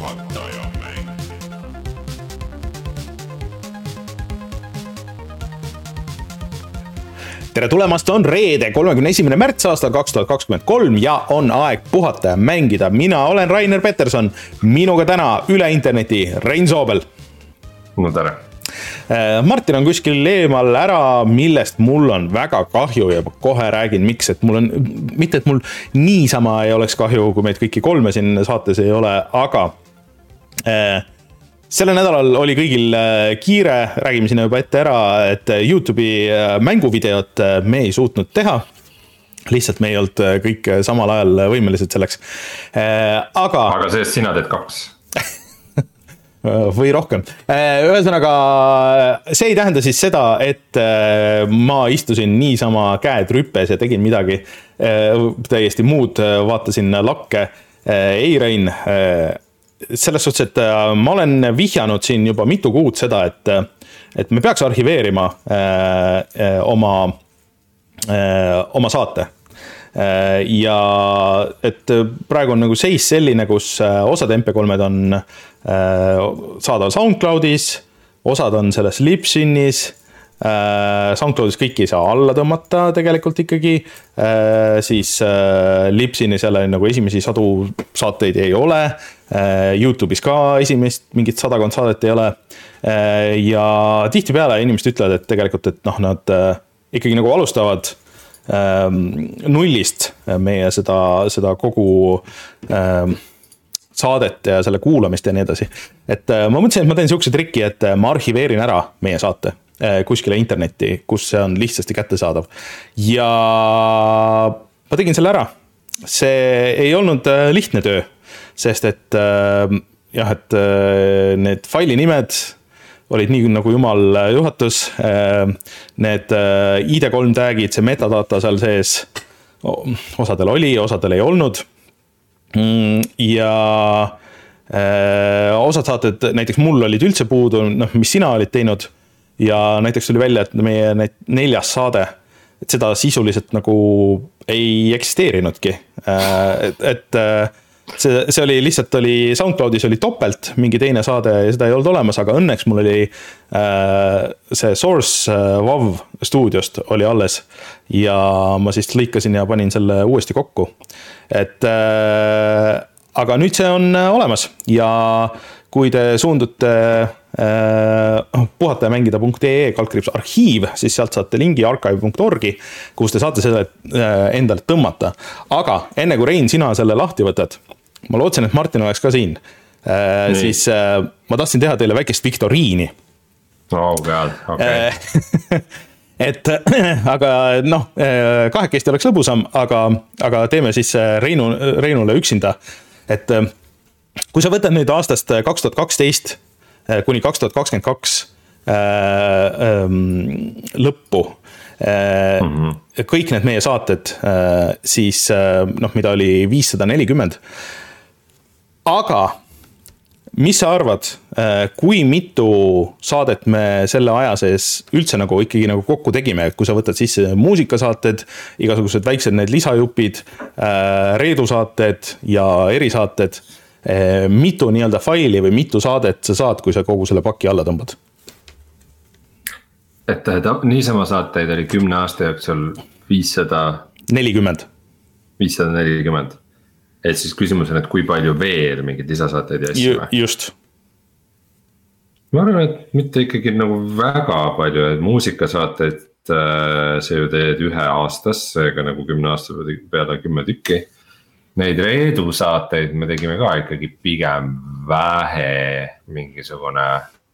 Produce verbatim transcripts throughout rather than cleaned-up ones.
Puhatajamäng. Tere tulemast, on reede, kolmekümne esimene märts aastal kaks tuhat kakskümmend kolm ja on aeg puhata ja mängida. Mina olen Rainer Peterson, minuga täna üle interneti Rein Soobel. No tere. Martin on kuskil eemal ära, millest mul on väga kahju ja kohe räägin, miks, et mul on, mitte et mul niisama ei oleks kahju, kui meid kõiki kolme siin saates ei ole, aga äh, selle nädalal oli kõigil kiire, räägime sinna juba ette ära, et YouTube'i mänguvideot me ei suutnud teha. Lihtsalt me ei olnud kõik samal ajal võimelised selleks. Aga, aga sellest sina teed kaks. Või rohkem. Ühesõnaga, see ei tähenda siis seda, et ma istusin niisama käed rüppes ja tegin midagi täiesti muud, vaatasin lakke. Ei, Rein, selles suhtes, et ma olen vihjanud siin juba mitu kuud seda, et, et me peaks arhiveerima äh, oma, äh, oma saate. Äh, ja et praegu on nagu seis selline, kus osad M P kolmed on äh, saadaval SoundCloudis, osad on selles Libsynis, äh, SoundCloudis kõiki ei saa alla tõmmata tegelikult ikkagi, äh, siis äh, Libsynis jälle nagu esimesi sadu saateid ei ole, YouTube'is ka esimest mingit sadakond saadet ei ole ja tihti peale inimesed ütlevad, et tegelikult, et noh, nad ikkagi nagu alustavad nullist meie seda, seda kogu saadet ja selle kuulamist ja nii edasi. Et ma mõtlesin, et ma teen siukse trikki, et ma arhiveerin ära meie saate kuskile internetti, kus see on lihtsasti kättesaadav ja ma tegin selle ära. See ei olnud lihtne töö. Sest et jah, et need faili nimed olid nii nagu jumal juhatus, need I D kolm tagid, see metadata seal sees, osadel oli, osadel ei olnud ja osad saated, näiteks mul olid üldse puudu, noh, mis sina olid teinud ja näiteks tuli välja, et meie neljas saade, et seda sisuliselt nagu ei eksisteerinudki, et, et See, see oli lihtsalt oli SoundCloudis oli topelt mingi teine saade ja seda ei olnud olemas, aga õnneks mul oli äh, see Source äh, WAV stuudiost oli alles ja ma siis lõikasin ja panin selle uuesti kokku. Et äh, aga nüüd see on olemas ja kui te suundute äh, puhatajamängida.ee kaldkriips arhiiv, siis sealt saate lingi archive punkt org, kus te saate selle äh, endale tõmmata. Aga enne kui Rein, sina selle lahti võtad, ma lootsin, et Martin oleks ka siin, äh, siis äh, ma tahtsin teha teile väikest viktoriini. Oh god, okei. Okay. Et aga noh, kahekesti oleks lõbusam, aga, aga teeme siis Reinu, Reinule üksinda. Et kui sa võtad nüüd aastast kaks tuhat kaksteist kuni kaks tuhat kakskümmend kaks äh, ähm, lõppu, äh, mm-hmm. kõik need meie saated, äh, siis äh, noh, mida oli viissada nelikümmend. Aga mis sa arvad, äh, kui mitu saadet me selle aja sees üldse nagu ikkagi nagu kokku tegime, kui sa võtad sisse muusikasaated, igasugused väiksed need lisajupid, äh, reedusaated ja erisaated, mitu nii-öelda faili või mitu saadet sa saad, kui sa kogu selle paki alla tõmbad? Et ta, niisama saateid oli kümne aasta jooksul viissada nelikümmend. viissada nelikümmend. Et siis küsimus on, et kui palju veel mingid lisasaateid ja asju? Just. Ma arvan, et mitte ikkagi nagu väga palju, et muusikasaateid see ju teed ühe aastas, seega nagu kümne aasta peale kümme tükki. Neid reedusaateid me tegime ka ikkagi pigem vähe mingisugune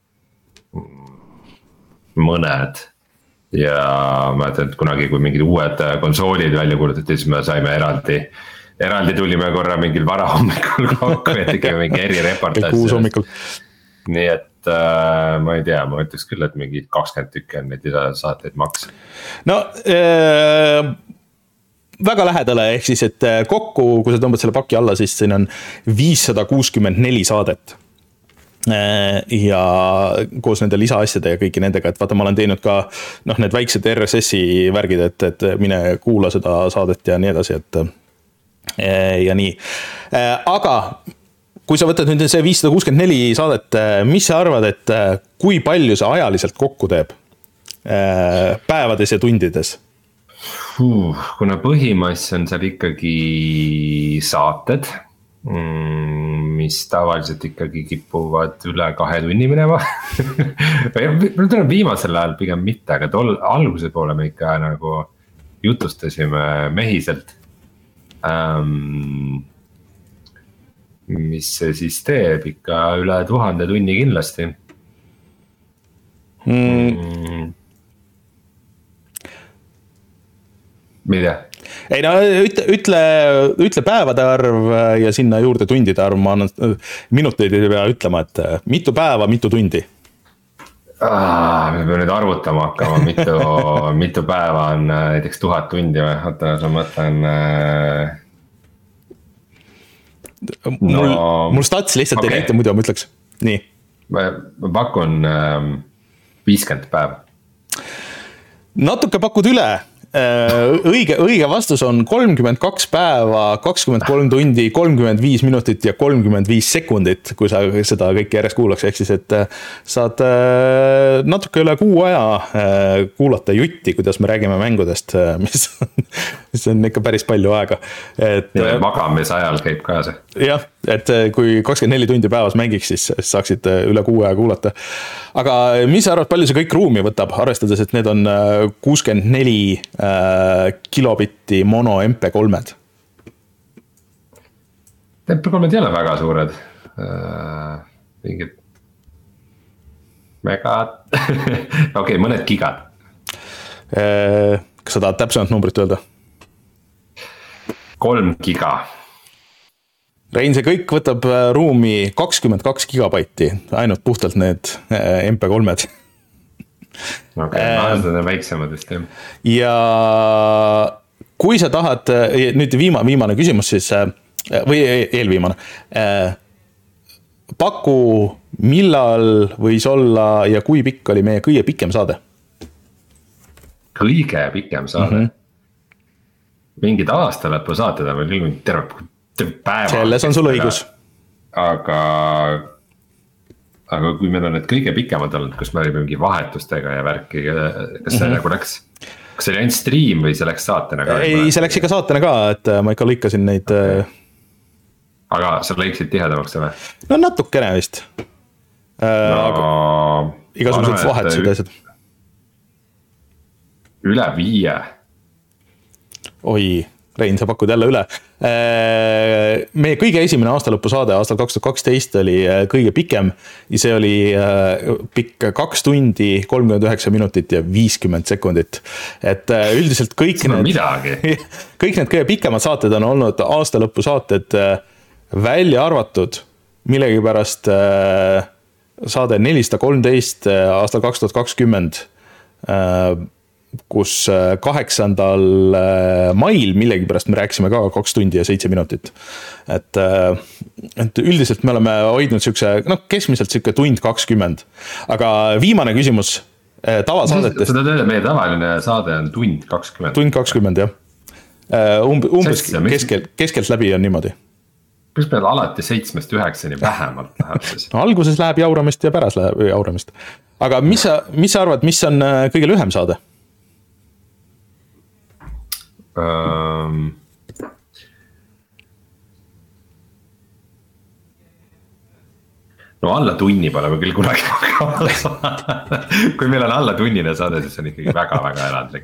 mõned. Ja ma ütlen, et kunagi, kui mingid uued konsoolid välja kuulutati, siis me saime eraldi, eraldi tulime korra mingil varahommikul kokku ja tegime mingi eri reportaasi. Nii et äh, ma ei tea, ma ütleks küll, et mingi kakskümmend tükki on neid saateid maks. No äh... väga lähedale, ehk siis, et kokku, kui sa tõmbad selle paki alla, siis siin on viissada kuuskümmend neli saadet. Ja koos nende lisaasjade ja kõiki nendega, et vaata, ma olen teinud ka noh, need väiksed R S S-i värgid, et, et mine kuula seda saadet ja nii edasi, et ja nii. Aga kui sa võtad nüüd see viissada kuuskümmend neli saadet, mis sa arvad, et kui palju see ajaliselt kokku teeb päevades ja tundides? Uh, kuna põhimass on seal ikkagi saated, mis tavaliselt ikkagi kipuvad üle kahe tunni minema. Mul tuleb viimasel ajal pigem mitte, aga tol alguse poole me ikka nagu jutustasime mehiselt. Um, mis see siis teeb ikka üle tuhande tunni kindlasti. Mm. Mida? Ei no ütle, ütle, ütle päevade arv ja sinna juurde tundide arv, ma annan minuteid ei pea ütlema, et mitu päeva, mitu tundi? Ah, me peame nüüd arvutama hakkama, mitu, mitu päeva on näiteks tuhat tundi või, oota, ma mõtlen. Mul, no, mul stats lihtsalt okay. Ei näita, muidu ma ütleks. Nii. Ma, ma pakun viiskümmend päeva. Natuke pakud üle. Õige, õige vastus on kolmkümmend kaks päeva, kakskümmend kolm tundi, kolmkümmend viis minutit ja kolmkümmend viis sekundit, kui sa seda kõike järjest kuulaks, ehk siis, et saad natuke üle kuu aja kuulata jutti, kuidas me räägime mängudest, mis on, mis on ikka päris palju aega. Et, ja magamise ajal käib ka see. Jah, et kui kakskümmend neli tundi päevas mängiks, siis saaksid üle kuu aja kuulata. Aga mis sa arvad, palju see kõik ruumi võtab, arvestades, et need on kuuskümmend neli kilobitti mono M P kolmed? M P kolmed ei ole väga suured. Mingid megad. Okei, okay, mõned gigad. Kas sa tahad täpsemalt numbrit öelda? Kolm giga. Rein, see kõik võtab ruumi kakskümmend kaks gigabaiti, ainult puhtalt need M P kolmed. Okay, ma olen väiksemad vist, jah. Ja kui sa tahad, nüüd viima, viimane küsimus siis, või eelviimane, paku, millal võis olla ja kui pikk oli meie kõige pikem saade? Kõige pikem saade? Mm-hmm. Mingid aastalõpu saated on veel terve, terve päeva. Selles on sul õigus. Aga... Aga kui meil on need kõige pikemad olnud, kus me olime mingi vahetustega ja värki, kas see mm-hmm. nagu läks, kas see oli ainult stream või see läks saatena ka? Ei, see läks ikka saatena ka, et ma ikka lõikasin neid. Okay. Aga sa lõiksid tihedamaks või? No natukene vist. No, aga igasugused vahetused asjad. Üle viie. Oi, Rein, sa pakud jälle üle. Meie kõige esimene aastalõpu saade aastal kaks tuhat kaksteist oli kõige pikem ja see oli pikk kaks tundi, kolmkümmend üheksa minutit ja viiskümmend sekundit. Et üldiselt kõik need, kõik need kõige pikemad saated on olnud aastalõpu saated välja arvatud millegipärast saade nelisada kolmteist aastal kaks tuhat kakskümmend kus kaheksandal mail millegipärast me rääkisime ka kaks tundi ja seitse minutit. Et, et üldiselt me oleme hoidnud sükse, no keskmiselt sükke tund kakskümmend. Aga viimane küsimus tavasaadetest. Seda tööle meie tavaline saade on tund kakskümmend. Tund kakskümmend, jah. Umb, umbes keskelt, keskelt läbi on niimoodi. Kus meil alati seitsmest üheksani vähemalt läheb siis? No, alguses läheb jauramist ja pärast läheb jauramist. Aga mis sa, mis sa arvad, mis on kõige lühem saade? Um, no alla tunni pole me küll kunagi kui meil on alla tunnine saade, siis on ikkagi väga-väga erandlik.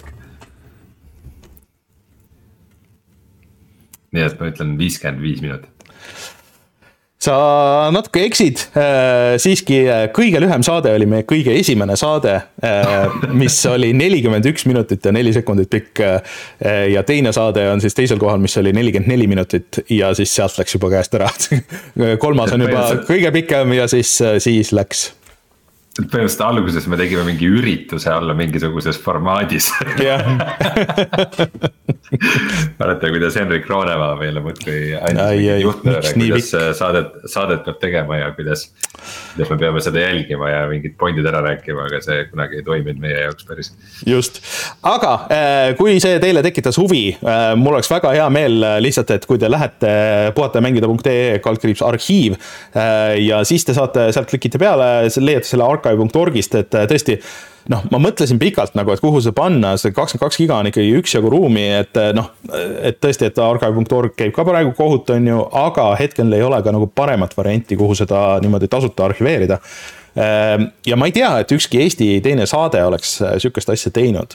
Nii et ma ütlen viiskümmend viis minutit. Sa natuke eksid, siiski kõige lühem saade oli meie kõige esimene saade, mis oli nelikümmend üks minutit ja neli sekundit pikk ja teine saade on siis teisel kohal, mis oli nelikümmend neli minutit ja siis sealt läks juba käest ära. Kolmas on juba kõige pikem ja siis, siis läks. põhimõtteliselt alguses me tegime mingi ürituse olla mingisuguses formaadis. Mäletan, kuidas Henrik Roonemaa meile muudkui andis juhtmõõra, kuidas saadet, saadet peab tegema ja kuidas, kuidas me peame seda jälgima ja mingid pointid ära rääkima, aga see kunagi ei toiminud meie jaoks päris. Just, aga kui see teile tekitas huvi, mul oleks väga hea meel lihtsalt, et kui te lähete puhatajamängida.ee kaldkriips arhiiv ja siis te saate sealt klikite peale, leiate selle archive punkt orgist, et tõesti, noh, ma mõtlesin pikalt nagu, et kuhu see panna, see kakskümmend kaks giga on ikkagi üksjagu ruumi, et noh, et tõesti, et archive punkt org käib ka praegu kohut, on ju, aga hetkel ei ole ka nagu paremat varianti, kuhu seda niimoodi tasuta arhiveerida. Ja ma ei tea, et ükski Eesti teine saade oleks sükest asja teinud.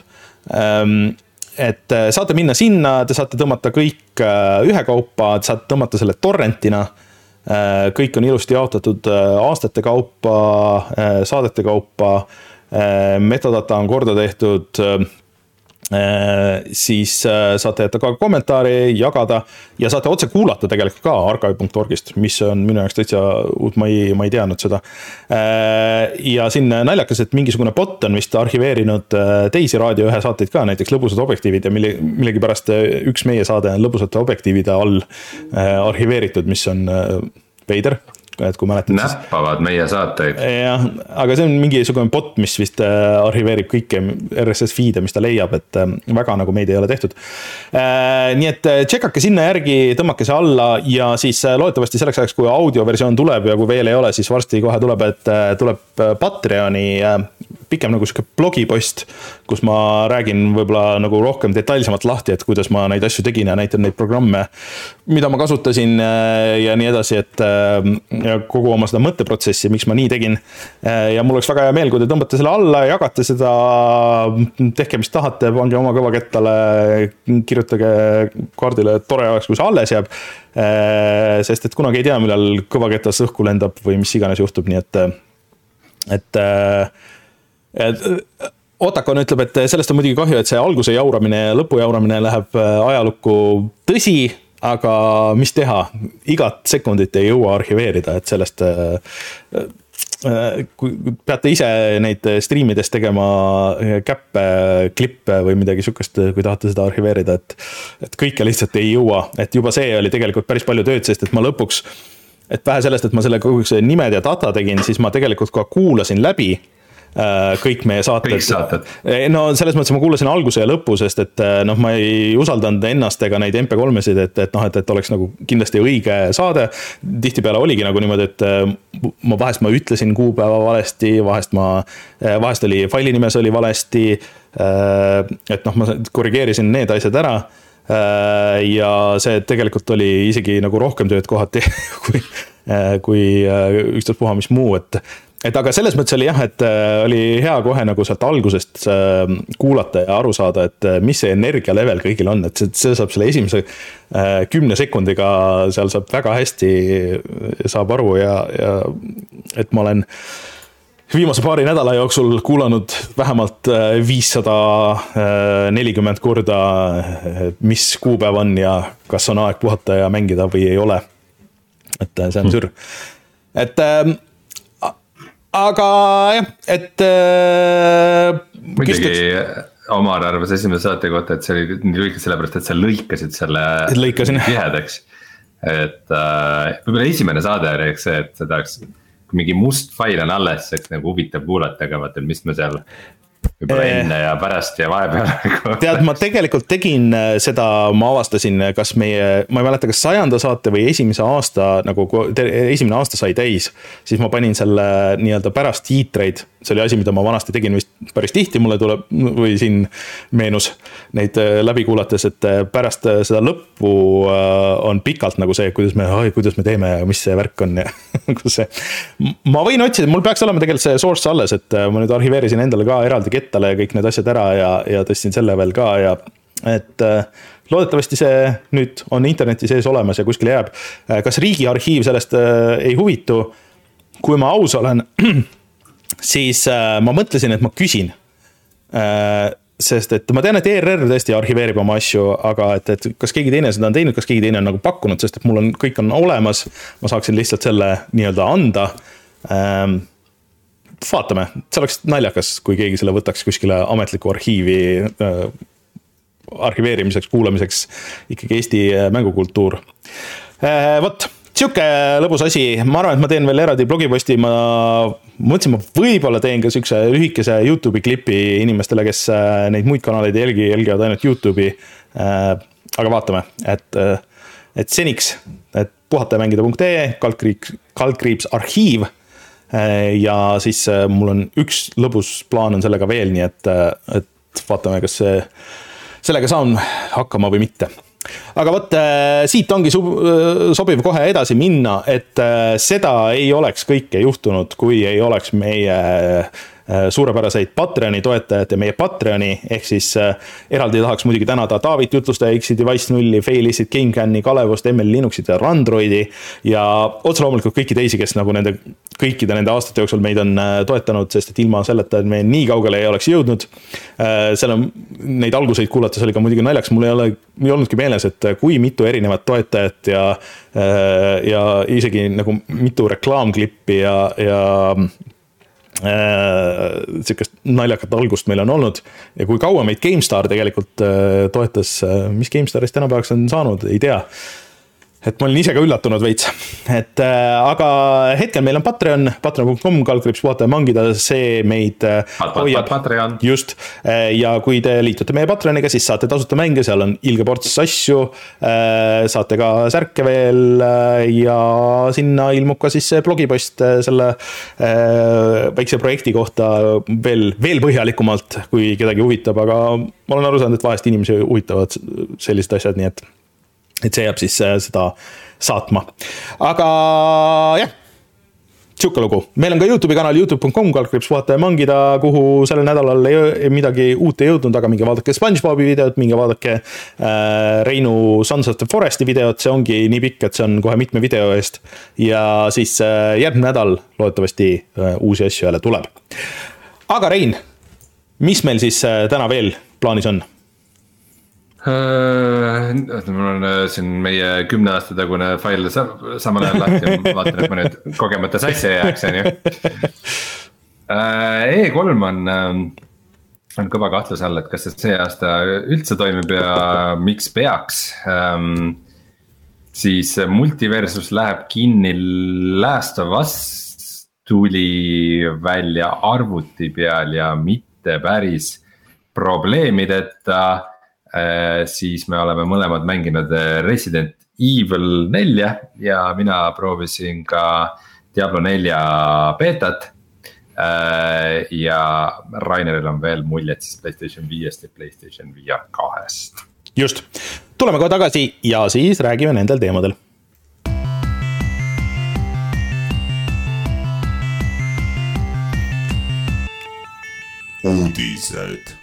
Et saate minna sinna, te saate tõmmata kõik ühe kaupa, te saate tõmmata selle torrentina, kõik on ilusti jaotatud aastate kaupa, saadete kaupa, metadata on korda tehtud, siis saate jätta ka kommentaari, jagada ja saate otse kuulata tegelikult ka archive punkt orgist, mis on minu jaoks täitsa uut, ma ei, ma ei teadnud seda. Ja siin naljakas, et mingisugune bot on vist arhiveerinud teisi raadio ühe saateid ka, näiteks lõbusad objektiivid ja millegi pärast üks meie saade on lõbusate objektiivide all arhiveeritud, mis on veider. Et kui mäletad, näppavad meie saateid. Jah, aga see on mingisugune bot, mis vist arhiveerib kõike R S S feed'e, mis ta leiab, et väga nagu meid ei ole tehtud. Nii et tšekake sinna järgi, tõmmake see alla ja siis loodetavasti selleks ajaks, kui audioversioon tuleb ja kui veel ei ole, siis varsti kohe tuleb, et tuleb Patreoni pikem nagu siuke blogipost, kus ma räägin võib-olla nagu rohkem detailsemalt lahti, et kuidas ma neid asju tegin ja näitan neid programme, mida ma kasutasin ja nii edasi, et ja kogu oma seda mõtteprotsessi, miks ma nii tegin. Ja mul oleks väga hea meel, kui te tõmbate selle alla ja jagate seda, tehke mis tahate, pange oma kõvakettale, kirjutage kaardile, et tore oleks, kui see alles jääb, sest et kunagi ei tea, millal kõvaketas õhku lendab või mis iganes juhtub, nii et et Otakon ütleb, et sellest on muidugi kahju, et see alguse jauramine ja lõpu jauramine läheb ajalukku tõsi, aga mis teha, igat sekundit ei jõua arhiveerida, et sellest kui peate ise neid streamides tegema käppe, klippe või midagi sükast, kui tahate seda arhiveerida, et, et kõike lihtsalt ei jõua, et juba see oli tegelikult päris palju tööd, sest et ma lõpuks, et vähe sellest, et ma selle kogu nimed ja data tegin, siis ma tegelikult ka kuulasin läbi kõik meie saated. Kõik saated. No selles mõttes ma kuulasin alguse ja lõpu, sest et noh, ma ei usaldanud ennast ega neid M P kolmesid, et, et noh, et, et oleks nagu kindlasti õige saade. Tihtipeale oligi nagu niimoodi, et ma vahest ma ütlesin kuupäeva valesti, vahest ma, vahest oli faili nimes oli valesti, et noh, ma korrigeerisin need asjad ära ja see tegelikult oli isegi nagu rohkem tööd kohati kui, kui üksteist puha mis muu, et Et aga selles mõttes oli jah, et oli hea kohe nagu sealt algusest kuulata ja aru saada, et mis see energia level kõigil on, et see saab selle esimese kümne sekundiga, seal saab väga hästi, saab aru ja, ja et ma olen viimase paari nädala jooksul kuulanud vähemalt viissada nelikümmend korda, mis kuupäev on ja kas on aeg puhata ja mängida või ei ole. Et see on sür. Et aga jah, et äh, muidugi Omar arvas esimese saate kohta, et see oli nii lühike sellepärast, et sa lõikasid selle tihedaks. Et äh, võib-olla esimene saade oli see, et sa tahaks, kui mingi must fail on alles, et nagu huvitav kuulata, aga vaata, mis me seal võib-olla enne ja pärast ja vahepeal. Tead, ma tegelikult tegin seda, ma avastasin, kas meie, ma ei mäleta, kas sajanda saate või esimese aasta, nagu esimene aasta sai täis, siis ma panin selle nii-öelda pärast tiitreid, see oli asi, mida ma vanasti tegin vist päris tihti, mulle tuleb, või siin meenus neid läbi kuulates, et pärast seda lõppu on pikalt nagu see, kuidas me, kuidas me teeme ja mis see värk on ja see. Ma võin otsida, mul peaks olema tegelikult see source alles, et ma nüüd arhiveerisin endale ka eraldi kettale ja kõik need asjad ära ja, ja tõstsin selle veel ka ja et loodetavasti see nüüd on interneti sees olemas ja kuskil jääb. Kas riigi arhiiv sellest ei huvitu? Kui ma aus olen, siis ma mõtlesin, et ma küsin. Sest et ma tean, et E R R tõesti arhiveerib oma asju, aga et, et kas keegi teine seda on teinud, kas keegi teine on nagu pakkunud, sest et mul on, kõik on olemas, ma saaksin lihtsalt selle nii-öelda anda. vaatame, see oleks naljakas, kui keegi selle võtaks kuskile ametliku arhiivi äh, arhiveerimiseks, kuulamiseks, ikkagi Eesti mängukultuur. Äh, võt, siuke lõbus asi, ma arvan, et ma teen veel eraldi blogiposti, ma mõtlesin, ma võib-olla teen ka siukse lühikese YouTube'i klipi inimestele, kes neid muid kanaleid jälgi, jälgivad ainult YouTube'i, äh, aga vaatame, et, et seniks, et puhatajamängida.ee, kaldkriips, kaldkriips arhiiv äh, ja siis äh, mul on üks lõbus plaan on sellega veel, nii et, et vaatame, kas see, sellega saan hakkama või mitte. Aga võt, siit ongi sobiv kohe edasi minna, et seda ei oleks kõike juhtunud, kui ei oleks meie suurepäraseid Patreoni toetajad ja meie Patreoni, ehk siis eraldi tahaks muidugi tänada Taavit, Jutlustaja, X-id, Wise nulli, Failissid, GameCami, Kalevost, M L Linuxid ja Randroidi ja otse loomulikult kõiki teisi, kes nagu nende, kõikide nende aastate jooksul meid on toetanud, sest et ilma selleta, et me nii kaugele ei oleks jõudnud. Seal on neid alguseid kuulates oli ka muidugi naljaks, mul ei ole ei olnudki meeles, et kui mitu erinevat toetajat ja, ja isegi nagu mitu reklaamklippi ja, ja sihukest naljakat algust meil on olnud ja kui kaua meid GameStar tegelikult toetas, mis GameStarist tänapäevaks on saanud, ei tea. Et ma olin ise ka üllatunud veits. Et, äh, aga hetkel meil on Patreon, patreon punkt com, kaldkriips puhata ja mangida, see meid hoiab. Patreon. Just. Ja kui te liitute meie Patreoniga, siis saate tasuta mänge, seal on ilge ports asju, saate ka särke veel ja sinna ilmub ka siis blogipost selle väikse projekti kohta veel, veel põhjalikumalt, kui kedagi huvitab, aga ma olen aru saanud, et vahest inimesi huvitavad sellised asjad, nii et et see jääb siis seda saatma. Aga jah, siuke lugu. Meil on ka YouTube'i kanal youtube punkt com, kaldkriips puhata ja mangida, kuhu sellel nädalal ei midagi uut ei jõudnud, aga minge vaadake SpongeBobi videot, minge vaadake äh, Reinu Sons of the Foresti videot, see ongi nii pikk, et see on kohe mitme video eest. Ja siis äh, järgmine nädal loodetavasti äh, uusi asju jälle tuleb. Aga Rein, mis meil siis äh, täna veel plaanis on? Uh, mul on siin meie kümne aasta tagune fail samal ajal lahti ja vaatan, et ma nüüd kogemata sassi ei jääks, on ju. E kolm on, on kõva kahtlus all, et kas see aasta üldse toimib ja miks peaks. Um, siis Multiversus läheb kinni, Last of Us tuli välja arvuti peal ja mitte päris probleemideta. Uh, siis me oleme mõlemad mänginud Resident Evil nelja ja mina proovisin ka Diablo nelja beetat uh, ja Raineril on veel muljed siis PlayStation viiest ja PlayStation V R kahest. Just, tuleme kohe tagasi ja siis räägime nendel teemadel. Uudised.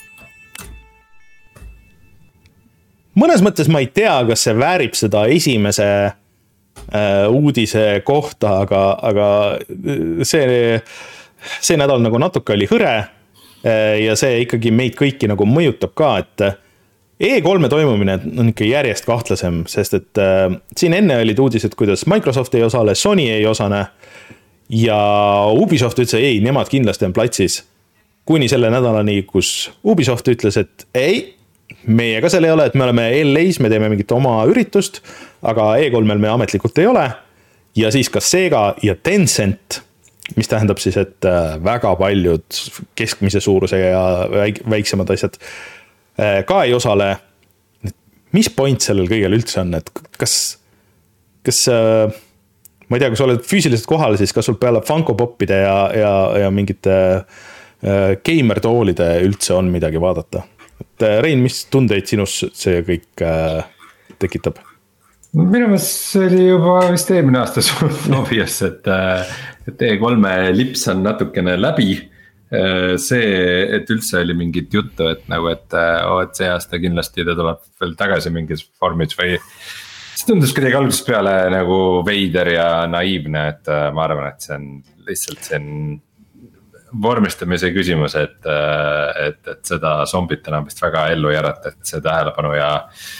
Mõnes mõttes ma ei tea, kas see väärib seda esimese äh, uudise kohta, aga, aga see, see nädal nagu natuke oli hõre äh, ja see ikkagi meid kõiki nagu mõjutab ka, et E kolme toimumine on ikka järjest kahtlasem, sest et äh, siin enne olid uudised, kuidas Microsoft ei osale, Sony ei osane ja Ubisoft ütles, ei, nemad kindlasti on platsis. Kuni selle nädalani, kus Ubisoft ütles, et ei, meie ka seal ei ole, et me oleme L A-s, me teeme mingit oma üritust, aga E kolmel me ametlikult ei ole. Ja siis ka Sega ja Tencent, mis tähendab siis, et väga paljud keskmise suuruse ja väiksemad asjad ka ei osale. Mis point sellel kõigel üldse on, et kas, kas ma ei tea, kui sa oled füüsiliselt kohal, siis kas sul peale Funko Popide ja, ja, ja mingite gamer toolide üldse on midagi vaadata? Et Rein, mis tundeid sinus see kõik äh, tekitab? Minu meelest see oli juba vist eelmine aasta obvious, et, et E kolme lips on natukene läbi. See, et üldse oli mingit juttu, et nagu, et, et see aasta kindlasti ta tuleb veel tagasi mingis vormis või see tundus kuidagi algusest peale nagu veider ja naiivne, et ma arvan, et see on lihtsalt see on vormistamise küsimus, et, et, et seda zombit enam vist väga ellu ei ärata, et see tähelepanu ja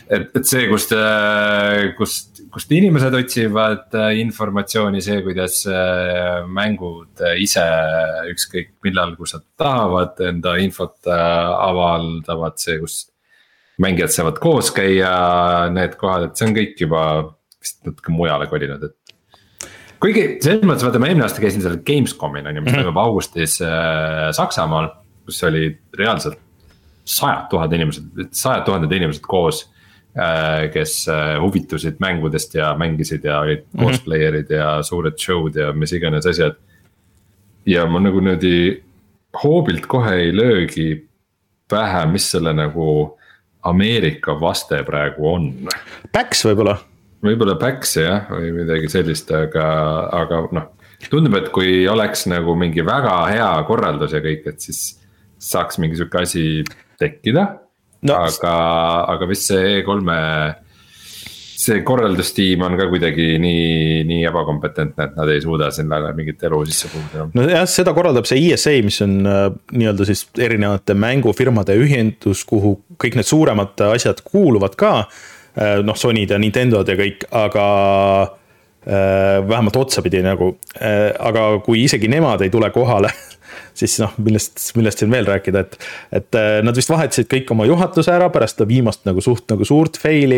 et, et see, kust, kust, kust inimesed otsivad informatsiooni, see, kuidas mängud ise ükskõik millal, kus nad tahavad enda infot avaldavad, see, kus mängijad saavad koos käia, need kohad, et see on kõik juba vist natuke mujale kolinud, et kuigi selles mõttes, vaata ma eelmine aasta käisin seal Gamescomin, on ju, mis toimub mm-hmm. augustis äh, Saksamaal, kus oli reaalselt sajad tuhanded inimesed, sajad tuhanded inimesed koos, kes huvitusid mängudest ja mängisid ja olid mm-hmm. cosplayer'id ja suured show'd ja mis iganes asjad. Ja ma nagu niimoodi hoobilt kohe ei löögi pähe, mis selle nagu Ameerika vaste praegu on. PAX võib-olla? Võib-olla PAX jah, või midagi sellist, aga, aga noh, tundub, et kui oleks nagu mingi väga hea korraldus ja kõik, et siis saaks mingi siuke asi tekkida no., aga, aga vist see E kolme, see korraldustiim on ka kuidagi nii, nii ebakompetentne, et nad ei suuda sinna mingit elu sisse puhuda. No jah, seda korraldab see I S A, mis on äh, nii-öelda siis erinevate mängufirmade ühendus, kuhu kõik need suuremad asjad kuuluvad ka, äh, noh Sony'd ja Nintendod ja kõik, aga äh, vähemalt otsapidi nagu, äh, aga kui isegi nemad ei tule kohale, siis noh, millest, millest siin veel rääkida, et, et nad vist vahetasid kõik oma juhatuse ära pärast viimast nagu suht nagu suurt faili.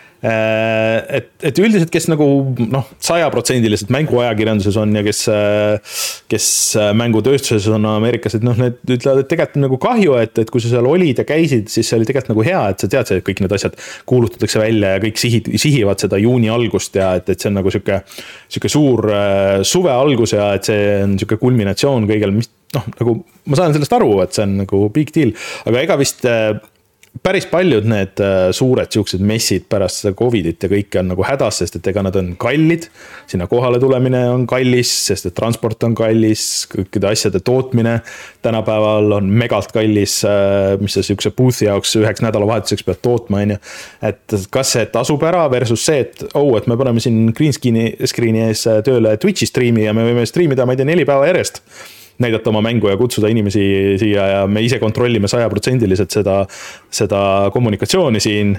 Et, et üldiselt, kes nagu noh, sajaprotsendiliselt mänguajakirjanduses on ja kes, kes mängutööstuses on Ameerikas, et noh, need ütlevad, et tegelikult on nagu kahju, et, et kui sa seal olid ja käisid, siis see oli tegelikult nagu hea, et sa tead, et kõik need asjad kuulutatakse välja ja kõik sihid, sihivad seda juuni algust ja et, et see on nagu siuke, siuke suur suve algus ja et see on siuke kulminatsioon kõigel, mis noh, nagu ma saan sellest aru, et see on nagu big deal, aga ega vist päris paljud need suured siuksed messid pärast seda Covidit ja kõike on nagu hädas, sest et ega nad on kallid, sinna kohale tulemine on kallis, sest et transport on kallis, kõikide asjade tootmine tänapäeval on megalt kallis, mis sa siukse booth'i jaoks üheks nädalavahetuseks pead tootma, on ju. Et kas see tasub ära versus see, et oh, et me paneme siin green screen'i, screen'i ees tööle Twitchi streami ja me võime streamida, ma ei tea, neli päeva järjest näidata oma mängu ja kutsuda inimesi siia ja me ise kontrollime sajaprotsendiliselt seda, seda kommunikatsiooni siin,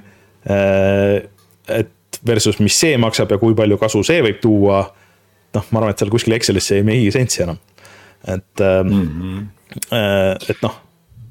et versus mis see maksab ja kui palju kasu see võib tuua, noh, ma arvan, et seal kuskil Excelisse ei mehi sentsi enam. Et, mm-hmm. et noh,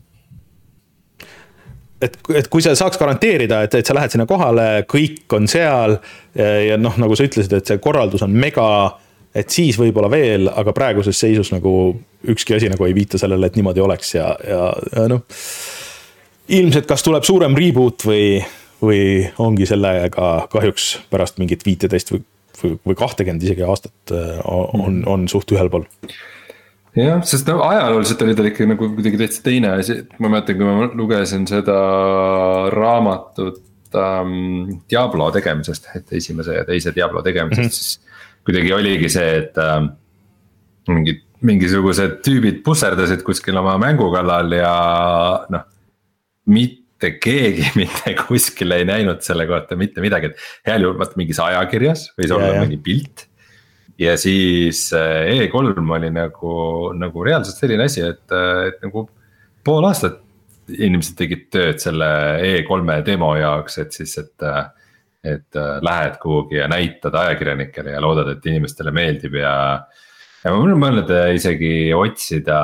et, et kui sa saaks garanteerida, et, et sa lähed sinna kohale, kõik on seal ja, ja noh, nagu sa ütlesid, et see korraldus on mega, et siis võib-olla veel, aga praeguses seisus nagu ükski asi nagu ei viita sellele, et niimoodi oleks ja, ja, ja noh, ilmselt kas tuleb suurem reboot või, või ongi sellega kahjuks pärast mingit viiteist või, või, või kahtekümmend isegi aastat on, on suht ühel pool. Jah, sest no, ajalooliselt oli tal ikka nagu kuidagi täitsa teine asi, ma mäletan, kui ma lugesin seda raamatut ähm, Diablo tegemisest, et esimese ja teise Diablo tegemisest, mm-hmm. siis kuidagi oligi see, et äh, mingid, mingisugused tüübid pusserdasid kuskil oma mängu kallal ja noh, mitte keegi mitte kuskil ei näinud selle kohta mitte midagi, et heal juhul vaata mingis ajakirjas võis olla ja, mingi pilt. Ja siis E kolm oli nagu, nagu reaalselt selline asi, et, et nagu pool aastat inimesed tegid tööd selle E kolme demo jaoks, et siis, et et lähed kuhugi ja näitad ajakirjanikele ja loodad, et inimestele meeldib ja, ja ma mõelnud isegi otsida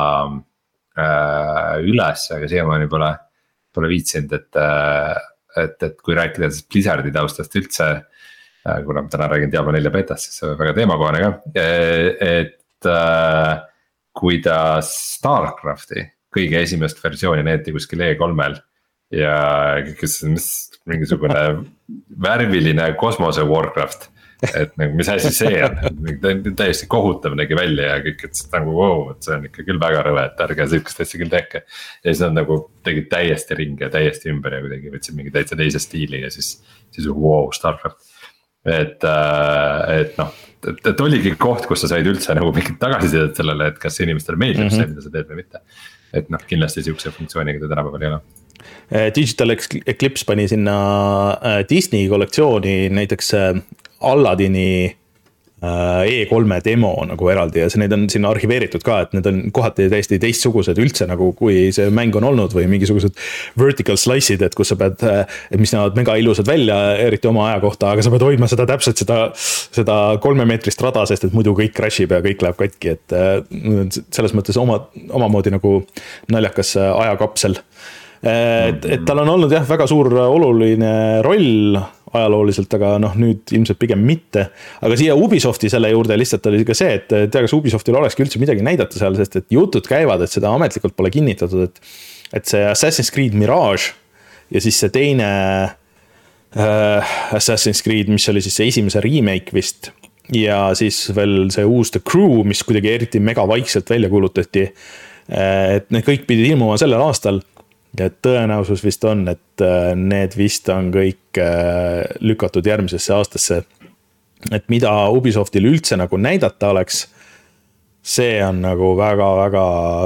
äh, üles, aga siiamaani pole, pole viitsinud, et, et, et kui rääkida siis Blizzardi taustast üldse, äh, kuna ma täna räägin Diablo nelja betast, siis see on väga teemakohane ka, et äh, kuidas Starcrafti kõige esimest versiooni näeti kuskil E kolmel ja kes, mis mingisugune värviline kosmose Warcraft, et nagu mis asi see on, täiesti kohutav nägi välja ja kõik, et nagu wow, et see on ikka küll väga rõve, et ärge sihukest asja küll tehke. Ja siis nad nagu tegid täiesti ringi ja täiesti ümber ja kuidagi võtsid mingi täitsa teise stiili ja siis, siis wow, Starcraft. Et, et noh, et, et oligi koht, kus sa said üldse nagu mingit tagasisidet sellele, et kas inimestele meeldib mm-hmm. see, mida sa teed või mitte. Et noh, kindlasti sihukese funktsiooniga ta tänapäeval ei ole. Digital Eclipse pani sinna Disney kollektsiooni näiteks Alladini E kolme demo nagu eraldi ja see, need on sinna arhiveeritud ka, et need on kohati täiesti teistsugused üldse nagu, kui see mäng on olnud või mingisugused vertical slice'id, et kus sa pead, et mis näevad mega ilusad välja, eriti oma aja kohta, aga sa pead hoidma seda täpselt seda, seda kolmemeetrist rada, sest et muidu kõik crashib ja kõik läheb katki, et selles mõttes oma, omamoodi nagu naljakas ajakapsel. Et, et tal on olnud jah, väga suur oluline roll ajalooliselt, aga noh, nüüd ilmselt pigem mitte. Aga siia Ubisofti selle juurde lihtsalt oli ka see, et tea, kas Ubisoftil olekski üldse midagi näidata seal, sest et jutud käivad, et seda ametlikult pole kinnitatud, et, et see Assassin's Creed Mirage ja siis see teine äh, Assassin's Creed, mis oli siis see esimese remake vist, ja siis veel see uus The Crew, mis kuidagi eriti mega vaikselt välja kuulutati, et need kõik pidid ilmuma sellel aastal. Ja tõenäosus vist on, et need vist on kõik lükatud järgmisesse aastasse. Et mida Ubisoftil üldse nagu näidata oleks, see on nagu väga-väga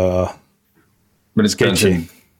sketši.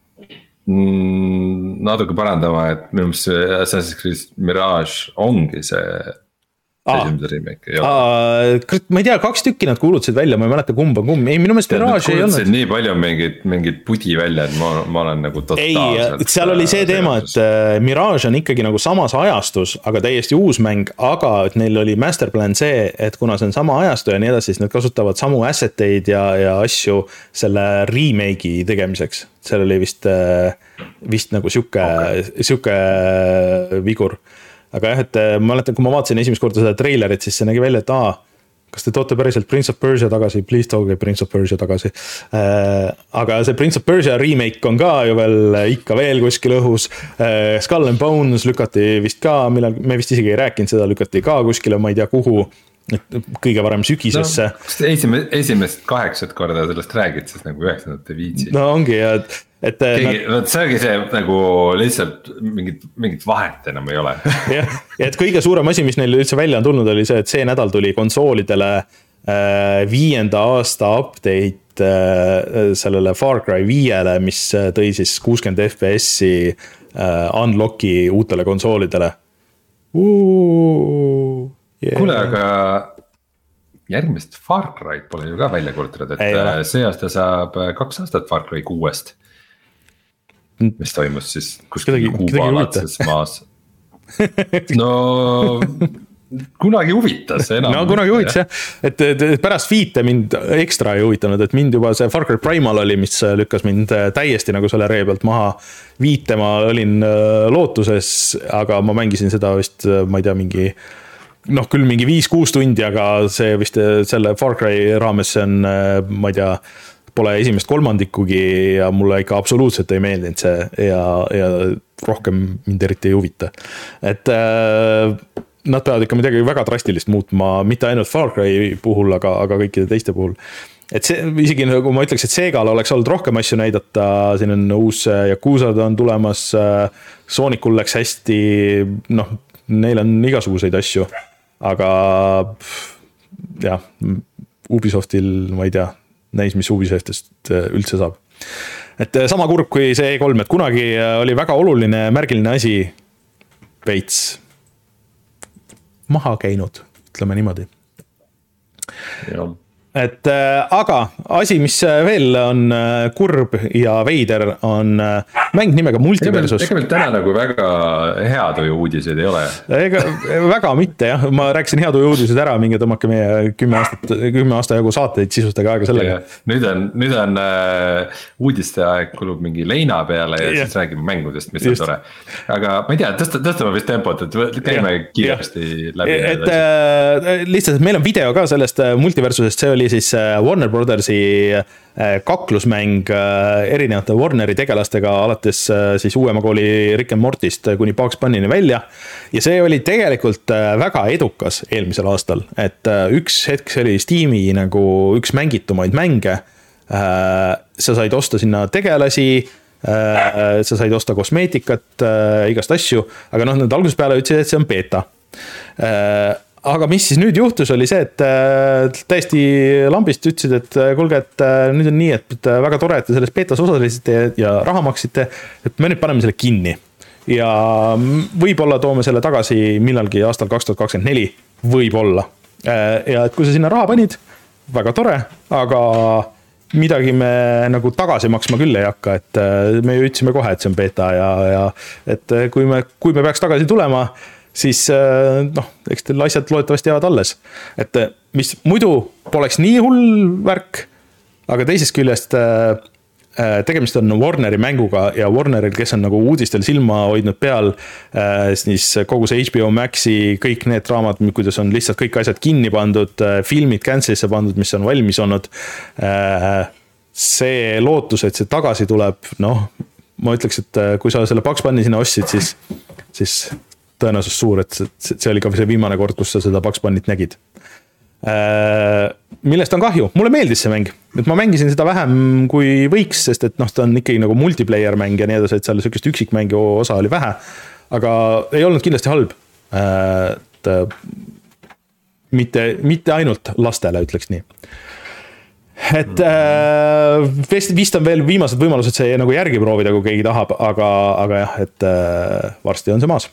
Natuke parandama, et minu meelest see Assassin's Creed Mirage ongi see esimese remake. Ma ei tea, kaks tükki nad kuulutasid välja, ma ei mäleta kumba kumb. Ei, minu meelest Mirage ei olnud. Nii palju mingid, mingid pudi välja, et ma, ma olen nagu totaalselt. Ei, seal oli see teema, et Mirage on ikkagi nagu samas ajastus, aga täiesti uus mäng, aga et neil oli masterplan see, et kuna see on sama ajastu ja nii edasi, siis nad kasutavad samu asseteid ja, ja asju selle remake'i tegemiseks. Seal oli vist, vist nagu siuke, okay. siuke vigur. Aga jah, et ma mäletan, kui ma vaatasin esimest korda seda trailerit, siis see nägi välja, et aa, kas te toote päriselt Prince of Persia tagasi, please tooge Prince of Persia tagasi. Aga see Prince of Persia remake on ka ju veel ikka veel kuskil õhus. Skull and Bones lükati vist ka, millal me vist isegi ei rääkinud seda, lükati ka kuskile, ma ei tea kuhu, kõige varem sügisesse. No, kas te esimest, esimest kaheksat korda sellest räägid, siis nagu üheksandate viitsi? No ongi, et et Keegi, nad... see ongi see nagu lihtsalt mingit, mingit vahet enam ei ole. jah, et kõige suurem asi, mis neil üldse välja on tulnud, oli see, et see nädal tuli konsoolidele äh, viienda aasta update äh, sellele Far Cry viiele, mis tõi siis kuuskümmend F P S-i äh, unlocki uutele konsoolidele. Uh, yeah. Kuule, aga järgmist Far Cry'd pole ju ka välja kuulutatud, et ei, see aasta saab kaks aastat Far Cry kuuest. Mis toimus siis kuskil kuubaalaadses maas. No kunagi huvitas enam. No kunagi huvitas jah, et, et pärast viite mind ekstra ei huvitanud, et mind juba see Far Cry Primal oli, mis lükkas mind täiesti nagu selle ree pealt maha. Viite ma olin lootuses, aga ma mängisin seda vist, ma ei tea, mingi noh, küll mingi viis kuus tundi, aga see vist selle Far Cry raames see on, ma ei tea, pole esimest kolmandikugi ja mulle ikka absoluutselt ei meeldinud see ja, ja rohkem mind eriti ei huvita. Et äh, nad peavad ikka midagi väga drastilist muutma, mitte ainult Far Cry puhul, aga, aga kõikide teiste puhul. Et see, isegi nagu ma ütleks, et Segal oleks olnud rohkem asju näidata, siin on uus Yakuzad on tulemas, Sonicul läks hästi, noh, neil on igasuguseid asju, aga jah, Ubisoftil, ma ei tea, näis, mis Ubisoftist üldse saab. Et sama kurb kui see E kolm, et kunagi oli väga oluline märgiline asi veits maha käinud, ütleme niimoodi. Jah. Et aga asi, mis veel on kurb ja veider, on mäng nimega Multiversus. Ega meil täna nagu väga heatuju uudised ei ole. Ega väga mitte jah, ma rääkisin heatuju uudised ära, mingi tõmmake meie kümme aastat, kümme aasta jagu saateid sisustage aega sellega. Nüüd on, nüüd on äh, uudiste aeg kulub mingi leina peale ja, ja siis räägime mängudest, mis Just. On tore. Aga ma ei tea, tõsta, tõstame vist tempot, et käime ja, kiiresti ja. Läbi. Et, äh, lihtsalt, meil on video ka sellest Multiversusest, see oli siis Warner Brothersi kaklusmäng erinevate Warneri tegelastega alates siis uuema kooli Rick and Mortist kuni Bugs Bunny'ni välja. Ja see oli tegelikult väga edukas eelmisel aastal, et üks hetk see oli Steam'i nagu üks mängitumaid mänge. Sa said osta sinna tegelasi, sa said osta kosmeetikat, igast asju, aga noh, need alguses peale ütlesid, et see on beta. Aga mis siis nüüd juhtus oli see, et täiesti lambist ütlesid, et kuulge, et nüüd on nii, et väga tore, et te selles betas osalesite ja raha maksite, et me nüüd paneme selle kinni. Ja võib-olla toome selle tagasi millalgi aastal kaks tuhat kakskümmend neli, võib-olla. ja et kui sa sinna raha panid, väga tore, aga midagi me nagu tagasi maksma küll ei hakka, et me ju ütlesime kohe, et see on beta ja, ja et kui me, kui me peaks tagasi tulema, siis noh, eks teil asjad loodetavasti jäävad alles. Et mis muidu poleks nii hull värk, aga teisest küljest tegemist on Warneri mänguga ja Warneril, kes on nagu uudistel silma hoidnud peal, siis kogu see H B O Maxi, kõik need draamad, kuidas on lihtsalt kõik asjad kinni pandud, filmid cancel'isse pandud, mis on valmis olnud. See lootus, et see tagasi tuleb, noh, ma ütleks, et kui sa selle Bugs Bunny sinna ostsid, siis, siis tõenäosus suur, et see oli ka see viimane kord, kus sa seda Bugs Bunnyt nägid. Millest on kahju, mulle meeldis see mäng, et ma mängisin seda vähem kui võiks, sest et noh, ta on ikkagi nagu multiplayer mäng ja nii edasi, et seal sükest üksikmängu osa oli vähe, aga ei olnud kindlasti halb, et mitte, mitte ainult lastele, ütleks nii. Et äh, vist on veel viimased võimalused see nagu järgi proovida, kui keegi tahab, aga, aga jah, et äh, varsti on see maas.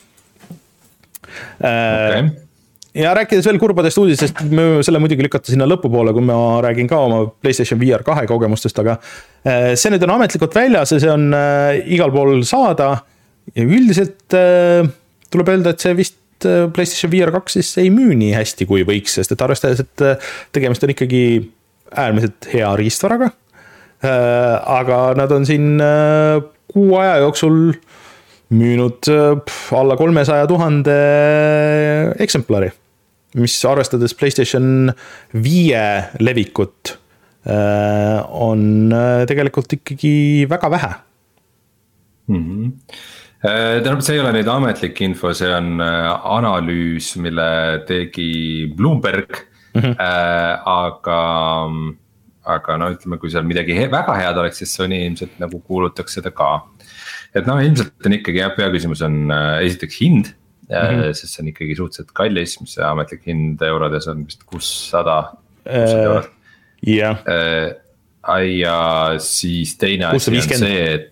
Äh, okay. Ja rääkides veel kurbadest uudistest, me selle muidugi lükata sinna lõpupoole, kui ma räägin ka oma PlayStation V R kahe kogemustest, aga see nüüd on ametlikult väljas ja see on igal pool saada ja üldiselt tuleb öelda, et see vist PlayStation V R kaks siis ei müü nii hästi kui võiks, sest et arvestades, et tegemist on ikkagi äärmiselt hea riistvaraga, aga nad on siin kuu aja jooksul müünud alla kolmesaja tuhande eksemplari, mis arvestades PlayStation viie levikut on tegelikult ikkagi väga vähe. Mm-hmm. Tähendab, see ei ole nüüd ametlik info, see on analüüs, mille tegi Bloomberg, mm-hmm. aga, aga no ütleme, kui seal midagi he- väga head oleks, siis Sony ilmselt nagu kuulutaks seda ka. Et no ilmselt on ikkagi jah, peaküsimus on esiteks hind, mm-hmm. sest see on ikkagi suhteliselt kallis, mis see ametlik hind eurodes on vist kuussada eurot. Jah. Ja siis teine asi on see, et,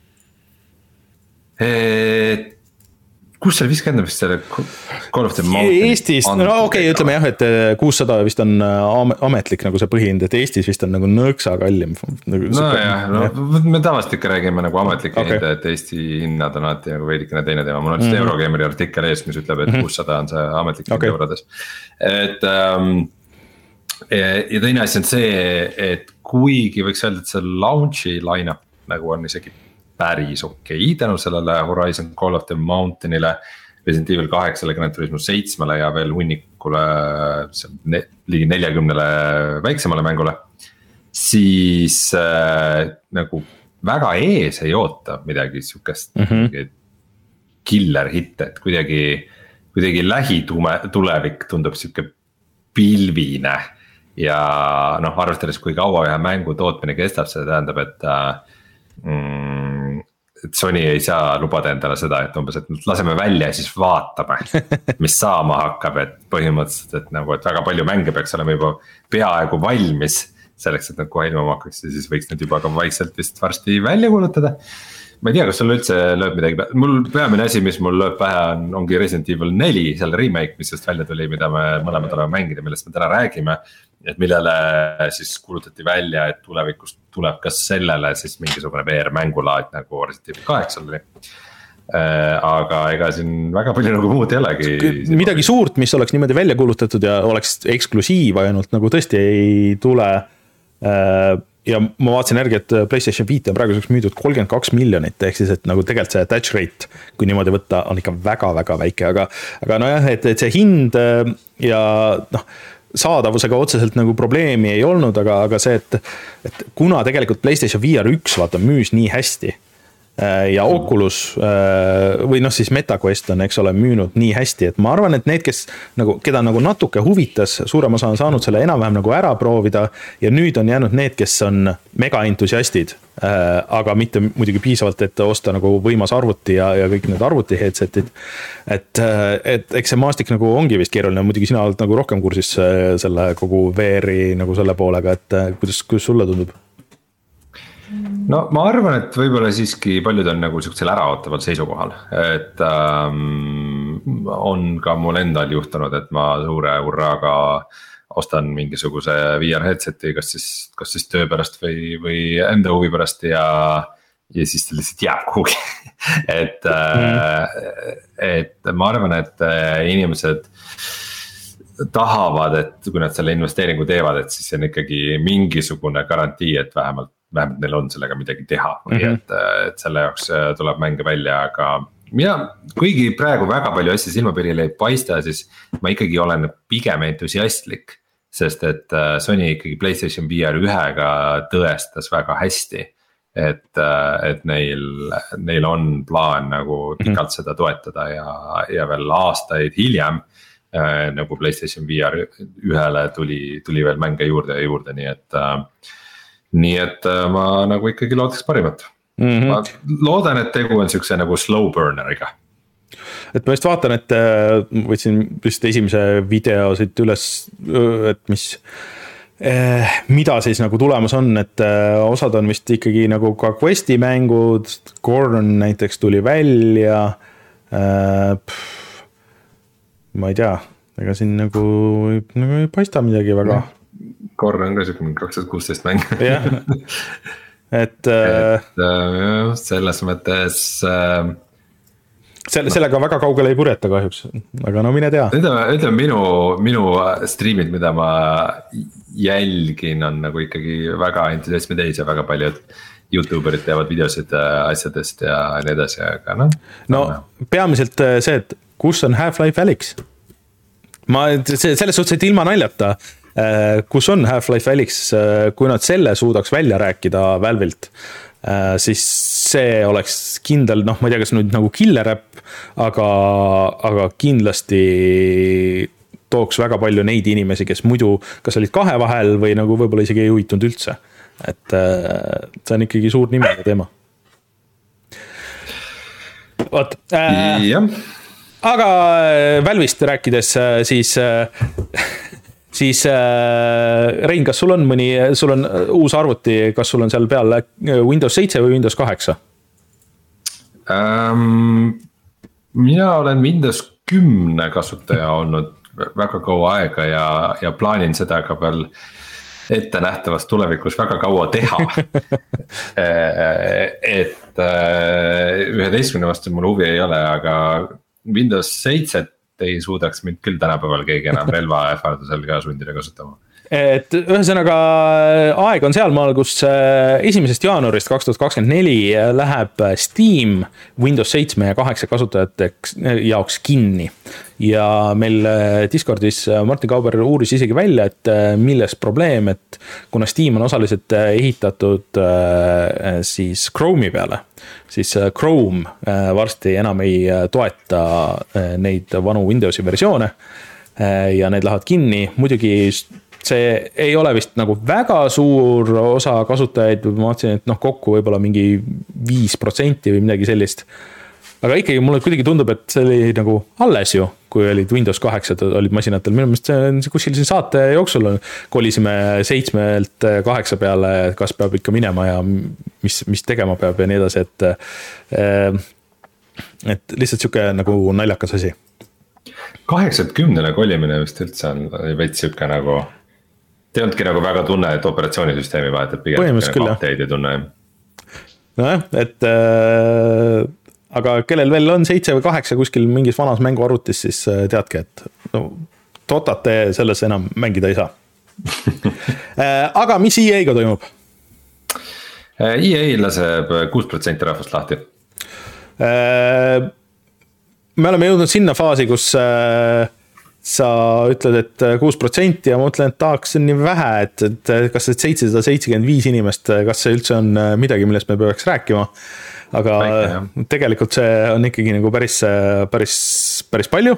et kus seal viiskümmend on vist selle Call of the Mountain? Eestis, no okei, okay, ütleme jah, et kuussada vist on ametlik nagu see põhihind, et Eestis vist on nagu nõksa kallim. Nagu no super, jah, no jah. Me tavaliselt ikka räägime nagu ametlik okay. hind, et Eesti hinnad on alati nagu veidikene teine teema. Mul on just mm. Eurogameri artikkel ees, mis ütleb, et kuussada on see ametlik hind okay. eurodes. Et um, ja teine asi on see, et kuigi võiks öelda, et see launchi line-up nagu on isegi päris okei tänu sellele Horizon Call of the Mountainile, Resident Evil kaheksale, Gran Turismo seitsmele ja veel hunnikule ne, ligi neljakümnele väiksemale mängule, siis äh, nagu väga ees ei oota midagi sukest mm-hmm. killer hitte, et kuidagi, kuidagi lähitulevik tundub siuke pilvine ja noh, arvestades kui kaua ühe mängu tootmine kestab, see tähendab, et mm, et Sony ei saa lubada endale seda, et umbes, et laseme välja ja siis vaatame, mis saama hakkab, et põhimõtteliselt, et nagu, et väga palju mänge peaks olema juba peaaegu valmis selleks, et nad kohe ilma hakkaks ja siis võiks need juba ka vaikselt vist varsti välja kuulutada. Ma ei tea, kas sul üldse lööb midagi pähe, mul peamine asi, mis mul lööb pähe on, ongi Resident Evil neli, selle remake, mis just välja tuli, mida me mõlemad oleme mängida, millest me täna räägime. Et millele siis kuulutati välja, et tulevikus tuleb kas sellele siis mingisugune V R mängulaad nagu Resident Evil kaheksa oli. Aga ega siin väga palju nagu muud ei olegi. Midagi suurt, mis oleks niimoodi välja kuulutatud ja oleks eksklusiiv ainult nagu tõesti ei tule. Ja ma vaatasin järgi, et PlayStation viis on praeguseks müüdud kolmkümmend kaks miljonit, ehk siis, et nagu tegelikult see attach rate, kui niimoodi võtta, on ikka väga-väga väike, aga, aga nojah, et, et see hind ja noh, saadavusega otseselt nagu probleemi ei olnud, aga, aga see, et, et kuna tegelikult PlayStation V R üks vaata müüs nii hästi ja Oculus või noh siis MetaQuest on, eks ole, müünud nii hästi, et ma arvan, et need, kes nagu, keda nagu natuke huvitas, suurem osa on saanud selle enam-vähem nagu ära proovida ja nüüd on jäänud need, kes on mega entusiastid, aga mitte muidugi piisavalt, et osta nagu võimas arvuti ja, ja kõik need arvuti headsetid, et, et eks see maastik nagu ongi vist keeruline, muidugi sina oled nagu rohkem kursis selle kogu V R-i nagu selle poolega, et kuidas, kuidas sulle tundub? No ma arvan, et võib-olla siiski paljud on nagu siuksel äraootaval seisukohal, et ähm, on ka mul endal juhtunud, et ma suure hurraaga ostan mingisuguse V R headseti, kas siis, kas siis töö pärast või, või enda huvi pärast ja, ja siis ta lihtsalt jääb kuhugi et mm., et ma arvan, et inimesed tahavad, et kui nad selle investeeringu teevad, et siis see on ikkagi mingisugune garantii, et vähemalt, vähemalt neil on sellega midagi teha või mm-hmm. et, et selle jaoks tuleb mänge välja, aga mina, kuigi praegu väga palju asja silmapiirile ei paista, siis ma ikkagi olen pigem entusiastlik, sest et Sony ikkagi PlayStation V R ühega tõestas väga hästi, et, et neil, neil on plaan nagu pikalt mm-hmm. seda toetada ja, ja veel aastaid hiljem nagu PlayStation V R ühele tuli, tuli veel mänge juurde ja juurde, nii et, nii et ma nagu ikkagi loodaks parimat mm. -hmm. ma loodan, et tegu on siukse nagu slow burneriga. Et ma just vaatan, et võtsin vist esimese video siit üles, et mis, mida siis nagu tulemas on, et osad on vist ikkagi nagu ka questi mängud, Gorn näiteks tuli välja, pff, ma ei tea, ega siin nagu, nagu ei paista midagi väga. Korra on ka siuke kaks tuhat kuusteist mäng. jah, et, et äh, selles mõttes äh, selle, sellega väga kaugele ei purjeta kahjuks, aga no mine tea. Ütleme, ütleme minu, minu streamid, mida ma jälgin, on nagu ikkagi väga entusiasmi täis ja väga paljud YouTuberid teevad videosid asjadest ja nii edasi, aga noh. No peamiselt see, et kus on Half-Life Alyx? Ma selles suhtes, et ilma naljata, kus on Half-Life Alyx, kui nad selle suudaks välja rääkida Valve'ilt, siis see oleks kindel, noh, ma ei tea, kas nüüd nagu killer äpp, aga, aga kindlasti tooks väga palju neid inimesi, kes muidu kas olid kahe vahel või nagu võib-olla isegi ei huvitunud üldse. Et see on ikkagi suur nimega teema. Vaat, äh, jah. Aga Valve'ist rääkides, siis, siis Rein, kas sul on mõni, sul on uus arvuti, kas sul on seal peal Windows seitse või Windows kaheksa? Ähm, mina olen Windows kümne kasutaja olnud väga kaua aega ja, ja plaanin seda ka veel ette nähtavast tulevikus väga kaua teha. et üheteistkümne vastu mul huvi ei ole, aga Windows seitse ei suudaks mind küll tänapäeval keegi enam relva ähvardusel ka sundida kasutama. Et ühesõnaga aeg on sealmaal, kus esimesest jaanuarist kaks tuhat kakskümmend neli läheb Steam Windows seitse ja kaheksa kasutajate jaoks kinni. Ja meil Discordis Martin Kauber uuris isegi välja, et milles probleem, et kuna Steam on osaliselt ehitatud siis Chrome'i peale, siis Chrome varsti enam ei toeta neid vanu Windowsi versioone ja need lähevad kinni. Muidugi see ei ole vist nagu väga suur osa kasutajaid, ma mõtlesin, et noh, kokku võib-olla mingi viis protsenti või midagi sellist. Aga ikkagi mulle kuidagi tundub, et see oli nagu alles ju, kui olid Windows kaheksa olid masinatel. Minu meelest see kuskil siin saate jooksul kolisime seitsmelt kaheksa peale, kas peab ikka minema ja mis, mis tegema peab ja nii edasi, et, et lihtsalt siuke nagu naljakas asi. kaheksalt kümnele kolimine vist üldse on veits siuke nagu, te ei olnudki nagu väga tunne, et operatsioonisüsteemi vahetab pigem nagu update ei tunne. Nojah, et äh, aga kellel veel on seitse või kaheksa kuskil mingis vanas mänguarvutis, siis teadke, et no, Dotat te selles enam mängida ei saa. Aga mis E A-ga toimub? E A laseb kuus protsenti rahvast lahti. Me oleme jõudnud sinna faasi, kus sa ütled, et kuus protsenti ja ma mõtlen, et tahaks nii vähe, et, et kas see seitsesada seitsekümmend viis inimest, kas see üldse on midagi, millest me peaks rääkima. Aga Väike, tegelikult see on ikkagi nagu päris, päris, päris palju.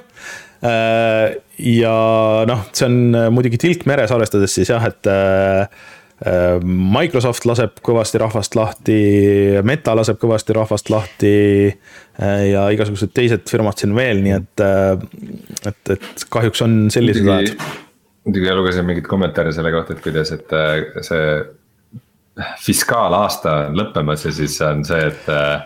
Ja noh, see on muidugi tilk meres arvestades siis jah, et Microsoft laseb kõvasti rahvast lahti, Meta laseb kõvasti rahvast lahti ja igasugused teised firmad siin veel, nii et, et, et kahjuks on sellised ajad. Muidugi lugesin mingid kommentaare selle kohta, et kuidas, et see fiskaalaasta on lõppemas ja siis on see, et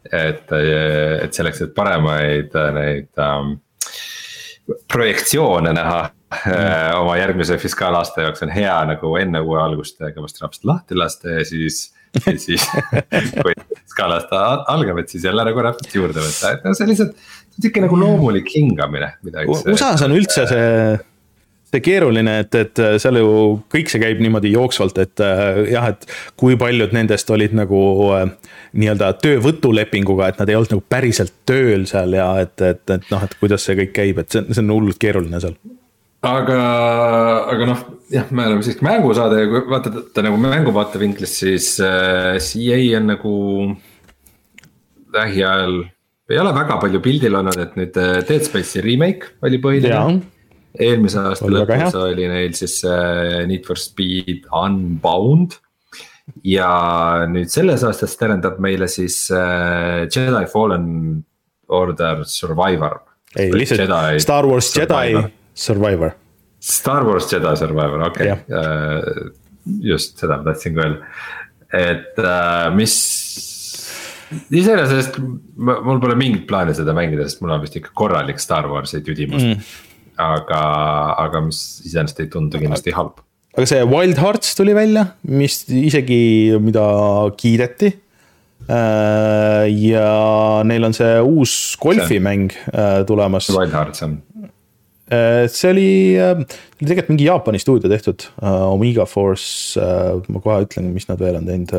et, et selleks, et paremaid neid um, projektsioone näha mm. oma järgmise fiskaalaasta jaoks on hea nagu enne uue algust kõvasti rapsist lahti lasta ja siis ja siis kui fiskaalaasta algab, et siis jälle nagu rapsist juurde võtta, et no see lihtsalt see on ikka nagu loomulik hingamine. U S A-s on üldse see, see keeruline, et, et seal ju kõik see käib niimoodi jooksvalt, et jah, et kui paljud nendest olid nagu nii-öelda töövõtulepinguga, et nad ei olnud nagu päriselt tööl seal ja et, et, et noh, et kuidas see kõik käib, et see, see on hullult keeruline seal. Aga, aga noh, jah, me oleme siiski mängusaade ja kui vaatate nagu mängu vaatevinklist, siis äh, C A on nagu lähiajal ei ole väga palju pildil olnud, et nüüd Dead Space'i remake oli põhiline. Eelmise aasta lõpus oli neil siis äh, Need for Speed Unbound ja nüüd selles aastas terendab meile siis äh, Jedi Fallen Order Survivor. Ei, lihtsalt Jedi Star Wars Survivor. Jedi Survivor. Star Wars Jedi Survivor, okei okay. uh, just seda ma tahtsin ka öelda, et uh, mis iseenesest mul pole mingit plaani seda mängida, sest mul on vist ikka korralik Star Warsi tüdimus mm. aga, aga mis iseenesest ei tundu kindlasti halb. Aga see Wild Hearts tuli välja, mis isegi mida kiideti uh, ja neil on see uus golfimäng uh, tulemas. Wild Hearts on see oli tegelikult mingi Jaapani stuudio tehtud, Omega Force, ma kohe ütlen, mis nad veel on teinud.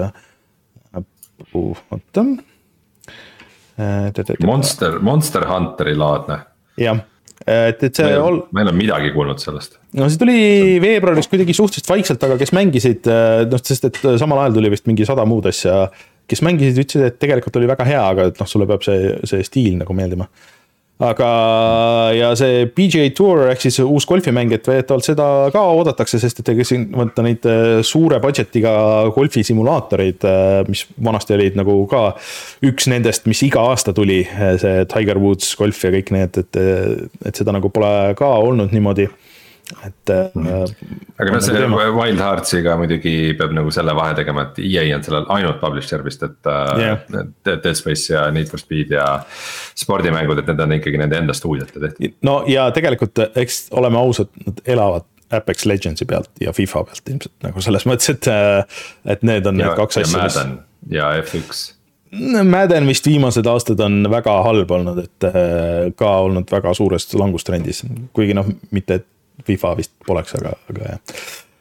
Oota. Monster, Monster Hunteri laadne. Jah, et, et see... Meil, ol... meil on midagi kuulnud sellest. No see tuli veebruaris kuidagi suhteliselt vaikselt, aga kes mängisid, no, sest et samal ajal tuli vist mingi sada muud asja, kes mängisid, ütlesid, et tegelikult oli väga hea, aga et noh, sulle peab see, see stiil nagu meeldima. Aga ja see P G A Tour ehk siis uus golfimäng, et veetavalt seda ka oodatakse, sest et siin võtta neid suure budgetiga golfisimulaatoreid, mis vanasti olid nagu ka üks nendest, mis iga aasta tuli, see Tiger Woods golf ja kõik need, et, et seda nagu pole ka olnud niimoodi. Et, aga no see teema. Wild Heartsiga muidugi peab nagu selle vahe tegema, et E A on sellel ainult publisher vist, et yeah. Dead Space ja Need for Speed ja spordimängud, et need on ikkagi nende enda stuudiote tehtud. No ja tegelikult, eks oleme ausad, nad elavad Apex Legendsi pealt ja FIFA pealt ilmselt, nagu selles mõttes, et, et need on ja, need kaks asja. Ja Madden ja F üks. Madden vist viimased aastad on väga halb olnud, et ka olnud väga suurest langustrendis, kuigi noh, mitte et FIFA vist poleks, aga, aga jah.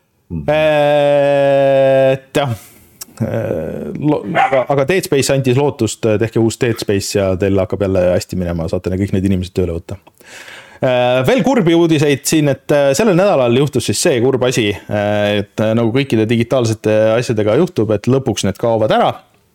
Et jah, aga, aga Dead Space antis lootust, tehke uus Dead Space ja teil hakkab jälle hästi minema, saate kõik need inimesed tööle võtta. Veel kurbi uudiseid siin, et sellel nädalal juhtus siis see kurb asi, et nagu kõikide digitaalsete asjadega juhtub, et lõpuks need kaovad ära.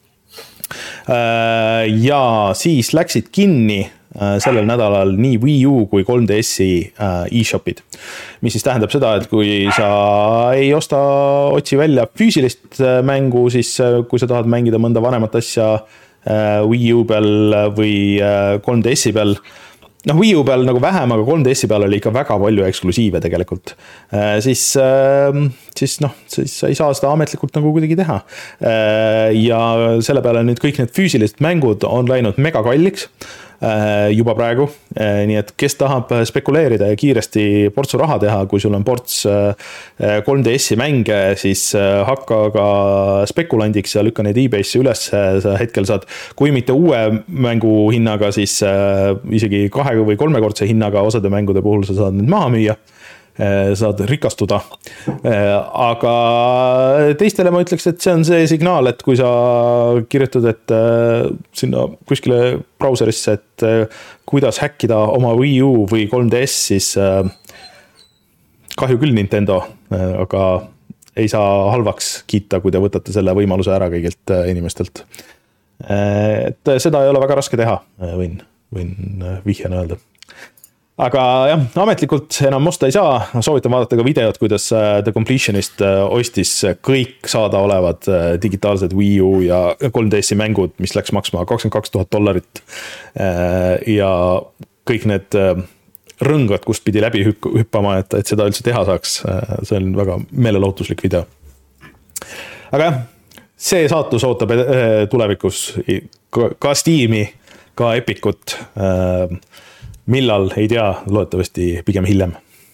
Ja siis läksid kinni sellel nädalal nii Wii U kui kolm D S-i e-shopid, mis siis tähendab seda, et kui sa ei osta, otsi välja füüsilist mängu, siis kui sa tahad mängida mõnda vanemat asja Wii U peal või kolm D S-i peal, noh Wii U peal nagu vähem, aga kolm D S-i peal oli ikka väga palju eksklusiive tegelikult, siis, siis noh, siis sa ei saa seda ametlikult nagu kuidagi teha. Ja selle peale nüüd kõik need füüsilised mängud on läinud mega kalliks juba praegu, nii et kes tahab spekuleerida ja kiiresti portsu raha teha, kui sul on ports kolm D S-i mänge, siis hakka ka spekulandiks ja lükka neid eBay'sse üles, sa hetkel saad, kui mitte uue mängu hinnaga, siis isegi kahe või kolmekordse hinnaga osade mängude puhul sa saad need maha müüa, saad rikastuda, aga teistele ma ütleks, et see on see signaal, et kui sa kirjutad, et sinna kuskile brauserisse, et kuidas häkkida oma Wii U või kolm D S, siis kahju küll Nintendo, aga ei saa halvaks kiita, kui te võtate selle võimaluse ära kõigilt inimestelt. Et seda ei ole väga raske teha, võin, võin vihjana öelda. Aga jah, ametlikult enam osta ei saa, soovitan vaadata ka videot, kuidas The Completionist ostis kõik saada olevad digitaalsed Wii U ja kolm D S-i mängud, mis läks maksma kakskümmend kaks tuhat dollarit ja kõik need rõngad, kust pidi läbi hüppama, et, et seda üldse teha saaks, see on väga meelelootuslik video. Aga jah, see saatus ootab tulevikus ka Steam'i, ka Epicut. Millal, ei tea, loodetavasti pigem hiljem.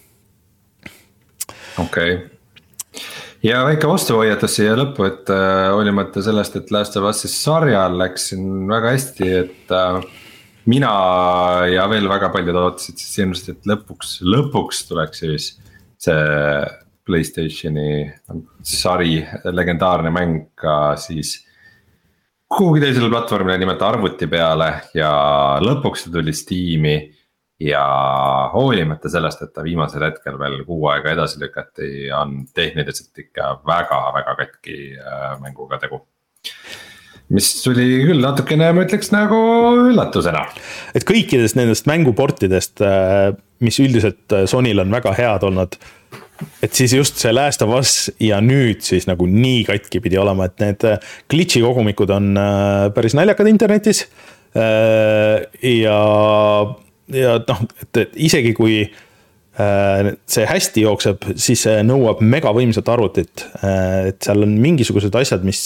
Okei. Okay. Ja väike vastuhoiatus siia lõppu, et äh, olimata sellest, et Last of Us'is sarjal läksin väga hästi, et äh, mina ja veel väga paljud ootasid siis ilmselt, et lõpuks, lõpuks tuleks siis see PlayStationi sari, legendaarne mäng ka siis kuhugi teisele platvormile nimelt arvuti peale ja lõpuks ta tuli Steam'i ja hoolimata sellest, et ta viimasel hetkel veel kuu aega edasi lükati, on tehniliselt ikka väga-väga katki mänguga tegu. Mis tuli küll natukene, ma ütleks nagu üllatusena. Et kõikidest nendest mänguportidest, mis üldiselt Sonyl on väga head olnud, et siis just see Last of Us ja nüüd siis nagu nii katki pidi olema, et need glitchi kogumikud on päris naljakad internetis ja, ja noh, et, et isegi kui see hästi jookseb, siis see nõuab megavõimsat arvutit, et seal on mingisugused asjad, mis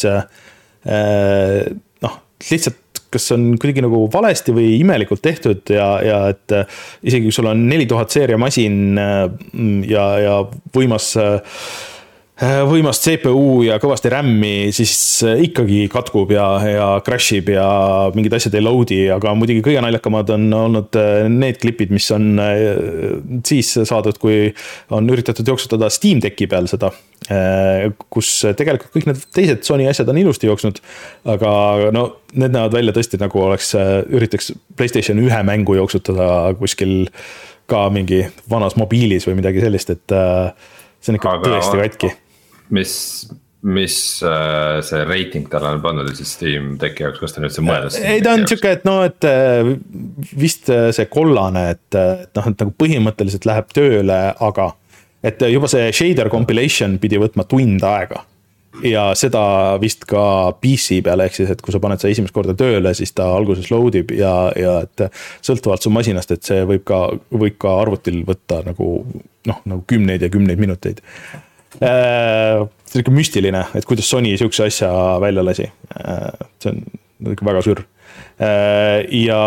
noh, lihtsalt kas on kuidagi nagu valesti või imelikult tehtud ja, ja et isegi kui sul on neli tuhat seeria masin ja, ja võimas, võimas C P U ja kõvasti RAM-i, siis ikkagi katkub ja, ja crashib ja mingid asjad ei loadi, aga muidugi kõige naljakamad on olnud need klipid, mis on siis saadud, kui on üritatud jooksutada Steam Decki peal seda, kus tegelikult kõik need teised Sony asjad on ilusti jooksnud, aga no need näevad välja tõesti nagu oleks, üritaks PlayStation ühe mängu jooksutada kuskil ka mingi vanas mobiilis või midagi sellist, et see on ikka aga tõesti katki. Mis, mis see rating tal on pandud siis Steam Decki jaoks, kas ta nüüd see mõeldas? Ei, ta on siuke, et no, et vist see kollane, et, et noh, et nagu põhimõtteliselt läheb tööle, aga et juba see shader compilation pidi võtma tund aega ja seda vist ka P C peale, ehk siis, et kui sa paned see esimest korda tööle, siis ta alguses loadib ja, ja et sõltuvalt su masinast, et see võib ka, võib ka arvutil võtta nagu, noh, nagu kümneid ja kümneid minuteid. See on ikka müstiline, et kuidas Sony siukse asja välja lasi. See on ikka väga sür. Ja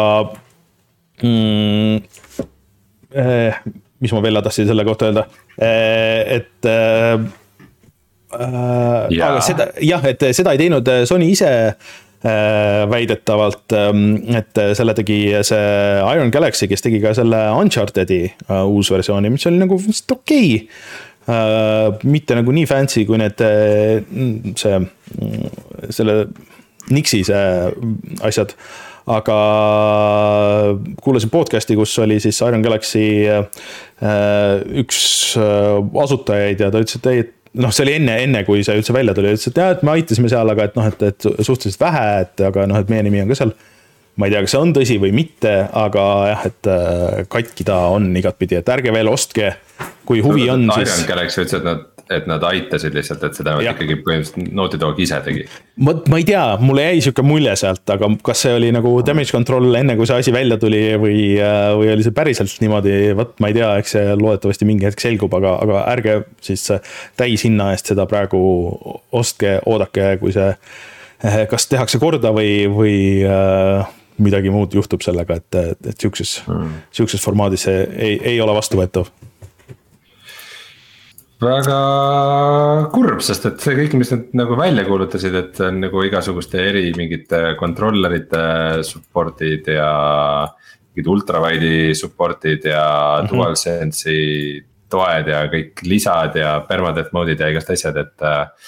mm, mis ma veel tahtsin selle kohta öelda, et ja. aga seda, jah, et seda ei teinud Sony ise väidetavalt, et selle tegi see Iron Galaxy, kes tegi ka selle Unchartedi uus versiooni, mis oli nagu vist okei. Mitte nagu nii fancy kui need see, selle Nixi see asjad, aga kuulasin podcasti, kus oli siis Iron Galaxy üks asutajaid ja ta ütles, et ei, et noh, see oli enne, enne kui see üldse välja tuli, ütles, et jah, et me aitasime seal, aga et noh, et, et suhteliselt vähe, et aga noh, et meie nimi on ka seal, ma ei tea, kas see on tõsi või mitte, aga jah, et katki ta on igatpidi, et ärge veel ostke, kui huvi on, Iron siis... Iron Galaxy ütles, et nad, et nad aitasid lihtsalt, et seda ja. Ikkagi põhimõtteliselt Naughty Dog ise tegi. Ma, ma ei tea, mulle jäi siuke mulje sealt, aga kas see oli nagu damage control enne, kui see asi välja tuli või, või oli see päriselt niimoodi, võt, ma ei tea, eks see loodetavasti mingi hetk selgub, aga, aga ärge siis täis hinna eest seda praegu ostke, oodake, kui see kas tehakse korda või, või midagi muud juhtub sellega, et, et siukses, hmm. siukses formaadis see ei, ei ole vastuvõetav. Väga kurb, sest et see kõik, mis nad nagu välja kuulutasid, et on nagu igasuguste eri mingite kontrollerite supportid ja mingid ultrawide'i supportid ja mm-hmm. DualSense'i toed ja kõik lisad ja permadeath mode'id ja igast asjad, et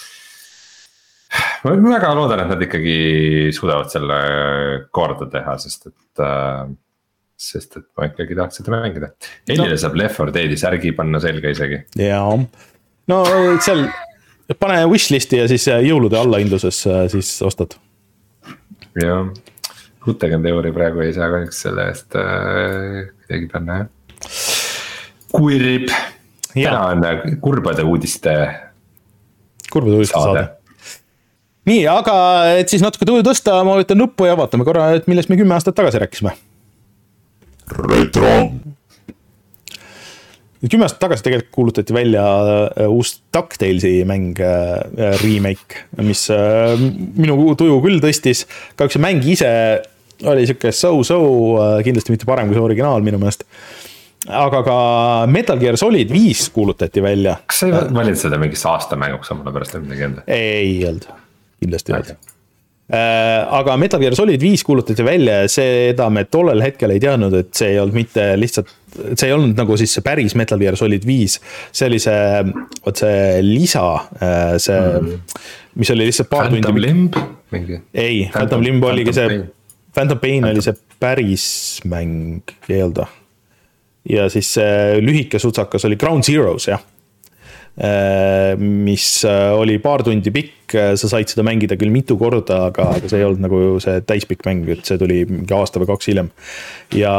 ma väga loodan, et nad ikkagi suudavad selle korda teha, sest et sest et ma ikkagi tahaks seda mängida. Elile no. Saab Left four Dead'i särgi panna selga isegi. Jaa, no seal pane wishlisti ja siis jõulude allahindluses siis ostad. Jaa, Rutegem teoori praegu ei saa kahjuks selle eest kuidagi panna. Kurb, täna on kurbade uudiste kurbade uudiste saade. Nii, aga et siis natuke tuju tõsta, ma võtan nuppu ja vaatame korra, et millest me kümme aastat tagasi rääkisime. Retro. kümme aastat tagasi tegelikult kuulutati välja uus DuckTalesi mäng remake, mis minu tuju küll tõstis. Kahjuks see mäng ise oli siuke so-so, kindlasti mitte parem kui see originaal minu meelest. Aga ka Metal Gear Solid viis kuulutati välja. Kas sa ei valid seda mingis aasta mänguks samale pärast midagi enda? Ei olnud, kindlasti ei olnud. Aga Metal Gear Solid viis kuulutati välja ja seda me tollel hetkel ei teadnud, et see ei olnud mitte lihtsalt, see ei olnud nagu siis see päris Metal Gear Solid viis, see oli see, võt see lisa, see, mm. mis oli lihtsalt paar Phantom tundi. Limb? Mingi? Ei, Phantom, Phantom Limb oligi see, Phantom Pain Phantom. Oli see päris mäng, ei olda. Ja siis lühike sutsakas oli Ground Zeroes, jah. Mis oli paar tundi pikk, sa said seda mängida küll mitu korda, aga, aga see ei olnud nagu see täispikk mäng, et see tuli mingi aasta või kaks hiljem. Ja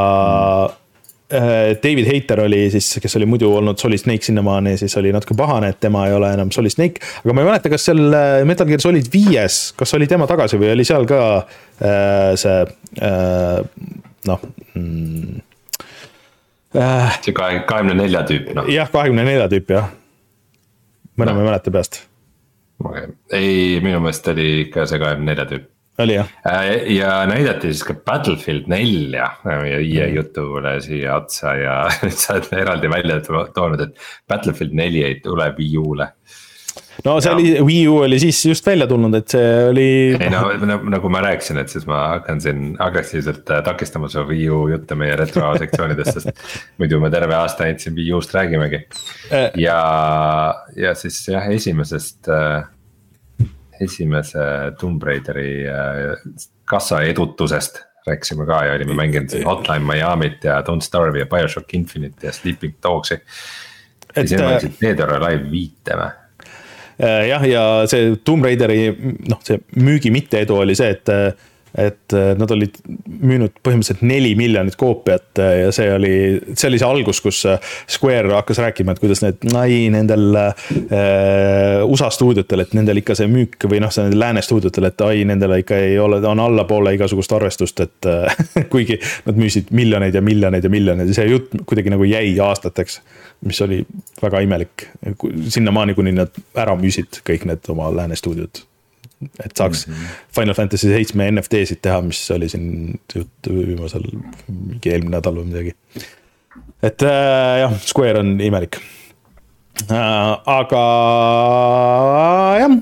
David Hayter oli siis, kes oli muidu olnud Solid Snake sinnamaani, siis oli natuke pahane, et tema ei ole enam Solid Snake, aga ma ei mäleta, kas seal Metal Gear Solid viies, kas oli tema tagasi või oli seal ka see noh mm, see kahekümne nelja tüüp, noh. Jah, kahekümne nelja tüüp, jah. Mõne no. ma ei mäleta peast. Okay. Ei, minu meelest oli ikka see kahekümne nelja tüüp. Oli, jah. Ja näidati siis ka Battlefield nelja ja I E jutule siia otsa ja sa oled eraldi välja toonud, et Battlefield neli ei tule Wii U'le. No see ja. oli, Wii U oli siis just välja tulnud, et see oli... Ei no, nagu ma rääkisin, et siis ma hakkan siin agressiivselt takistama su Wii U jutte meie retro sektsioonidest, sest muidu me terve aasta ainult siin Wii U'st räägimegi. Ja, ja siis jah, esimesest, esimese Tomb Raideri kassa edutusest rääkisime ka ja olime mänginud Hotline Miami't ja Don't Starve ja Bioshock Infinite ja Sleeping Dogs'i. Ja siin mängisid Dead or Alive viite või? Jah, ja see Tomb Raideri noh, see müügi mitte edu oli see, et, et nad olid müünud põhimõtteliselt neli miljonit koopiat ja see oli, see oli see algus, kus Square hakkas rääkima, et kuidas need ai, nendel äh, U S A stuudiotel, et nendel ikka see müük või noh, see nendel lääne stuudiotel, et ai, nendel ikka ei ole, on allapoole igasugust arvestust, et äh, kuigi nad müüsid miljoneid ja miljoneid ja miljoneid ja see jutt kuidagi nagu jäi aastateks, mis oli väga imelik, sinnamaani, kuni nad ära müüsid kõik need oma lääne stuudiod, et saaks mm-hmm. Final Fantasy seitse N F T-sid teha, mis oli siin jutt viimasel mingi eelmine nädal või midagi. Et äh, jah, Square on imelik. Äh, aga jah,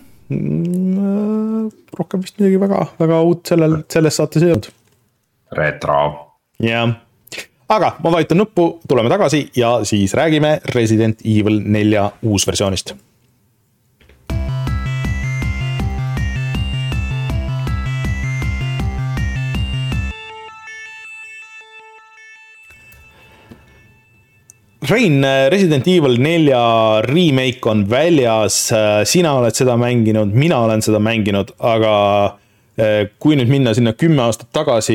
rohkem vist midagi väga, väga uut sellel, selles saates ei olnud. Retro. Jah. Aga ma vajutan nuppu, tuleme tagasi ja siis räägime Resident Evil nelja uusversioonist. Rein, Resident Evil nelja remake on väljas, sina oled seda mänginud, mina olen seda mänginud, aga kui nüüd minna sinna kümme aastat tagasi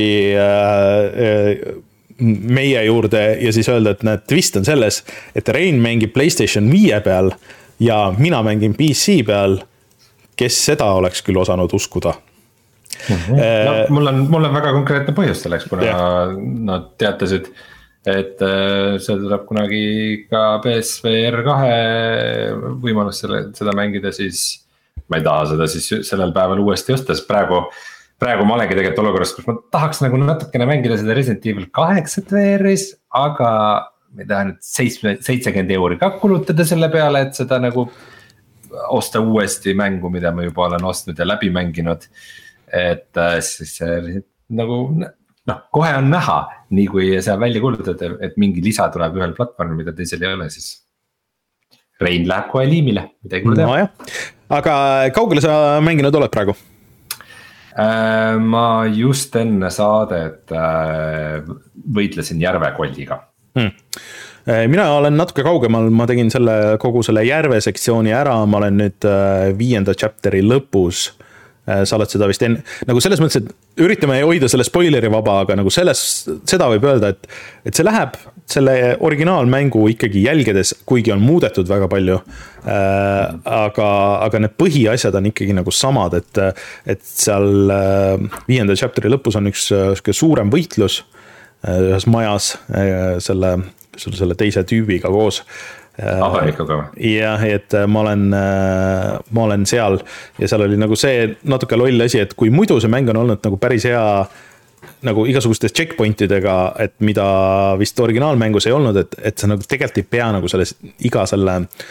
meie juurde ja siis öelda, et näed, twist on selles, et Rein mängib PlayStation viie peal ja mina mängin P C peal, kes seda oleks küll osanud uskuda. Mm-hmm. No, mul on, mul on väga konkreetne põhjus selleks, kuna yeah. nad teatasid, et see tuleb kunagi ka P S V R kahe võimalus selle, seda mängida, siis ma ei taha seda siis sellel päeval uuesti osta, sest praegu Praegu ma olengi tegelikult olukorras, kus ma tahaks nagu natukene mängida seda Resident Evil kaheksat V R-is, aga ma ei taha nüüd seitsekümmend euri ka kulutada selle peale, et seda nagu osta uuesti mängu, mida ma juba olen ostnud ja läbi mänginud. Et siis nagu, noh, kohe on näha, nii kui sa välja kuulutad, et mingi lisa tuleb ühel platvormil, mida teisel ei ole, siis Rein läheb kohe liimile, midagi ma teha. No jah. Aga kaugele sa mänginud oled praegu? Ma just enne saadet võitlesin järvekolliga. Hmm. Mina olen natuke kaugemal, ma tegin selle, kogu selle järve sektsiooni ära, ma olen nüüd viienda chapteri lõpus. Sa oled seda vist enne, nagu selles mõttes, et üritame hoida selle spoileri vaba, aga nagu selles, seda võib öelda, et, et see läheb selle originaalmängu ikkagi jälgedes, kuigi on muudetud väga palju, äh, aga, aga need põhiasjad on ikkagi nagu samad, et, et seal äh, viienda chapteri lõpus on üks, üks suurem võitlus äh, ühes majas äh, selle sul selle teise tüübiga koos. Avanikuga või? Jah, et ma olen, ma olen seal ja seal oli nagu see natuke loll asi, et kui muidu see mäng on olnud nagu päris hea nagu igasugustes checkpointidega, et mida vist originaalmängus ei olnud, et, et sa nagu tegelikult ei pea nagu selles iga selle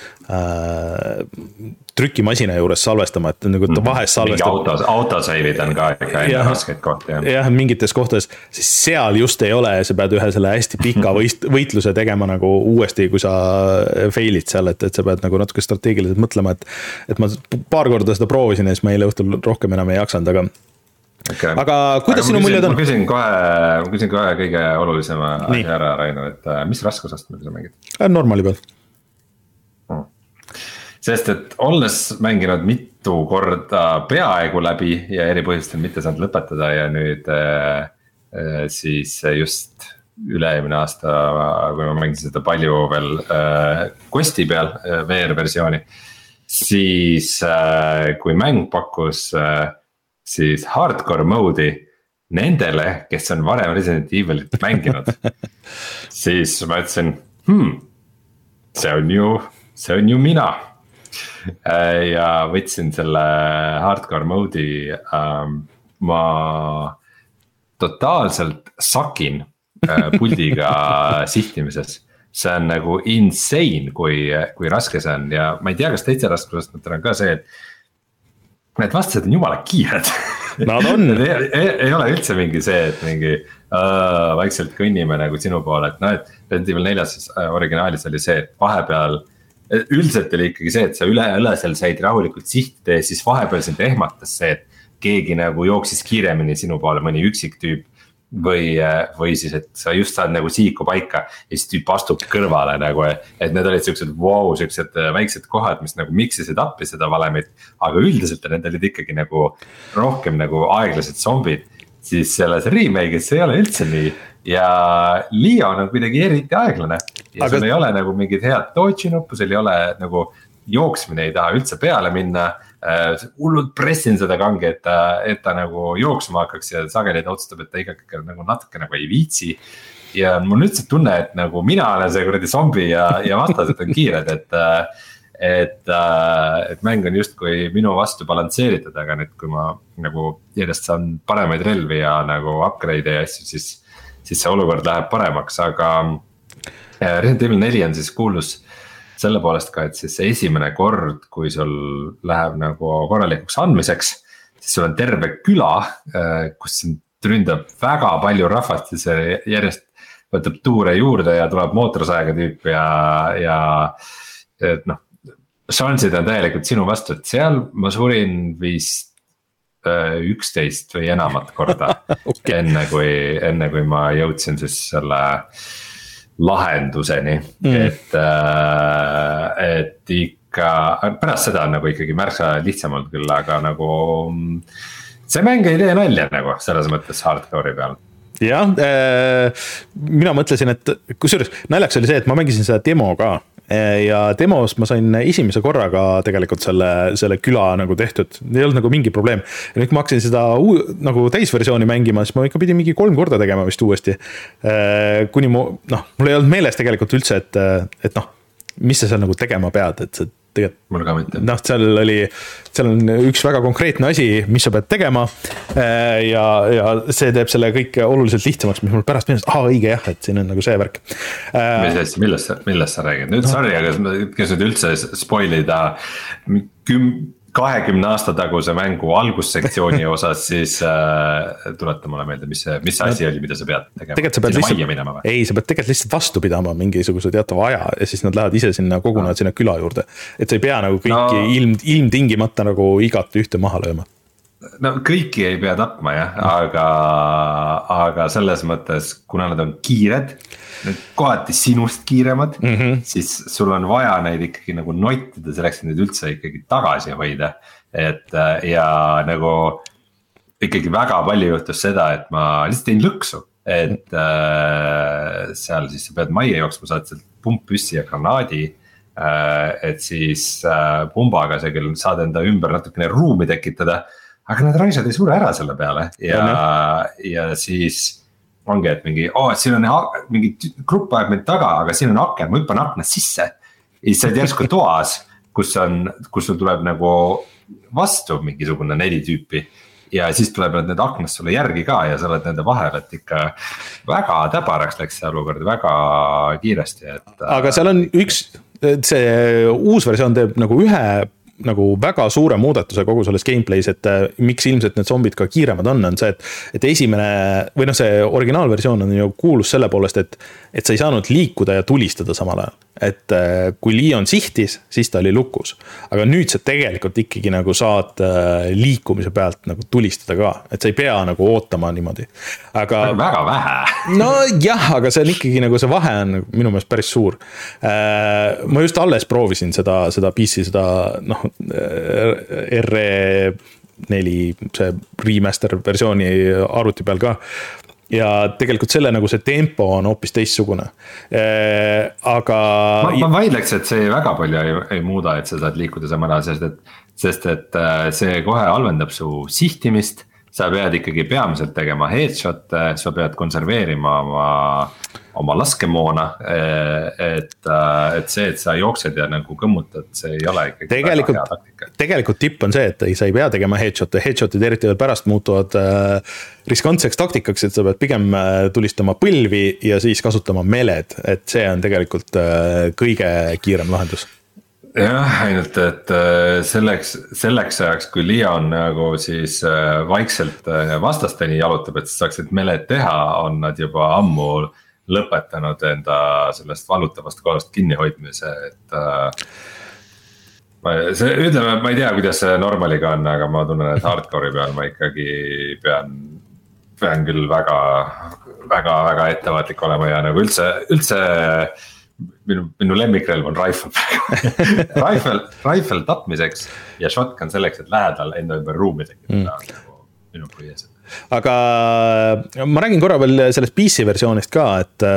äh, trükimasina juures salvestama, et nagu ta vahest salvestab. Mingi autos, autoseivid on ka ikka enne rasket kohti. Jah, jah, mingites kohtades, siis seal just ei ole, sa pead ühe selle hästi pika võist, võitluse tegema nagu uuesti, kui sa failid seal, et, et sa pead nagu natuke strateegiliselt mõtlema, et, et ma paar korda seda proovisin ja siis ma eile õhtul rohkem enam ei jaksanud, aga Okay. Aga kuidas aga sinu muljed on? Ma küsin kohe, ma küsin kohe kõige olulisema asja ära, Rainer, et mis raskusastmel sa mängid? Normali peal. Hmm. Sest, et olles mänginud mitu korda peaaegu läbi ja eri põhjustel mitte saanud lõpetada ja nüüd äh, siis just üle-eelmine aasta, kui ma mängisin seda palju veel äh, Questi peal, äh, V R-versiooni, siis äh, kui mäng pakkus äh, siis hardcore mode'i nendele, kes on varem Resident Evilit mänginud, siis ma ütlesin, hmm, see on ju, see on ju mina. Ja võtsin selle hardcore mode'i, ähm, ma totaalselt sakin äh, puldiga sihtimises. See on nagu insane, kui, kui raske see on ja ma ei tea, kas teise raskusastmetel on ka see, et need vastased on jumala kiired. Nad on. ei, ei, ei ole üldse mingi see, et mingi uh, vaikselt kõnnime nagu sinu poole, et noh, et Resident Evil neljas originaalis oli see, et vahepeal üldiselt oli ikkagi see, et sa üle õle seal said rahulikult sihtida ja siis vahepeal sind ehmatas see, et keegi nagu jooksis kiiremini sinu poole, mõni üksik tüüp või, või siis, et sa just saad nagu siiku paika ja siis tüüp astub kõrvale nagu, et need olid siuksed wow, siuksed väiksed kohad, mis nagu miksisid appi seda valemit, aga üldiselt need olid ikkagi nagu rohkem nagu aeglased zombid, siis selles remake'is see ei ole üldse nii ja Leon on kuidagi eriti aeglane ja aga... sul ei ole nagu mingid head dodge'i nuppu, sul ei ole nagu jooksmine ei taha üldse peale minna, hullult pressin seda kange, et ta, et ta nagu jooksma hakkaks ja sageli ta otsustab, et ta ikkagi nagu natuke nagu ei viitsi. Ja mul nüüd see tunne, et nagu mina olen see kuradi zombi ja, ja vastased on kiired, et, et, et mäng on just kui minu vastu balansseeritud, aga nüüd kui ma nagu järjest saan paremaid relvi ja nagu upgrade ja asju, siis, siis see olukord läheb paremaks, aga Resident Evil neli on siis kuulus selle poolest ka, et siis see esimene kord, kui sul läheb nagu korralikuks andmiseks, siis sul on terve küla, kus sind ründab väga palju rahvast ja see järjest võtab tuure juurde ja tuleb mootorsaega tüüp ja, ja et noh, šansid on täielikult sinu vastu, et seal ma surin vist üksteist või enamat korda okay. enne, kui, enne kui ma jõudsin siis selle lahenduseni mm., et, et ikka pärast seda on nagu ikkagi märksa lihtsam olnud küll, aga nagu see mäng ei tee nalja nagu selles mõttes hardcore'i peal. Jah, mina mõtlesin, et kusjuures naljaks oli see, et ma mängisin seda demo ka ja demos ma sain esimese korraga tegelikult selle, selle küla nagu tehtud, ei olnud nagu mingi probleem ja nüüd kui ma hakkasin seda uu, nagu täisversiooni mängima, siis ma ikka pidin mingi kolm korda tegema vist uuesti kuni mu, noh, mul ei olnud meeles tegelikult üldse, et, et noh, mis sa seal nagu tegema pead, et see tegelikult, noh, seal oli, seal on üks väga konkreetne asi, mis sa pead tegema ja, ja see teeb selle kõik oluliselt lihtsamaks, mis mul pärast meenus, ah, õige jah, et siin on nagu see värk. Mis hästi, millest sa, millest sa räägid? Nüüd no. Sorry, aga kes nüüd üldse spoilida küm, kahekümne aasta taguse mängu algussektsiooni osas, siis äh, tuleta mulle meelde, mis, mis asi no, oli, mida sa pead tegema. Tegelikult sa pead lihtsalt, ei, sa pead tegelikult lihtsalt vastu pidama mingisuguse teatava aja ja siis nad lähevad ise sinna, kogunevad no. sinna küla juurde. Et sa ei pea nagu kõiki no. ilm, ilmtingimata nagu igat ühte maha lööma. No kõiki ei pea tapma jah, aga, aga selles mõttes, kuna nad on kiired, kohati sinust kiiremad, mm -hmm. siis sul on vaja neid ikkagi nagu nottida selleks, et neid üldse ikkagi tagasi hoida. Et ja nagu ikkagi väga palju juhtus seda, et ma lihtsalt tein lõksu, et äh, seal siis sa pead majja jooksma, saad sealt pumppüssi ja granaadi, äh, et siis äh, pumbaga sa küll saad enda ümber natukene ruumi tekitada, aga need raisad ei sure ära selle peale ja, ja, ja siis ongi, et mingi, oo, et siin on mingi grupp ajab mind taga, aga siin on aken, ma hüppan aknast sisse. Ja siis sa oled järsku toas, kus on, kus sul tuleb nagu vastu mingisugune neli tüüpi. Ja siis tuleb need aknast sulle järgi ka ja sa oled nende vahel, et ikka väga täbaraks läks see olukord, väga kiiresti. Et, aga seal on üks, see uus versioon teeb nagu ühe nagu väga suure muudatuse kogu selles gameplay's, et miks ilmselt need zombid ka kiiremad on, on see, et, et esimene, või noh, see originaalversioon on ju kuulus selle poolest, et, et sa ei saanud liikuda ja tulistada samal ajal. Et kui Leon sihtis, siis ta oli lukus. Aga nüüd sa tegelikult ikkagi nagu saad liikumise pealt nagu tulistada ka. Et sa ei pea nagu ootama niimoodi. Aga väga vähe. No jah, aga see on ikkagi nagu see vahe on minu meelest päris suur. Ma just alles proovisin seda, seda P C, seda noh, R E neli, see remaster versiooni arvuti peal ka. Ja tegelikult selle nagu see tempo on hoopis teistsugune. Aga ma, ma vaidleks, et see väga palju ei, ei muuda, et sa saad liikuda samal ajal, sest et, sest et see kohe halvendab su sihtimist. Sa pead ikkagi peamiselt tegema headshot, sa pead konserveerima oma, oma laskemoona, et, et see, et sa jooksed ja nagu kõmmutad, see ei ole ikkagi tegelikult, väga hea taktika. Tegelikult tipp on see, et sa ei pea tegema headshot, headshotid eriti veel pärast muutuvad riskantseks taktikaks, et sa pead pigem tulistama põlvi ja siis kasutama meled, et see on tegelikult kõige kiirem lahendus. Jah, ainult, et selleks, selleks ajaks, kui Leon nagu siis vaikselt vastasteni jalutab, et saaksid meled teha, on nad juba ammu lõpetanud enda sellest valutavast kohast kinnihoidmise, et see, ütleme, ma ei tea, kuidas see normaliga on, aga ma tunnen, et hardcore'i peal ma ikkagi pean, pean küll väga, väga, väga ettevaatlik olema ja nagu üldse, üldse minu, minu lemmikrelv on rifle. rifle, rifle tapmiseks ja shotgun selleks, et lähedal enda ümber ruumi tekitada mm. minu põhies. Aga ma räägin korra veel sellest P C versioonist ka, et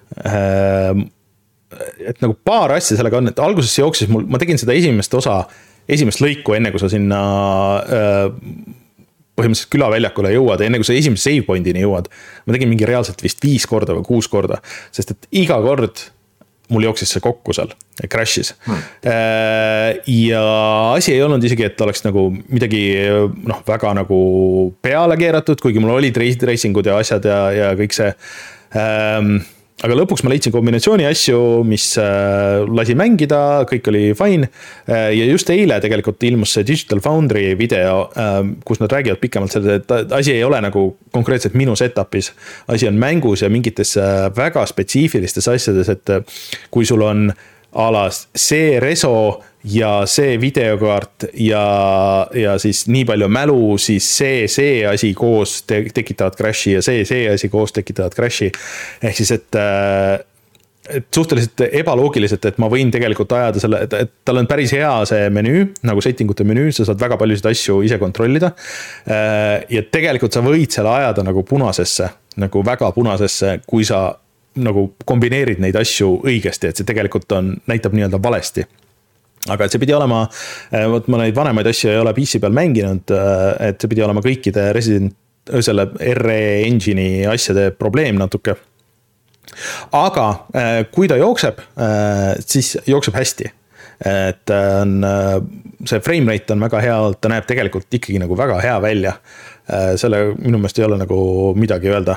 et nagu paar asja sellega on, et alguses jooksis mul, ma tegin seda esimest osa, esimest lõiku enne, kui sa sinna põhimõtteliselt külaväljakule jõuad, enne kui sa esimese save pointini jõuad, ma tegin mingi reaalselt vist viis korda või kuus korda, sest et iga kord mul jooksis see kokku seal, crash'is hmm. ja asi ei olnud isegi, et oleks nagu midagi noh, väga nagu peale keeratud, kuigi mul olid racingud ja asjad ja, ja kõik see aga lõpuks ma leidsin kombinatsiooni asju, mis lasi mängida, kõik oli fine ja just eile tegelikult ilmus see Digital Foundry video, kus nad räägivad pikemalt selle, et asi ei ole nagu konkreetselt minu setup'is, asi on mängus ja mingites väga spetsiifilistes asjades, et kui sul on alas see reso ja see videokaart ja, ja siis nii palju mälu, siis see, see asi koos te- tekitavad crash'i ja see, see asi koos tekitavad crash'i. Ehk siis, et, et suhteliselt ebaloogiliselt, et ma võin tegelikult ajada selle, et, et tal on päris hea see menüü, nagu settingute menüü, sa saad väga paljusid asju ise kontrollida. Ja tegelikult sa võid selle ajada nagu punasesse, nagu väga punasesse, kui sa nagu kombineerid neid asju õigesti, et see tegelikult on, näitab nii-öelda valesti. Aga et see pidi olema, võt ma neid vanemaid asju ei ole P C peal mänginud, et see pidi olema kõikide Resident, selle R E engine'i asjade probleem natuke. Aga kui ta jookseb, siis jookseb hästi. Et on, see frame rate on väga hea, ta näeb tegelikult ikkagi nagu väga hea välja. Selle minu meelest ei ole nagu midagi öelda.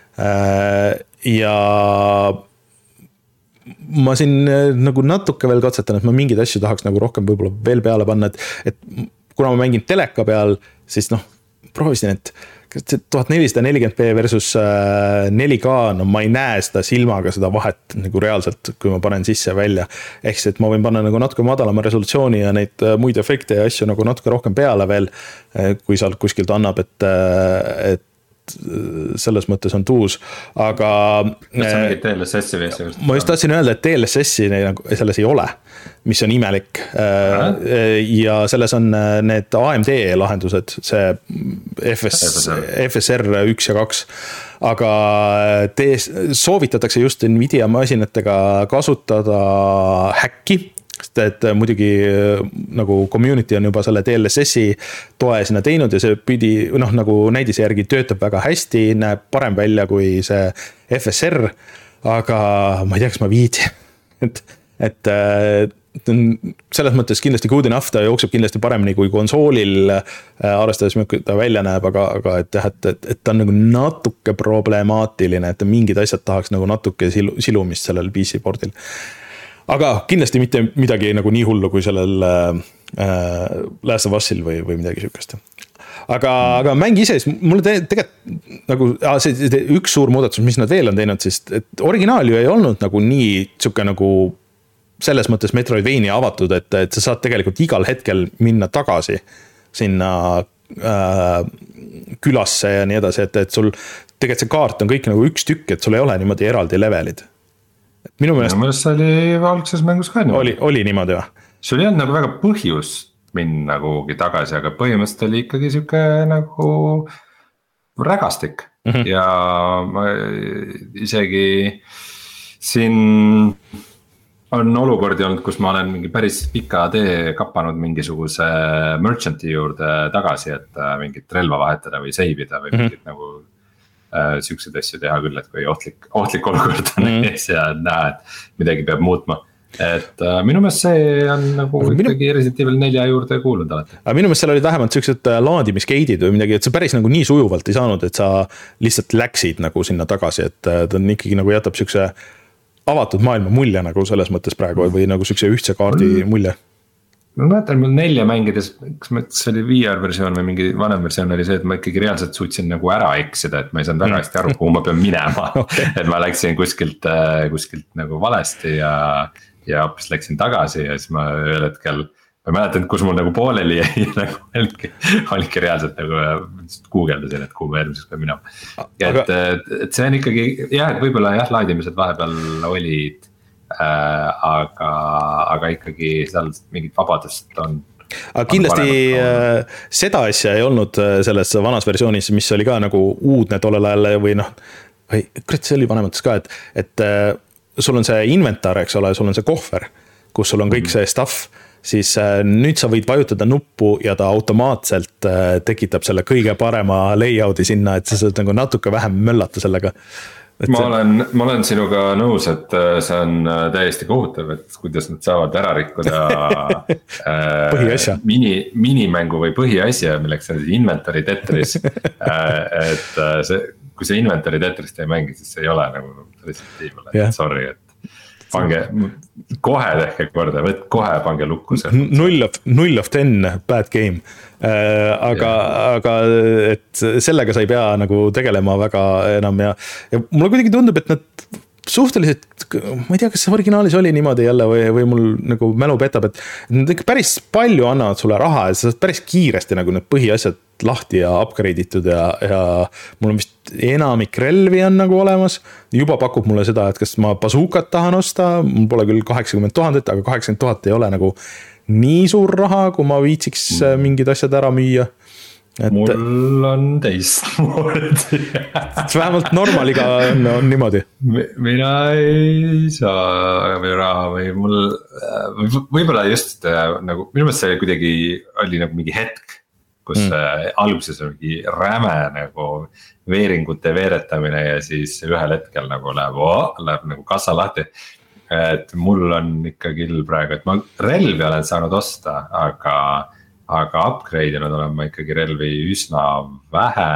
Ja ma siin nagu natuke veel katsetan, et ma mingeid asju tahaks nagu rohkem võib-olla veel peale panna, et, et kuna ma mängin teleka peal, siis noh, proovisin, et tuhat nelisada nelikümmend p versus neli K, no ma ei näe seda silmaga seda vahet nagu reaalselt, kui ma panen sisse välja. Ehk siis, et ma võin panna nagu natuke madalama resolutsiooni ja neid muid efekte ja asju nagu natuke rohkem peale veel, kui sealt kuskilt annab, et, et selles mõttes on tuus, aga T L S S-i või? Ma just tahtsin öelda, et T L S S-i selles ei ole, mis on imelik. Ja selles on need A M D lahendused, see F S, F S R üks ja kaks, aga te soovitatakse just Nvidia masinatega kasutada häkki, sest et muidugi nagu community on juba selle D L S S-i toe sinna teinud ja see pidi, noh nagu näidise järgi töötab väga hästi, näeb parem välja kui see F S R, aga ma ei tea, kas ma viidi, et, et selles mõttes kindlasti good enough, ta jookseb kindlasti paremini kui konsoolil, arvestades milline ta välja näeb, aga, aga et, et, et, et ta on nagu natuke problemaatiline, et mingid asjad tahaks nagu natuke silu, silumist sellel P C boardil. Aga kindlasti mitte midagi nagu nii hullu kui sellel äh, Last of Usil või, või midagi sükest. Aga, mm. aga mäng ise, mulle te, tegelikult nagu see, see üks suur muudatus, mis nad veel on teinud, sest et originaal ju ei olnud nagu nii tsuke nagu selles mõttes Metroidvania avatud, et, et sa saad tegelikult igal hetkel minna tagasi sinna äh, külasse ja nii edasi, et, et sul tegelikult see kaart on kõik nagu üks tükk, et sul ei ole niimoodi eraldi levelid. Minu meelest, minu meelest see oli algses mängus ka niimoodi. Oli, oli niimoodi või? Sul ei olnud nagu väga põhjus minna kuhugi tagasi, aga põhimõtteliselt oli ikkagi siuke nagu rägastik mm -hmm. ja ma isegi siin on olukordi olnud, kus ma olen mingi päris pika tee kappanud mingisuguse merchant'i juurde tagasi, et mingit relva vahetada või seivida või mingit mm -hmm. nagu äh, siukseid asju teha küll, et kui ohtlik, ohtlik olukord on mm -hmm. ees ja näe, et midagi peab muutma. Et äh, minu meelest see on nagu aga ikkagi minu... Resident Evil nelja juurde kuulunud alati. Aga minu meelest seal olid vähemalt siuksed laadimisgeidid või midagi, et see päris nagu nii sujuvalt ei saanud, et sa lihtsalt läksid nagu sinna tagasi, et ta on ikkagi nagu jätab siukse avatud maailma mulje nagu selles mõttes praegu või nagu siukse ühtse kaardi mulje. Ma mäletan, mul nelja mängides, kas see oli V R versioon või mingi vanem versioon oli see, et ma ikkagi reaalselt suutsin nagu ära eksida, et ma ei saanud väga hästi aru, kuhu ma pean minema. Okay. Et ma läksin kuskilt, kuskilt nagu valesti ja, ja hoopis läksin tagasi ja siis ma ühel hetkel ma mäletan, kus mul nagu pooleli jäi, nagu olidki, olidki reaalselt nagu guugeldasin, et kuhu ma järgmiseks pean minema. Aga... Et, et, et see on ikkagi, jah, et võib-olla jah, laadimised vahepeal olid, äh, aga, aga ikkagi seal mingit vabadust on. Aga kindlasti äh, seda asja ei olnud selles vanas versioonis, mis oli ka nagu uudne tollel ajal või noh, või kurat, see oli vanemates ka, et, et äh, sul on see inventar, eks ole, sul on see kohver, kus sul on kõik see stuff, siis nüüd sa võid vajutada nuppu ja ta automaatselt tekitab selle kõige parema layout'i sinna, et sa saad nagu natuke vähem möllata sellega. Et ma, olen, ma olen sinuga nõus, et see on täiesti kohutav, et kuidas nad saavad ära rikkuda põhiasja. Mini, minimängu või põhiasja, milleks on inventari Tetris. Et see, kui see inventari Tetrist ei mängi, siis see ei ole nagu Resident Evil, sorry, et pange, kohe tehke korda, võt kohe pange lukku. Null of, null of ten, bad game. Äh, aga, aga et sellega sa ei pea nagu tegelema väga enam ja, ja mulle kuidagi tundub, et nad suhteliselt, ma ei tea, kas see originaalis oli niimoodi jälle või, või mul nagu mälu petab, et nad ikka päris palju annavad sulle raha ja sa saad päris kiiresti nagu need põhiasjad lahti ja upgrade itud ja, ja mul on vist enamik relvi on nagu olemas, juba pakub mulle seda, et kas ma bazookat tahan osta, mul pole küll kaheksakümmend tuhat, aga kaheksakümmend tuhat ei ole nagu nii suur raha, kui ma viitsiks mingid asjad ära müüa. Et, mul on teistmoodi. Vähemalt normaliga on, on niimoodi. Mina ei saa raha või mul võib-olla just nagu, minu meelest see kuidagi oli nagu mingi hetk, kus mm. alguses on mingi räme nagu veeringute veeretamine ja siis ühel hetkel nagu läheb, oh, läheb nagu kassa lahti. Et mul on ikka küll praegu, et ma relvi olen saanud osta, aga, aga upgrade inud olen ma ikkagi relvi üsna vähe.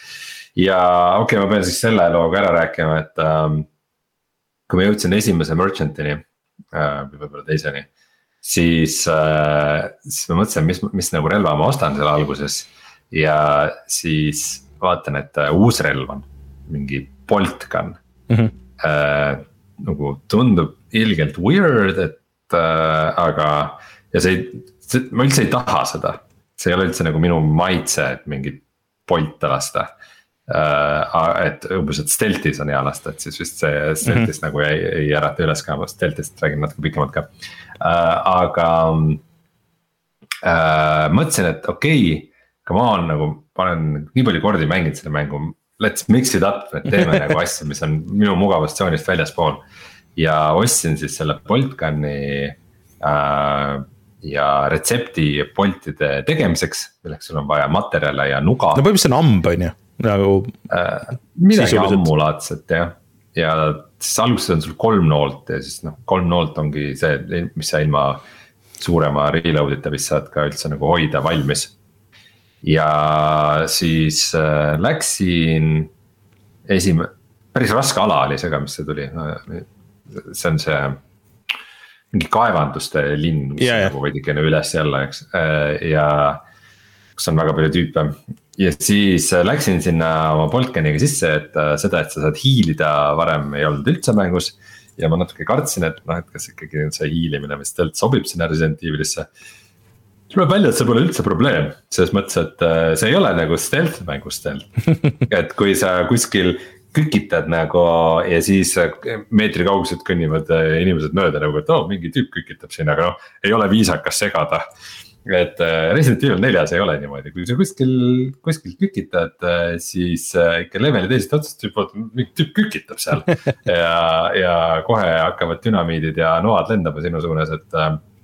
Ja okei okay,, ma pean siis selle looga ära rääkima, et um, kui ma jõudsin esimese merchantini uh, või võib-olla teiseni, siis, uh, siis ma mõtlesin, mis, mis nagu relva ma ostan selle alguses ja siis vaatan, et uh, uus relv on mingi Bolt Gun mm. -hmm. Uh, nagu tundub ilgelt weird, et äh, aga ja see, see, ma üldse ei taha seda, see ei ole üldse nagu minu maitse, et mingit Bolta lasta äh,. et umbes, et Stealthis on hea lasta, et siis vist see Stealthis mm -hmm. nagu ei, ei ärata üles ka, ma Stealthist räägin natuke pikemalt ka äh,. aga äh, mõtlesin, et okei okay,, come on, nagu ma olen nii palju kordi mänginud selle mängu, let's mix it up, et teeme nagu asju, mis on minu mugavustsoonist väljaspool. Ja ostsin siis selle Bolt Gun'i äh, ja retsepti Boltide tegemiseks, milleks sul on vaja materjale ja nuga. No põhimõtteliselt on amb, on ju, nagu äh, midagi ammulaadset jah. Ja siis alguses on sul kolm noolt ja siis noh, kolm noolt ongi see, mis sa ilma suurema reload'ita vist saad ka üldse nagu hoida valmis. Ja siis äh, läksin esim-, päris raske ala oli see ka, mis see tuli. See on see mingi kaevanduste linn, mis yeah, nagu veidikene üles jälle, eks. Ja kus on väga palju tüüpe. Ja siis läksin sinna oma Boltkaniga sisse, et seda, et sa saad hiilida varem ei olnud üldse mängus. Ja ma natuke kartsin, et noh, et kas ikkagi see hiilimine, mis tõelt sobib sinna Resident Evilisse. Tuleb välja, et see pole üldse probleem. Selles mõttes, et see ei ole nagu stealth mängus stealth. Et kui sa kuskil kükitad nagu ja siis meetri kaugused kõnnivad inimesed mööda nagu, et oh, mingi tüüp kükitab siin, aga noh, ei ole viisakas segada. Et Resident Evil neljas ei ole niimoodi, kui sa kuskil, kuskil kükitad, siis ikka leveli teisest otsast tüüp, mingi tüüp kükitab seal. Ja, ja kohe hakkavad dünamiidid ja noad lendama sinu suunas, et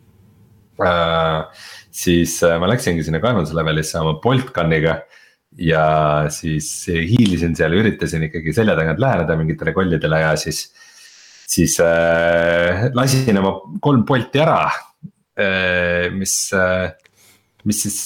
äh, siis ma läksingi sinna kaevanduse levelisse oma Boltkaniga. Ja siis hiilisin seal, üritasin ikkagi selja tagant läheneda mingitele kollidele ja siis, siis äh, lasin oma kolm Bolti ära, äh, mis, äh, mis siis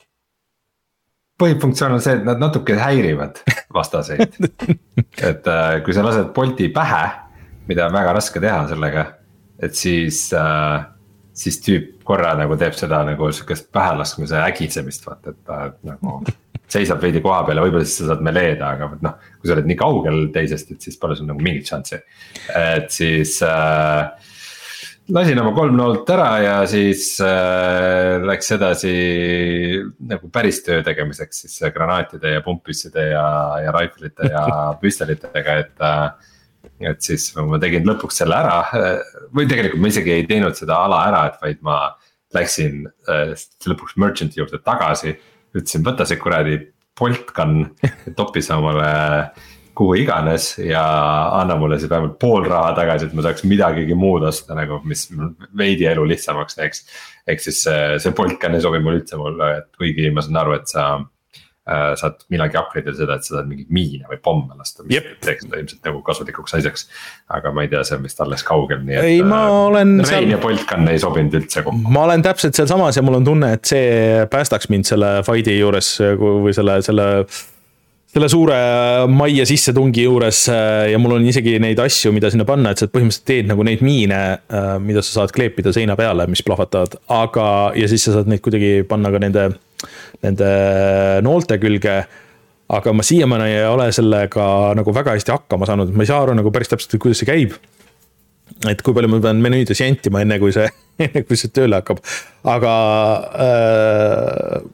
põhifunktsioon on see, et nad natuke häirivad vastaseid. Et äh, kui sa lased Bolti pähe, mida on väga raske teha sellega, et siis, äh, siis tüüp korra nagu teeb seda nagu sükest pähelaskmise ägisemist, vaata, et ta nagu seisab veidi koha peale, võib-olla siis sa saad meleeda, aga noh, kui sa oled nii kaugel teisest, et siis pole sul nagu mingit šanssi. Et siis äh, lasin oma kolm noolt ära ja siis äh, läks edasi nagu päris töö tegemiseks siis granaatide ja pumpisside ja, ja riflite ja püstolitega, et äh, et siis ma tegin lõpuks selle ära või tegelikult ma isegi ei teinud seda ala ära, et vaid ma läksin äh, lõpuks merchant'i juurde tagasi. Ütlesin, võta see kuradi Boltkan, topi sa omale kuhu iganes ja anna mulle see vähemalt pool raha tagasi, et ma saaks midagigi muud osta nagu, mis veidi elu lihtsamaks teeks. Ehk siis see, see Boltkan ei sobi mul üldse mulle, et kuigi ma saan aru, et sa äh, saad milagi upgrade'ida seda, et sa saad mingit miine või pomme lasta, mis yep. teeks seda ilmselt nagu kasutlikuks asjaks. Aga ma ei tea, see on vist alles kaugel, nii et ei, ma olen Rein seal... ja Boltkan ei sobinud üldse kokku. Ma olen täpselt seal samas ja mul on tunne, et see päästaks mind selle fighti juures või selle, selle selle suure majja sissetungi juures ja mul on isegi neid asju, mida sinna panna, et sa põhimõtteliselt teed nagu neid miine, mida sa saad kleepida seina peale, mis plahvatavad, aga ja siis sa saad neid kuidagi panna ka nende, nende noolte külge, aga ma siiamaani ei ole sellega nagu väga hästi hakkama saanud, ma ei saa aru nagu päris täpselt, kuidas see käib, et kui palju ma pean menüüdes jentima enne, kui see, enne kui see tööle hakkab, aga äh,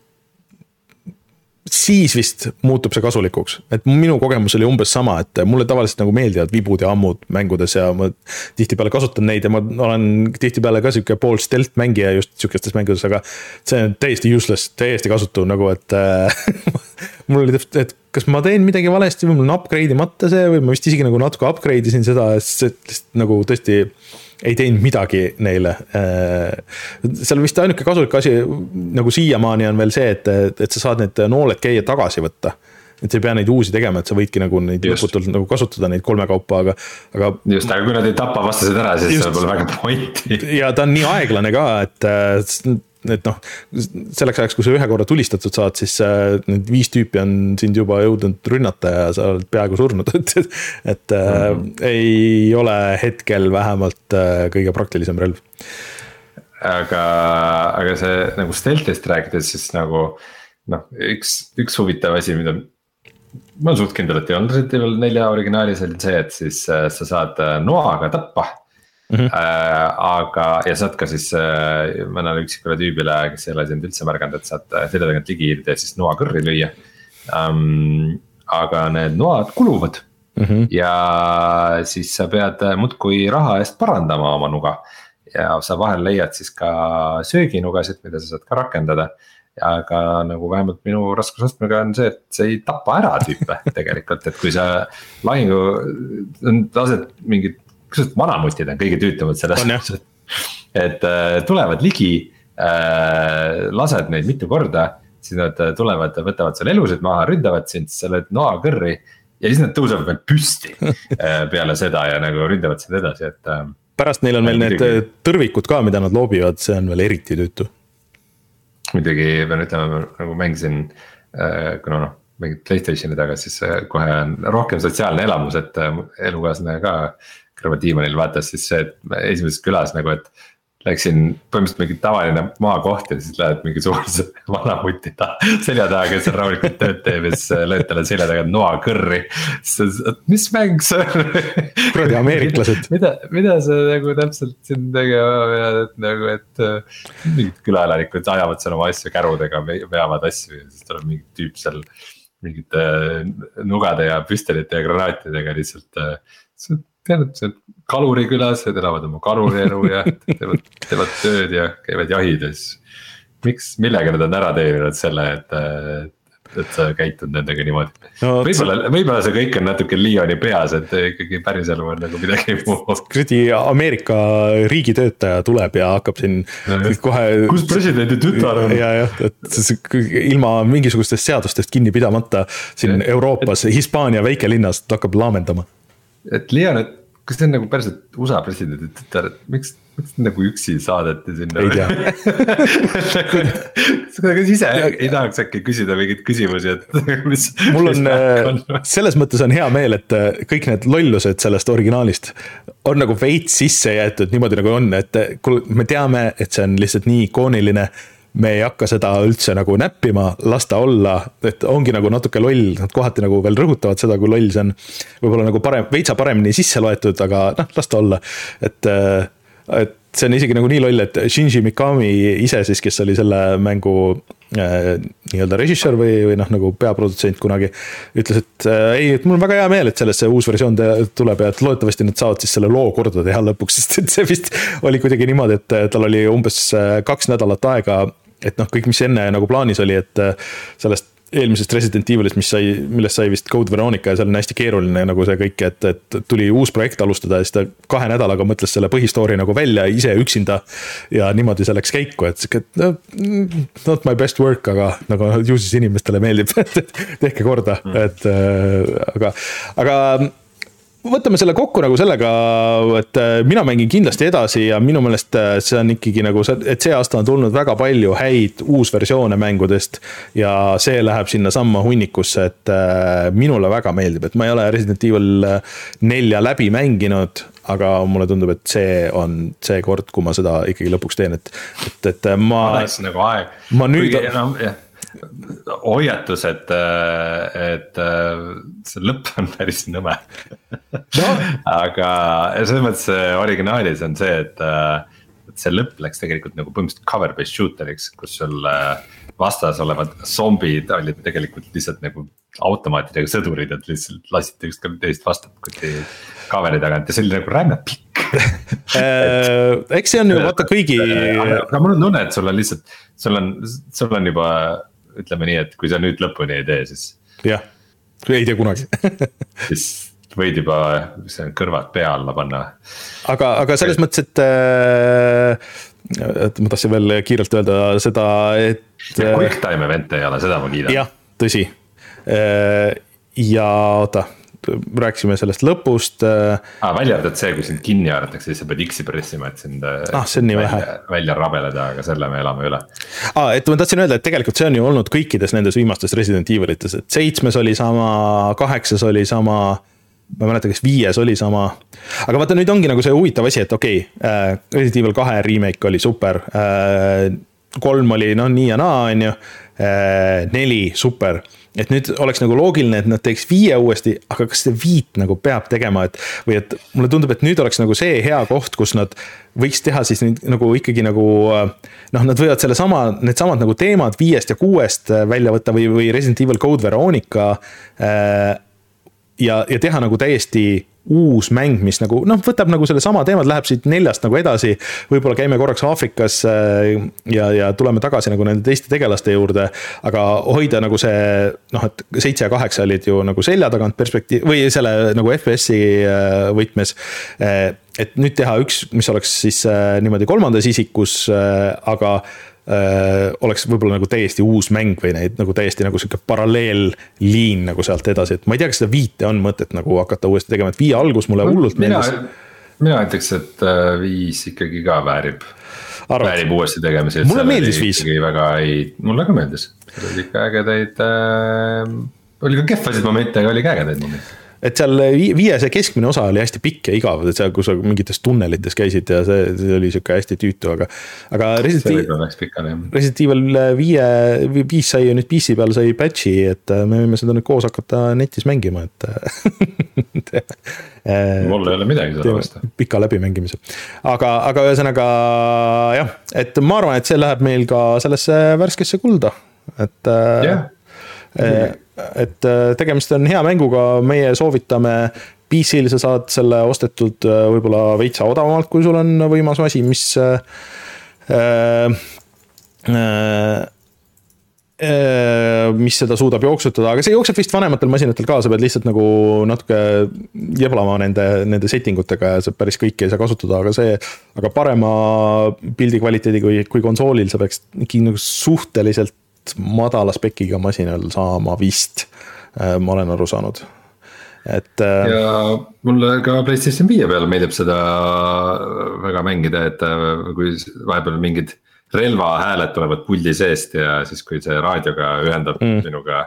siis vist muutub see kasulikuks, et minu kogemus oli umbes sama, et mulle tavaliselt nagu meeldivad vibud ja ammud mängudes ja ma tihtipeale kasutan neid ja ma olen tihtipeale ka siuke pool stealth mängija just siukestes mängudes, aga see on täiesti useless, täiesti kasutu nagu, et mul oli täpselt, et kas ma teen midagi valesti või mul on upgrade imata see või ma vist isegi nagu natuke upgrade isin seda, et nagu tõesti ei teinud midagi neile. Seal vist ainuke kasulik asi nagu siiamaani on veel see, et, et sa saad need nooled käia tagasi võtta. Et sa ei pea neid uusi tegema, et sa võidki nagu neid lõputult nagu kasutada neid kolme kaupa, aga, aga just, aga kui nad ei tapa vastased ära, siis seal pole väga pointi. Ja ta on nii aeglane ka, et et noh, selleks ajaks, kui sa ühe korra tulistatud saad, siis need viis tüüpi on sind juba jõudnud rünnata ja sa oled peaaegu surnud, et, et mm-hmm. ei ole hetkel vähemalt kõige praktilisem relv. Aga, aga see nagu stealthist rääkides, siis nagu noh, üks, üks huvitav asi, mida ma olen suht kindel, et ei olnud Resident Evil nelja originaalis oli see, et siis sa saad noaga tappa. Mm-hmm. Äh, aga ja saad ka siis äh, mõnele üksikule tüübile, kes ei ole sind üldse märganud, et saad selja tagant ligi ja siis noa kõrri lüüa. um, Aga need noad kuluvad mm-hmm. ja siis sa pead muudkui raha eest parandama oma nuga. Ja sa vahel leiad siis ka sööginugasid, mida sa saad ka rakendada. Aga nagu vähemalt minu raskusastmega on see, et see ei tapa ära tüüpe tegelikult, et kui sa lahingu lased mingid kas vanamutid on kõige tüütamad selles, et äh, tulevad ligi äh,, lased neid mitu korda, siis nad tulevad, võtavad seal elusid maha, ründavad sind, sa lööd noa kõrri. Ja siis nad tõusevad veel püsti äh, peale seda ja nagu ründavad sind edasi, et äh, pärast neil on veel need midagi... tõrvikud ka, mida nad loobivad, see on veel eriti tüütu. Muidugi pean ütlema, nagu mängisin, äh, kuna noh, mingid PlayStationi taga, siis kohe on rohkem sotsiaalne elamus, et elukaaslane ka kõrva diivanil vaatas siis see, et esimeses külas nagu, et läksin põhimõtteliselt mingi tavaline maakoht ja siis lähed mingi suurse vana muti ta, selja taha, kes on rahulikult tööd teeb ja siis lööd talle selja taga noa kõrri. Mis mäng see on? Kuradi ameeriklased. mida, mida sa nagu täpselt siin tegema pead, et nagu, et mingid külaelanikud ajavad seal oma asju kärudega, veavad asju ja siis tuleb mingi tüüp seal mingite nugade ja püstelite ja granaatidega lihtsalt. See tead, et see on kaluri külas, et elavad oma kaluri elu ja teevad, teevad tööd ja käivad jahid ja siis. Miks, millega nad on ära teeninud selle, et, et sa käitud nendega niimoodi no,. Võib-olla, võib-olla see kõik on natuke Leoni peas, et ikkagi päris elu on nagu midagi muu. Kuradi Ameerika riigitöötaja tuleb ja hakkab siin no, kohe. Kus presidendi tütar on? Ja, jah, et ilma mingisugustest seadustest kinni pidamata siin ja, Euroopas, et, Hispaania väikelinnast hakkab laamendama. Et Leon, et kas see on nagu päriselt U S A presidendi tütar, et miks, miks nagu üksi saadeti sinna? Ei tea. Kas ise ei tahaks äkki küsida mingid küsimusi, et mis. Mul on, on, selles mõttes on hea meel, et kõik need lollused sellest originaalist on nagu veits sisse jäetud niimoodi nagu on, et me teame, et see on lihtsalt nii ikooniline. Me ei hakka seda üldse nagu näppima, lasta olla, et ongi nagu natuke loll, nad kohati nagu veel rõhutavad seda, kui loll see on võib-olla nagu parem, veitsa paremini sisse loetud, aga noh, lasta olla, et, et see on isegi nagu nii loll, et Shinji Mikami ise siis, kes oli selle mängu äh, nii-öelda režissöör või, või noh, nagu peaprodutsent kunagi, ütles, et äh, ei, et mul on väga hea meel, et sellest see uus versioon tuleb ja et loodetavasti nad saavad siis selle loo korda teha lõpuks, sest et see vist oli kuidagi niimoodi, et tal oli umbes kaks nädalat aega, et noh, kõik, mis enne nagu plaanis oli, et sellest eelmisest Resident Evilist, mis sai, millest sai vist Code Veronica ja seal on hästi keeruline nagu see kõik, et, et tuli uus projekt alustada ja siis ta kahe nädalaga mõtles selle põhistoori nagu välja ise üksinda ja niimoodi see läks käiku, et, et no, not my best work, aga nagu ju siis inimestele meeldib, tehke korda, et aga, aga võtame selle kokku nagu sellega, et mina mängin kindlasti edasi ja minu meelest see on ikkagi nagu, et see aasta on tulnud väga palju häid uusversioone mängudest ja see läheb sinna samma hunnikusse, et minule väga meeldib, et ma ei ole Resident Evil nelja läbi mänginud, aga mulle tundub, et see on see kord, kui ma seda ikkagi lõpuks teen, et, et, et ma, ma läks nagu aeg. Ma nüüd Kuigi, no, jah. Hoiatus, et, et see lõpp on päris nõme no. Aga selles mõttes originaalis on see, et, et see lõpp läks tegelikult nagu põhimõtteliselt cover-based shooteriks, kus sul vastas olevad zombid olid tegelikult lihtsalt nagu automaatidega sõdurid, et lihtsalt lasite ükskord teist vastab kuti kaveri tagant ja see oli nagu rämme pikk eks see on ju vaata kõigi aga mul on tunne, et sul on lihtsalt sul on, sul on juba ütleme nii, et kui sa nüüd lõpuni ei tee, siis jah, ei tee kunagi siis võid juba kõrvad pea alla panna aga, aga selles või... mõttes, et, et ma tahtsin veel kiirelt öelda seda, et quick time event ei ole, seda ma kiidan jah, tõsi ja oota rääkisime sellest lõpust ah, välja arvatud see, kui sind kinni haaratakse, siis sa pead X-i pressima, et sind ah, välja, välja rabeleda, aga selle me elame üle ah, et ma tahtsin öelda, et tegelikult see on ju olnud kõikides nendes viimastes Resident Evilites, et seitsmes oli sama, kaheksas oli sama ma ei mäleta, kes viies oli sama aga vaata nüüd ongi nagu see huvitav asi, et okei okay, Resident Evil kahe remake oli super kolm oli no nii ja naa on ju neli super et nüüd oleks nagu loogiline, et nad teeks viie uuesti, aga kas see viit nagu peab tegema, et või et mulle tundub, et nüüd oleks nagu see hea koht, kus nad võiks teha siis nüüd nagu ikkagi nagu noh, nad võivad selle sama, need samad nagu teemad viiest ja kuuest välja võtta või, või Resident Evil Code Veronica ja, ja teha nagu täiesti uus mäng, mis nagu noh, võtab nagu selle sama teemad, läheb siit neljast nagu edasi, võib-olla käime korraks Aafrikas ja, ja tuleme tagasi nagu nende teiste tegelaste juurde, aga hoida nagu see noh, et seitse ja kaheksa olid ju nagu selja tagant perspektiiv või selle nagu F P S-i võtmes et nüüd teha üks, mis oleks siis äh, niimoodi kolmandas isikus äh,, aga äh, oleks võib-olla nagu täiesti uus mäng või neid nagu täiesti nagu siuke paralleelliin nagu sealt edasi, et ma ei tea, kas seda viite on mõtet nagu hakata uuesti tegema, et viie algus mulle hullult meeldis. Mina ütleks, et äh, viis ikkagi ka väärib, väärib uuesti tegemise. Mulle meeldis viis. Väga ei, mulle ka meeldis. See oli ikka ägedaid, äh, oli ka kehvasid momente, aga oli ka ägedaid momente. Et seal viie see keskmine osa oli hästi pikk ja igav, et seal, kus sa mingites tunnelites käisid ja see, see oli siuke hästi tüütu, aga, aga Resident, Resident Evil viie, viis sai ju nüüd P C peal sai patchi, et me võime seda nüüd koos hakata netis mängima, et mul ei ole midagi seda vasta. Pika läbimängimise. Aga, aga ühesõnaga jah, et ma arvan, et see läheb meil ka sellesse värskesse kulda, et jah, yeah. et tegemist on hea mänguga, meie soovitame P C-l sa saad selle ostetud võib-olla veitsa odavamalt, kui sul on võimas asi, mis äh, äh, mis seda suudab jooksutada, aga see jookseb vist vanematel masinatel ka, sa pead lihtsalt nagu natuke jeblama nende, nende settingutega ja sa päris kõiki ei saa kasutada, aga see, aga parema pildi kvaliteedi kui, kui konsoolil sa peaks nagu suhteliselt madala spekiga masinal saama vist, ma olen aru saanud. Et, ja mulle ka PlayStation viie peal meeldib seda väga mängida, et kui vahepeal mingid relvahääled tulevad puldi seest ja siis kui see raadioga ühendab mm. minuga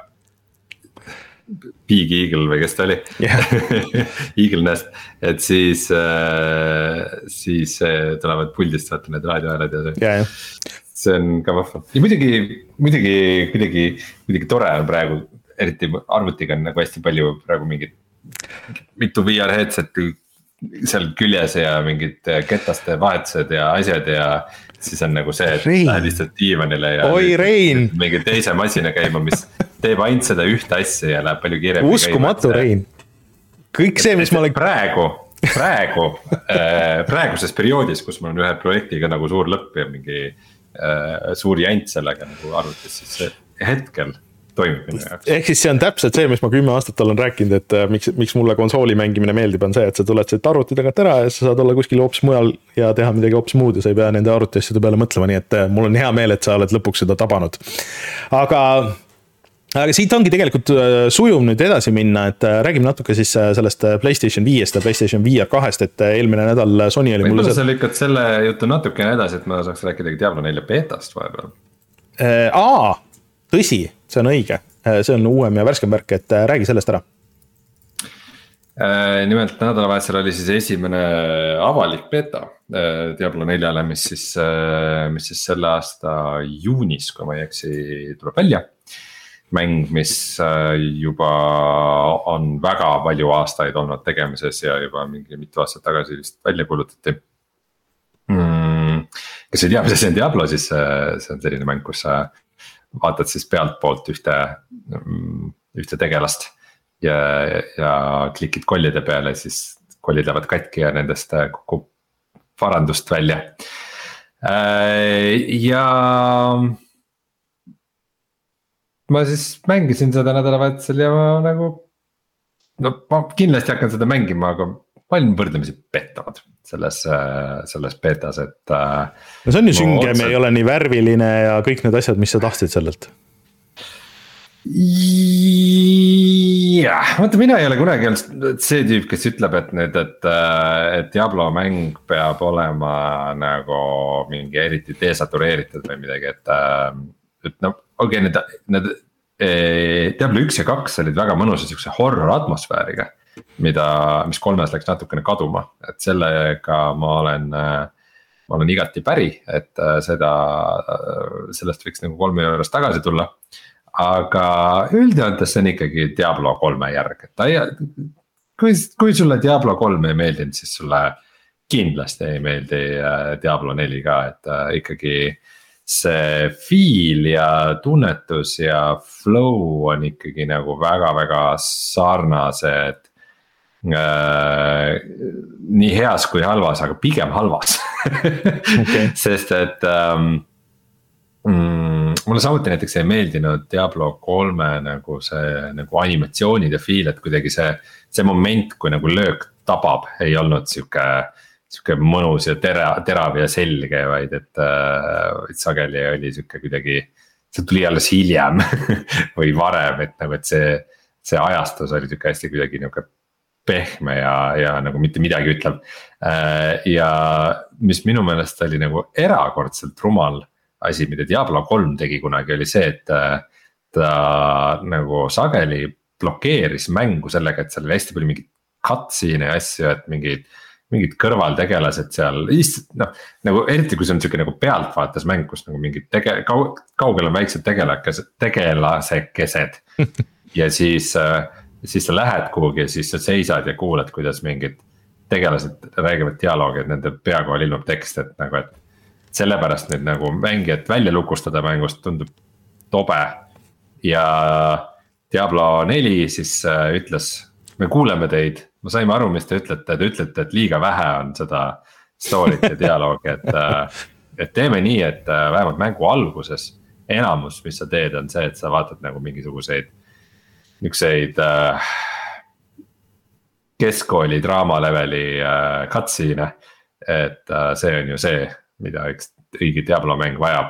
Big Eagle või kes ta oli yeah. Eagle Nest, et siis, siis tulevad puldist vaata need raadiohääled ja see yeah. see on ka vahva. Ja muidugi, muidugi, muidugi, muidugi tore on praegu, eriti arvutiga on nagu hästi palju praegu mingid, mitu V R headset'i seal küljes ja mingid ketaste vahetused ja asjad ja siis on nagu see, et lähed lihtsalt diivanile ja Oi, Rein. mingi teise masina käima, mis teeb ainult seda ühte asja ja läheb palju kiiremini. Uskumatu, Rein. Kõik see, mis ma olen... Praegu, praegu, praeguses perioodis, kus mul on ühe projektiga nagu suur lõpp ja mingi suur jant sellega nagu arvutis, siis see hetkel toimib minu jaoks. Ehk siis see on täpselt see, mis ma kümme aastat olen rääkinud, et miks, miks mulle konsooli mängimine meeldib, on see, et sa tuled siit arvuti tagant ära ja sa saad olla kuskil hoopis mujal ja teha midagi hoopis muud ja sa ei pea nende arvutiasjade peale mõtlema, nii et mul on hea meel, et sa oled lõpuks seda tabanud. Aga, aga siit ongi tegelikult sujuv nüüd edasi minna, et räägime natuke siis sellest PlayStation viiest ja PlayStation V R kahest, et eelmine nädal Sony oli mulle... Võib-olla sa lükkad selle jutu natukene edasi, et ma saaks rääkida Diablo nelja beetast vahepeal. Aa, tõsi, see on õige. See on uuem ja värskem värk, et räägi sellest ära. Nimelt nädalavahetusel oli siis esimene avalik beeta Diablo neljale, mis siis, mis siis selle aasta juunis, kui ma ei eksi, tuleb välja. Mäng, mis juba on väga palju aastaid olnud tegemises ja juba mingi mitu aastat tagasi vist välja kuulutati. Mm, kes ei tea, mis see on Diablo, siis see on selline mäng, kus sa vaatad siis pealt poolt ühte, ühte tegelast ja, ja klikid kollide peale, siis kollid lähevad katki ja nendest kukub varandust välja. Ja ma siis mängisin seda nädalavahetusel ja ma nagu, no ma kindlasti hakkan seda mängima, aga ma olin võrdlemisi pettunud selles, selles beetas, et no see on ju süngem otse... ei ole nii värviline ja kõik need asjad, mis sa tahtsid sellelt. Jah, vaata mina ei ole kunagi olnud see tüüp, kes ütleb, et nüüd, et, et Diablo mäng peab olema nagu mingi eriti desatureeritud või midagi, et, et no okei, okay, need, need Diablo üks ja kaks olid väga mõnusa siukse horror atmosfääriga, mida, mis kolmes läks natukene kaduma, et sellega ma olen, ma olen igati päri, et seda, sellest võiks nagu kolme juures tagasi tulla. Aga üldjoontes see on ikkagi Diablo kolme järg, et ta ei, kui, kui sulle Diablo kolm ei meeldinud, siis sulle kindlasti ei meeldi Diablo neli ka, et ikkagi see feel ja tunnetus ja flow on ikkagi nagu väga-väga sarnased. Äh, nii heas kui halvas, aga pigem halvas okay. Sest et ähm, mm, mulle samuti näiteks ei meeldinud Diablo kolme nagu see nagu animatsioonid ja feel, et kuidagi see, see moment, kui nagu löök tabab, ei olnud siuke sihuke mõnus ja tera, terav ja selge, vaid et, et sageli oli sihuke kuidagi, see tuli alles hiljem või varem, et nagu, et see, see ajastus oli sihuke hästi kuidagi nihuke pehme ja, ja nagu mitte midagi ütleb. Ja mis minu meelest oli nagu erakordselt rumal asi, mida Diablo kolm tegi kunagi, oli see, et ta nagu sageli blokeeris mängu sellega, et seal oli hästi palju mingit cutscene'e ja asju, et mingid, mingid kõrvaltegelased seal, noh, nagu eriti kui see on siuke nagu pealtvaates mäng, kus nagu mingid tege-, kaugel on väiksed tegelakesed, tegelasekesed ja siis, siis sa lähed kuhugi ja siis sa seisad ja kuulad, kuidas mingid tegelased räägivad dialoogi, et nende pea kohal ilmub tekst, et nagu, et sellepärast nüüd nagu mängijat välja lukustada mängust tundub tobe. Ja Diablo neli siis ütles, me kuuleme teid, ma saime aru, mis te ütlete, te ütlete, et liiga vähe on seda story't ja dialoogi, et, et teeme nii, et vähemalt mängu alguses enamus, mis sa teed, on see, et sa vaatad nagu mingisuguseid nükseid keskkooli draama leveli cutscene'e, et see on ju see, mida üks õige Diablo mäng vajab.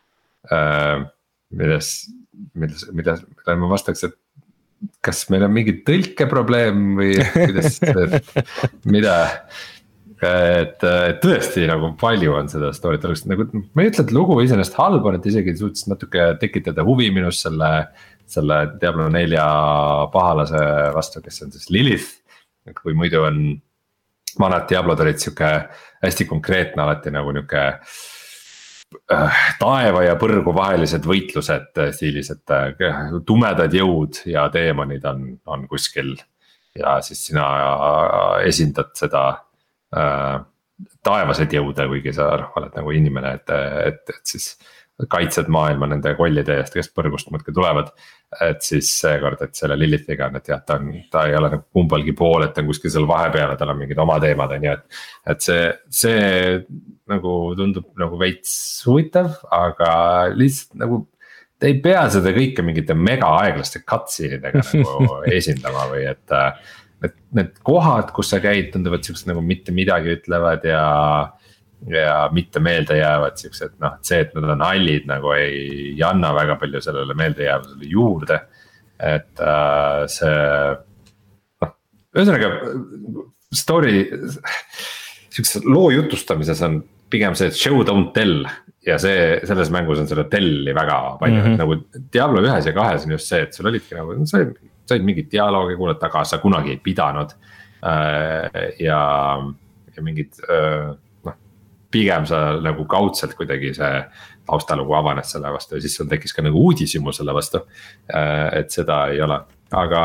Milles, milles, mida, mida ma vastaks, et kas meil on mingi tõlkeprobleem või kuidas, mida, et tõesti nagu palju on seda story't algust, nagu ma ei ütle, et lugu iseenesest halb on, et isegi suutis natuke tekitada huvi minus selle, selle Diablo nelja pahalase vastu, kes on siis Lilith, kui muidu on vanad Diablod olid siuke hästi konkreetne alati nagu niuke äh, taeva ja põrgu vahelised võitlused stiilis, et äh, tumedad jõud ja teemonid on, on kuskil ja siis sina esindad seda äh, taevased jõude, kuigi sa oled nagu inimene, et, et, et siis kaitsed maailma nende kollide eest, kes põrgust muudki tulevad. Et siis seekord, et selle Lilithiga on, et jah, ta, on, ta ei ole nagu kumbalgi pool, et ta on kuskil seal vahepeal, tal on mingid oma teemad on ju, et. Et see, see nagu tundub nagu veits huvitav, aga lihtsalt nagu. Te ei pea seda kõike mingite mega aeglaste cutscene'idega nagu esindama või et. Et need kohad, kus sa käid, tunduvad siuksed nagu mitte midagi ütlevad ja. Ja mitte meelde jäävad siuksed, noh, see, et nad on hallid nagu ei anna väga palju sellele meeldejäävusele juurde. Et äh, see, noh, ühesõnaga story, siukses loo jutustamises on pigem see, et show don't tell. Ja see, selles mängus on seda telli väga palju, mm-hmm. nagu Diablo ühes ja kahes on just see, et sul olidki nagu, sa said mingit dialoogi kuulata, aga sa kunagi ei pidanud äh, ja, ja mingid äh, pigem sa nagu kaudselt kuidagi see taustalugu avanes selle vastu ja siis sul tekkis ka nagu uudishimu selle vastu, et seda ei ole, aga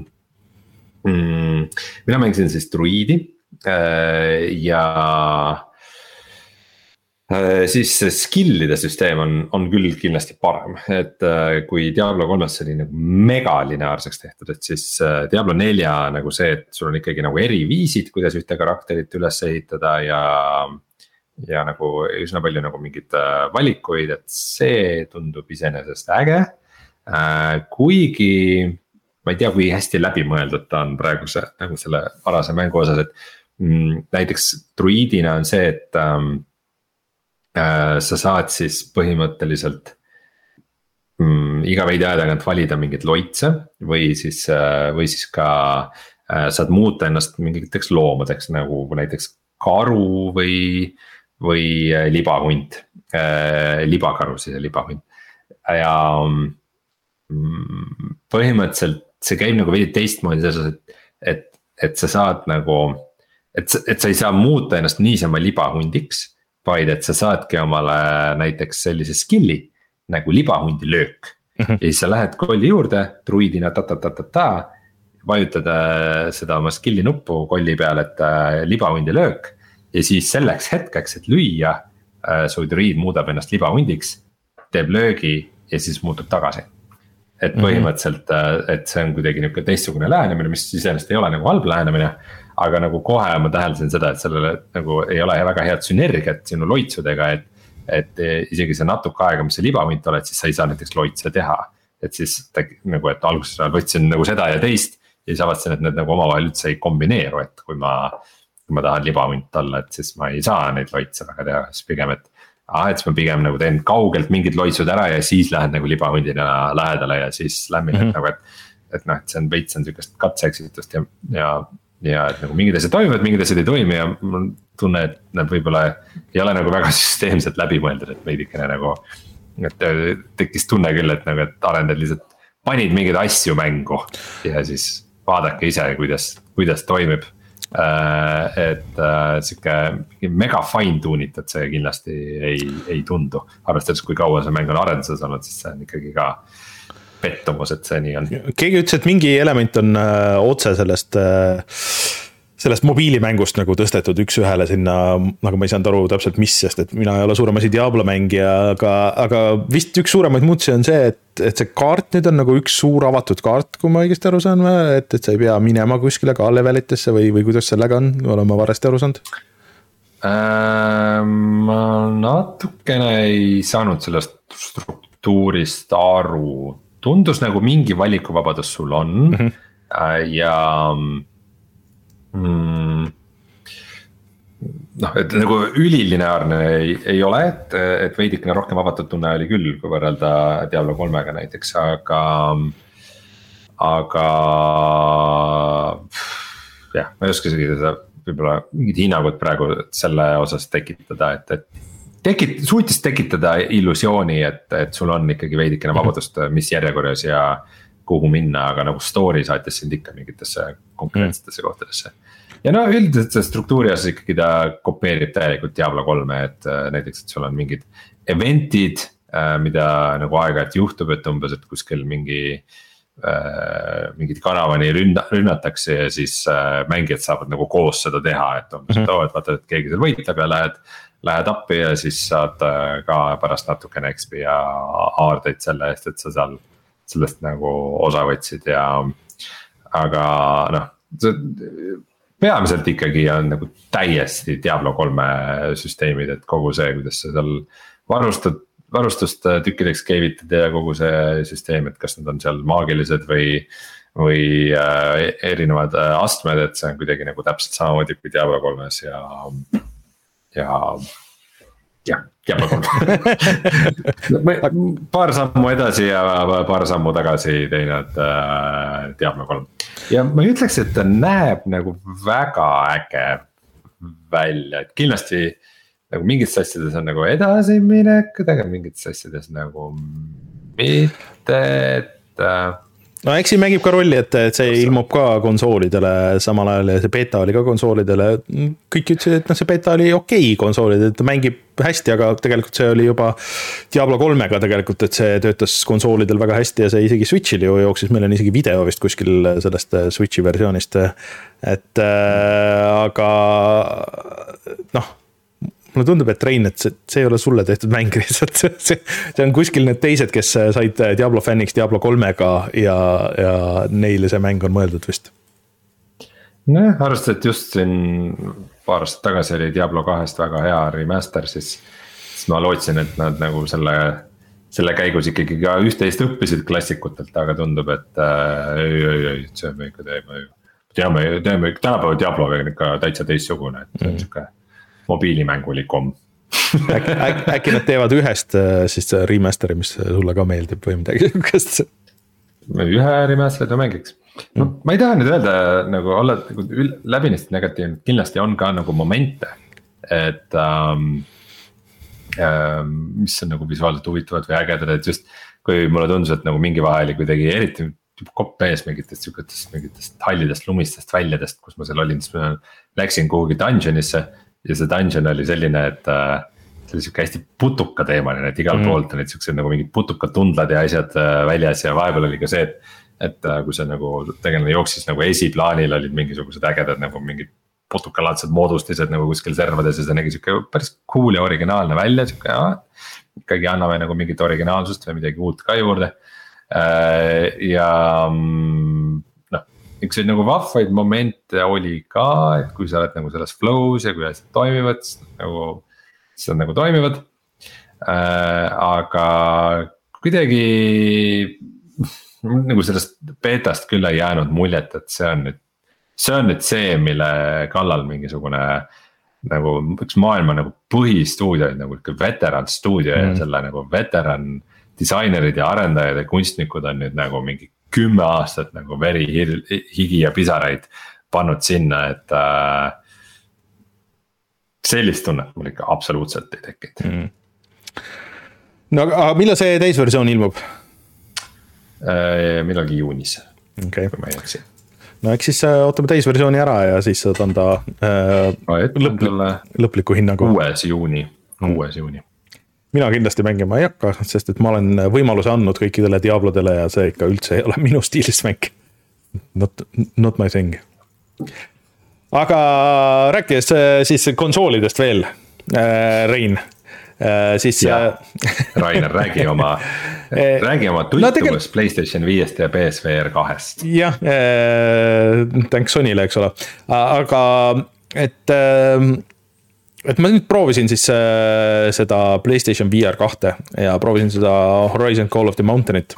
mm, mina mängisin siis druidi ja siis skill'ide süsteem on, on küll kindlasti parem, et kui Diablo kolmes oli nagu mega lineaarseks tehtud, et siis Diablo nelja nagu see, et sul on ikkagi nagu eri viisid, kuidas ühte karakterit üles ehitada ja ja nagu üsna palju nagu mingid valikuid, et see tundub iseenesest äge. Kuigi ma ei tea, kui hästi läbimõeldud ta on praeguse nagu selle varase mängu osas, et mm, näiteks druidina on see, et ähm, äh, sa saad siis põhimõtteliselt mm, iga veidi aja tagant valida mingit loitse või siis, äh, või siis ka äh, saad muuta ennast mingiteks loomadeks nagu näiteks karu või või libahunt, libakaru siis ja libahunt ja põhimõtteliselt see käib nagu veidi teistmoodi selles, et, et, et sa saad nagu, et, et sa ei saa muuta ennast niisama libahundiks, vaid et sa saadki omale näiteks sellise skill'i nagu libahundi löök mm-hmm. ja siis sa lähed kolli juurde, druidina ta-ta-ta-ta-ta, vajutad seda oma skill'i nuppu kolli peal, et libahundi löök ja siis selleks hetkeks, et lüüa, su druid muudab ennast libahundiks, teeb löögi ja siis muutub tagasi. Et põhimõtteliselt, et see on kuidagi niisugune teistsugune lähenemine, mis iseenesest ei ole nagu halb lähenemine, aga nagu kohe ma täheldasin seda, et sellele nagu ei ole väga head sünergiat sinu loitsudega, et, et isegi see natuke aega, mis see libahunt oled, siis sa ei saa näiteks loitse teha. Et siis nagu, et alguses võtsin nagu seda ja teist ja siis avastasin, et need nagu omavahel üldse ei kombineeru, et kui ma kui ma tahan libahunt olla, et siis ma ei saa neid loitse väga teha, siis pigem, et ah, et siis ma pigem nagu teen kaugelt mingid loitsud ära ja siis lähen nagu libahundina lähedale ja siis lämmin mm, -hmm. et nagu, et, et noh, et see on veits on sükest katseeksitust ja, ja, ja et nagu mingid asjad toimivad, mingid asjad ei toimi ja mul tunne, et nad võib-olla ei ole nagu väga süsteemselt läbimõeldud, et veidikene nagu, et tekkis tunne küll, et nagu, et arendajad lihtsalt panid mingeid asju mängu ja siis vaadake ise, kuidas, kuidas toimib. Et siuke mega fine tuunitud see kindlasti ei, ei tundu, arvestades kui kaua see mäng on arenduses olnud, siis see on ikkagi ka pettumus, et see nii on. Keegi ütles, et mingi element on äh, otse sellest äh, sellest mobiilimängust nagu tõstetud üks ühele sinna, nagu ma ei saanud aru täpselt mis, sest et mina ei ole suurem asi Diablo mängija, aga, aga vist üks suuremaid muutsi on see, et, et see kaart nüüd on nagu üks suur avatud kaart, kui ma õigesti aru saan, et, et sa ei pea minema kuskile ka levelitesse või, või kuidas sellega on, olen ma varasti aru saanud? Ma natukene ei saanud sellest struktuurist aru, tundus nagu mingi valikuvabadus sul on mm -hmm. ja Mm, noh, et nagu ülilineaarne ei, ei ole, et, et veidikene rohkem avatud tunne oli küll, kui võrrelda Diablo kolmega näiteks, aga, aga jah, ma ei oska seda võib-olla mingid hinnangud praegu selle osas tekitada, et, et tekit, suutis tekitada illusiooni, et, et sul on ikkagi veidikene vabadust, mis järjekorras ja kuhu minna, aga nagu story saatis sind ikka mingitesse konkreetsetesse mm. kohtadesse. Ja no üldiselt see struktuuri osas ikkagi ta kopeerib täielikult Diablo kolme, et näiteks, et sul on mingid eventid, mida nagu aeg-ajalt juhtub, et umbes, et kuskil mingi mingid karavani rünna, rünnatakse ja siis mängijad saavad nagu koos seda teha, et umbes, mm -hmm. et, oh, et vaata, et keegi seal võitleb ja lähed, lähed appi ja siis saad ka pärast natukene X P ja aardeid selle eest, et sa seal sellest nagu osa võtsid ja aga noh, see peamiselt ikkagi on nagu täiesti Diablo kolme süsteemid, et kogu see, kuidas sa seal varustad, varustust tükkideks keevitad ja kogu see süsteem, et kas nad on seal maagilised või, või äh, erinevad astmed, et see on kuidagi nagu täpselt samamoodi kui Diablo kolmes ja, ja jah, Diablo kolm paar sammu edasi ja paar sammu tagasi teinud äh, Diablo kolm. Ja ma ütleks, et ta näeb nagu väga äge välja, et kindlasti nagu mingites asjades on nagu edasiminek, aga mingites asjades nagu mitte, et no eks siin mängib ka rolli, et, et see ilmub ka konsoolidele samal ajal ja see beta oli ka konsoolidele, kõik ütlesid, et noh, see beta oli okei konsoolidele, et ta mängib hästi, aga tegelikult see oli juba Diablo kolmega tegelikult, et see töötas konsoolidel väga hästi ja see isegi Switch'il ju jooksis, meil on isegi video vist kuskil sellest Switch'i versioonist, et äh, aga noh, mulle tundub, et Rein, et see, see ei ole sulle tehtud mäng lihtsalt, see, see on kuskil need teised, kes said Diablo fänniks Diablo kolmega ja, ja neile see mäng on mõeldud vist. Noh, arvestades, et just siin paar aastat tagasi oli Diablo kahest väga hea remaster, siis, siis ma lootsin, et nad nagu selle, selle käigus ikkagi ka üht-teist õppisid klassikutelt, aga tundub, et äh, ei, ei, ei, see me ikka teeme, teame, teeme, tänapäeva Diablo on ikka täitsa teistsugune, et see on siuke mobiilimängulikum. äkki, äkki, äkki nad teevad ühest siis remasteri, mis sulle ka meeldib või midagi sihukest? Ühe remasteri ta mängiks. No, ma ei taha nüüd öelda nagu olla nagu läbinisti negatiivne, kindlasti on ka nagu momente, et um, um, mis on nagu visuaalselt huvitavad või ägedad, et just kui mulle tundus, et nagu mingi vahel kuidagi eriti kopp ees mingitest sihukestest mingitest hallidest lumistest väljadest, kus ma seal olin, siis ma läksin kuhugi dungeonisse ja see dungeon oli selline, et uh, see oli sihuke hästi putuka teemaline, et igal mm. poolt on need siuksed nagu mingid putukad tundlad ja asjad uh, väljas ja vahepeal oli ka see, et et kui see nagu tegelane jooksis nagu esiplaanil olid mingisugused ägedad nagu mingid putukalaadsed moodustised nagu kuskil servades ja see nägi siuke päris cool ja originaalne välja, siuke ja, ikkagi anname nagu mingit originaalsust või midagi uut ka juurde. Ja noh, üks nagu vahvaid momente oli ka, et kui sa oled nagu selles flow's ja kui asjad toimivad, siis nagu, siis nad nagu toimivad. Aga kuidagi nagu sellest betast küll ei jäänud muljet, et see on nüüd see on nüüd see, mille kallal mingisugune nagu üks maailma nagu põhistuudioid nagu veteran stuudio mm. ja selle nagu veteran disainerid ja arendajad ja kunstnikud on nüüd nagu mingi kümme aastat nagu veri, higi ja pisaraid pannud sinna, et äh, sellist tunnet mul ikka absoluutselt ei tekkinud mm.. no aga millal see täisversioon ilmub? Äh, millalgi juunis okay. Kui ma ei eksi. No eks siis ootame täisversiooni ära ja siis saad anda äh, no, lõplik, lõpliku hinnagu. kuues juuni, kuues juuni. Mina kindlasti mängima ei hakka, sest et ma olen võimaluse andnud kõikidele Diablodele ja see ikka üldse ei ole minu stiilist mäng. Not, not my thing. Aga rääkides siis konsoolidest veel, äh, Rein. Siis ja, Rainer, räägi oma räägi oma tuttumus no, tegel... PlayStation viiest ja P S V R kahest. Jah, thanks Sonyle, eks ole. Aga et, et ma nüüd proovisin siis seda PlayStation V R kahte ja proovisin seda Horizon Call of the Mountainit.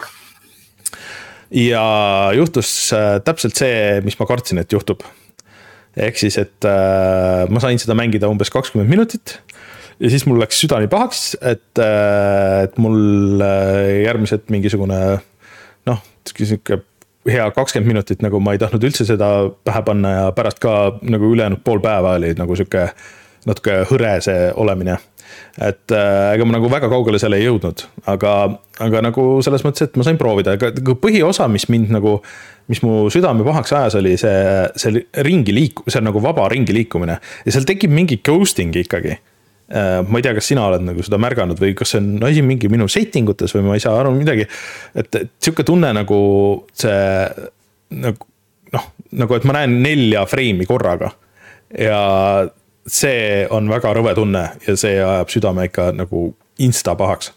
Ja juhtus täpselt see, mis ma kartsin, et juhtub. Ehk siis, et ma sain seda mängida umbes kakskümmend minutit. Ja siis mul läks südani pahaks, et, et mul järgmised mingisugune, noh, hea kakskümmend minutit, nagu ma ei tahtnud üldse seda pähe panna ja pärast ka nagu ülejäänud pool päeva oli nagu siuke natuke hõre see olemine. Et ega ma nagu väga kaugele selle ei jõudnud, aga, aga nagu selles mõttes, et ma sain proovida. Aga põhiosa, mis mind nagu, mis mu südame pahaks ajas oli see, see ringi liiku, see on nagu vaba ringi liikumine ja seal tekib mingi ghosting ikkagi. Ma ei tea, kas sina oled nagu seda märganud või kas see on asi mingi minu settingutes või ma ei saa aru midagi, et, et siuke tunne nagu see nagu, noh, nagu et ma näen nelja freimi korraga ja see on väga rõve tunne ja see ajab südame ikka nagu insta pahaks.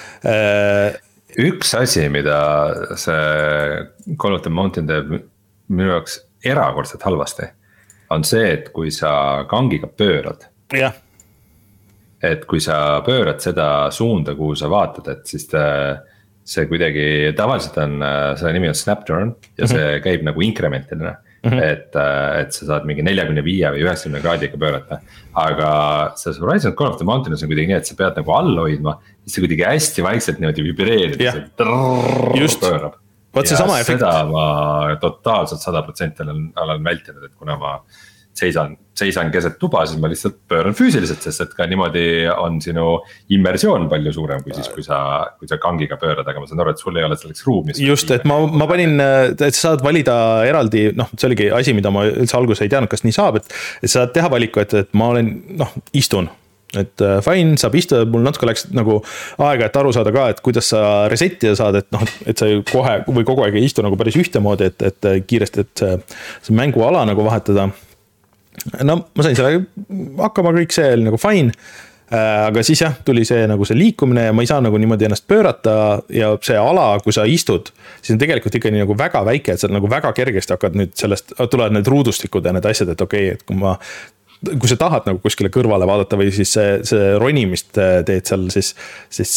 Üks asi, mida see Call of the Mountain teeb minu jaoks erakordselt halvasti, on see, et kui sa kangiga pöörad. Jah. Et kui sa pöörad seda suunda, kuhu sa vaatad, et siis ta, see kuidagi, tavaliselt on, selle nimi on Snapturn ja see mm-hmm. käib nagu inkrementiline, mm-hmm. et, et sa saad mingi neljakümne viie või üheksakümne kraadiga pöörata. Aga see Horizon Call of the Mountains on kuidagi nii, et sa pead nagu all hoidma, siis see kuidagi hästi vaikselt niimoodi vibreerida, yeah. see just, pöörab. Vaat see ja sama efekt. Seda ma totaalselt sada protsenti olen, olen vältinud, et kuna ma seisan, seisan keset tuba, siis ma lihtsalt pööran füüsiliselt, sest et ka niimoodi on sinu immersioon palju suurem kui siis, kui sa, kui sa kangiga pöörad, aga ma saan aru, et sul ei ole selleks ruumis. Just, et ma, ma panin, et sa saad valida eraldi, noh, see oligi asi, mida ma üldse alguses ei teadnud, kas nii saab, et, et sa saad teha valiku, et, et ma olen, noh, istun. Et fine, saab istuda, mul natuke läks nagu aega, et aru saada ka, et kuidas sa resetida saad, et noh, et sa kohe või kogu aeg ei istu nagu päris ühtemoodi, et, et kiiresti, et see, see mänguala nagu vahetada. No ma sain selle hakkama, kõik see oli nagu fine, aga siis jah, tuli see nagu see liikumine ja ma ei saa nagu niimoodi ennast pöörata ja see ala, kui sa istud, siis on tegelikult ikka nii nagu väga väike, et sa nagu väga kergesti hakkad nüüd sellest, tulevad need ruudustikud ja need asjad, et okei, okay, et kui ma kui sa tahad nagu kuskile kõrvale vaadata või siis see, see ronimist teed seal, siis, siis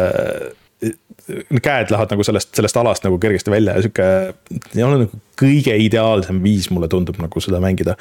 käed lähevad nagu sellest, sellest alast nagu kergesti välja ja süke ei ole nagu kõige ideaalsem viis mulle tundub nagu seda mängida.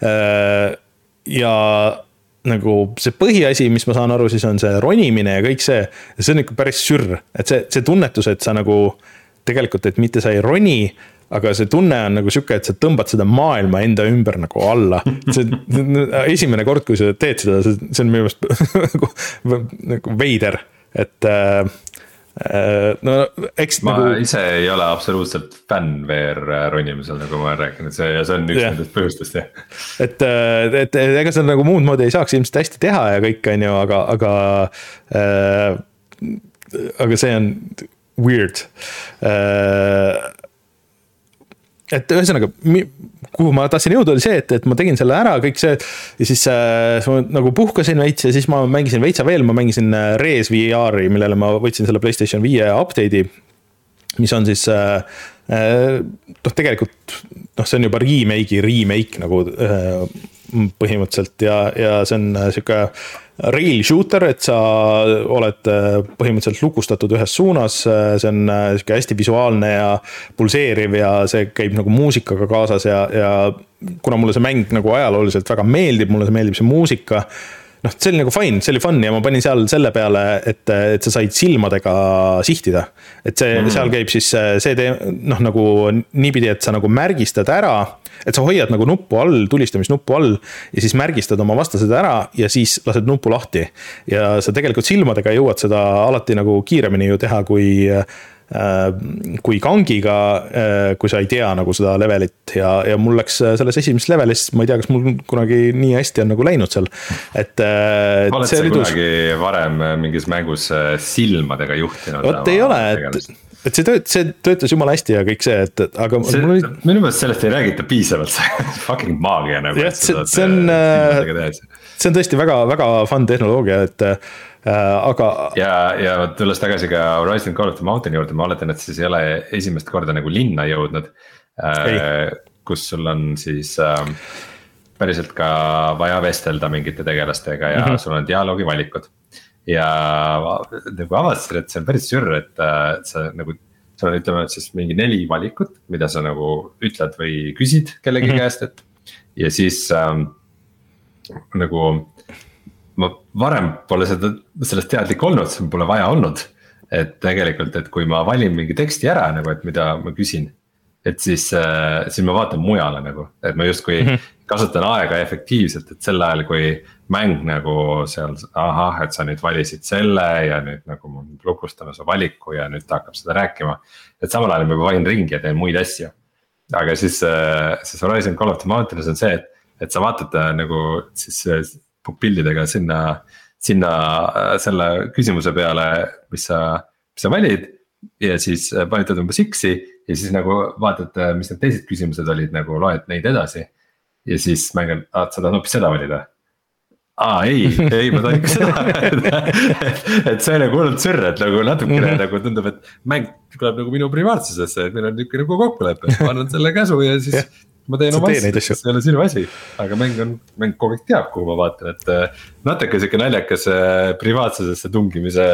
Ja nagu see põhiasi, mis ma saan aru, siis on see ronimine ja kõik see, see on ikka päris sürr, et see, see tunnetus, et sa nagu tegelikult, et mitte sa ei roni, aga see tunne on nagu süke, et sa tõmbad seda maailma enda ümber nagu alla. See esimene kord, kui sa teed seda, see on minu meelest nagu, nagu veider, et no eks ma nagu... ise ei ole absoluutselt fänn V R ronimisel, nagu ma olen rääkinud, see, ja see on üks yeah. nendest põhjustest, jah. Et, et ega see nagu muud moodi ei saaks ilmselt hästi teha ja kõik on ju, aga, aga, äh, aga see on weird. Äh, et ühesõnaga, kuhu ma tahtsin jõuda, oli see, et, et ma tegin selle ära, kõik see, ja siis äh, ma nagu puhkasin veits ja siis ma mängisin veitsa veel, ma mängisin Res V R-i, millele ma võtsin selle PlayStation viie update'i, mis on siis, äh, noh tegelikult, noh see on juba remake'i remake nagu äh, põhimõtteliselt ja, ja see on siuke rail shooter, et sa oled põhimõtteliselt lukustatud ühes suunas, see on siuke hästi visuaalne ja pulseeriv ja see käib nagu muusikaga kaasas ja, ja kuna mulle see mäng nagu ajalooliselt väga meeldib, mulle see meeldib see muusika, noh, see oli nagu fine, see oli fun ja ma panin seal selle peale, et, et sa said silmadega sihtida. Et see, mm-hmm. seal käib siis see tee, noh, nagu niipidi, et sa nagu märgistad ära, et sa hoiad nagu nuppu all, tulistamisnuppu all ja siis märgistad oma vastased ära ja siis lased nuppu lahti. Ja sa tegelikult silmadega jõuad seda alati nagu kiiremini ju teha, kui kui kangiga, kui sa ei tea nagu seda levelit ja, ja mul läks selles esimeses levelis, ma ei tea, kas mul kunagi nii hästi on nagu läinud seal, et oled sa kunagi varem mingis mängus silmadega juhtinud? Vot ei ole, et, et see, tööt, see töötas jumala hästi ja kõik see, et aga see, oli... minu meelest sellest ei räägita piisavalt, see fucking maagia nagu, ja, see, see, on, see on tõesti väga, väga fun tehnoloogia, et Äh, aga ja, ja tulles tagasi ka Horizon Call of the Mountain juurde, ma oletan, et siis ei ole esimest korda nagu linna jõudnud, äh, kus sul on siis äh, päriselt ka vaja vestelda mingite tegelastega ja mm -hmm. sul on dialoogi valikud. Ja nagu avastasid, et see on päris sür, et äh, sa nagu, sul on ütleme siis mingi neli valikut, mida sa nagu ütled või küsid kellegi mm -hmm. käest, et ja siis äh, nagu ma varem pole seda, sellest teadlik olnud, see pole vaja olnud. Et tegelikult, et kui ma valin mingi teksti ära nagu, et mida ma küsin, et siis, siis ma vaatan mujale nagu, et ma justkui mm -hmm. kasutan aega efektiivselt, et sel ajal, kui mäng nagu seal, ahah, et sa nüüd valisid selle ja nüüd nagu ma lukustame su valiku ja nüüd ta hakkab seda rääkima. Et samal ajal ma juba valin ringi ja teen muid asju. Aga siis, siis Horizon Call of the Mountains on see, et, et sa vaatad nagu siis pildidega sinna, sinna selle küsimuse peale, mis sa, mis sa valid ja siis panitad umbes X-i ja siis nagu vaatad, mis need teised küsimused olid, nagu loed neid edasi. Ja siis mängin, ah, sa tahad hoopis seda valida. Aa, ei, ei, ma tahan ikka seda. et, et see on nagu olnud sürre, et nagu natukene mm -hmm. nagu tundub, et mäng tuleb nagu minu privaatsusesse, et meil on niisugune nagu kokkulepe, ma annan selle käsu ja siis yeah. ma teen oma asja, see ei ole sinu asi, aga mäng on, mäng kogu aeg teab, kuhu ma vaatan, et natuke siuke naljakas privaatsusesse tungimise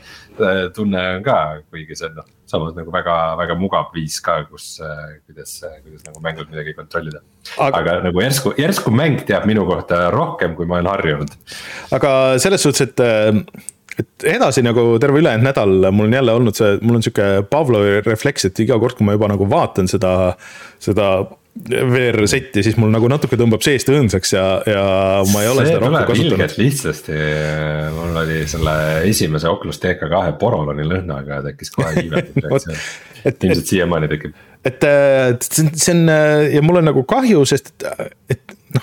tunne on ka, kuigi see on noh, samas nagu väga, väga mugav viis ka, kus, kuidas, kuidas nagu mängud midagi kontrollida. Aga, aga nagu järsku, järsku mäng teab minu kohta rohkem, kui ma olen harjunud. Aga selles suhtes, et et edasi nagu terve ülejäänud nädal mul on jälle olnud see, mul on siuke Pavlovi refleks, et iga kord, kui ma juba nagu vaatan seda, seda V R-setti, siis mul nagu natuke tõmbab seest õõnsaks ja, ja ma ei ole see seda rohkem kasutanud. See tuleb lihtsasti, mul oli selle esimese Oculus T K kahe Poroloni lõhnaga tekkis kohe iivetud reaktsioon. Ilmselt siiamaani tekib. Et, et see on ja mul on nagu kahju, sest et, et noh,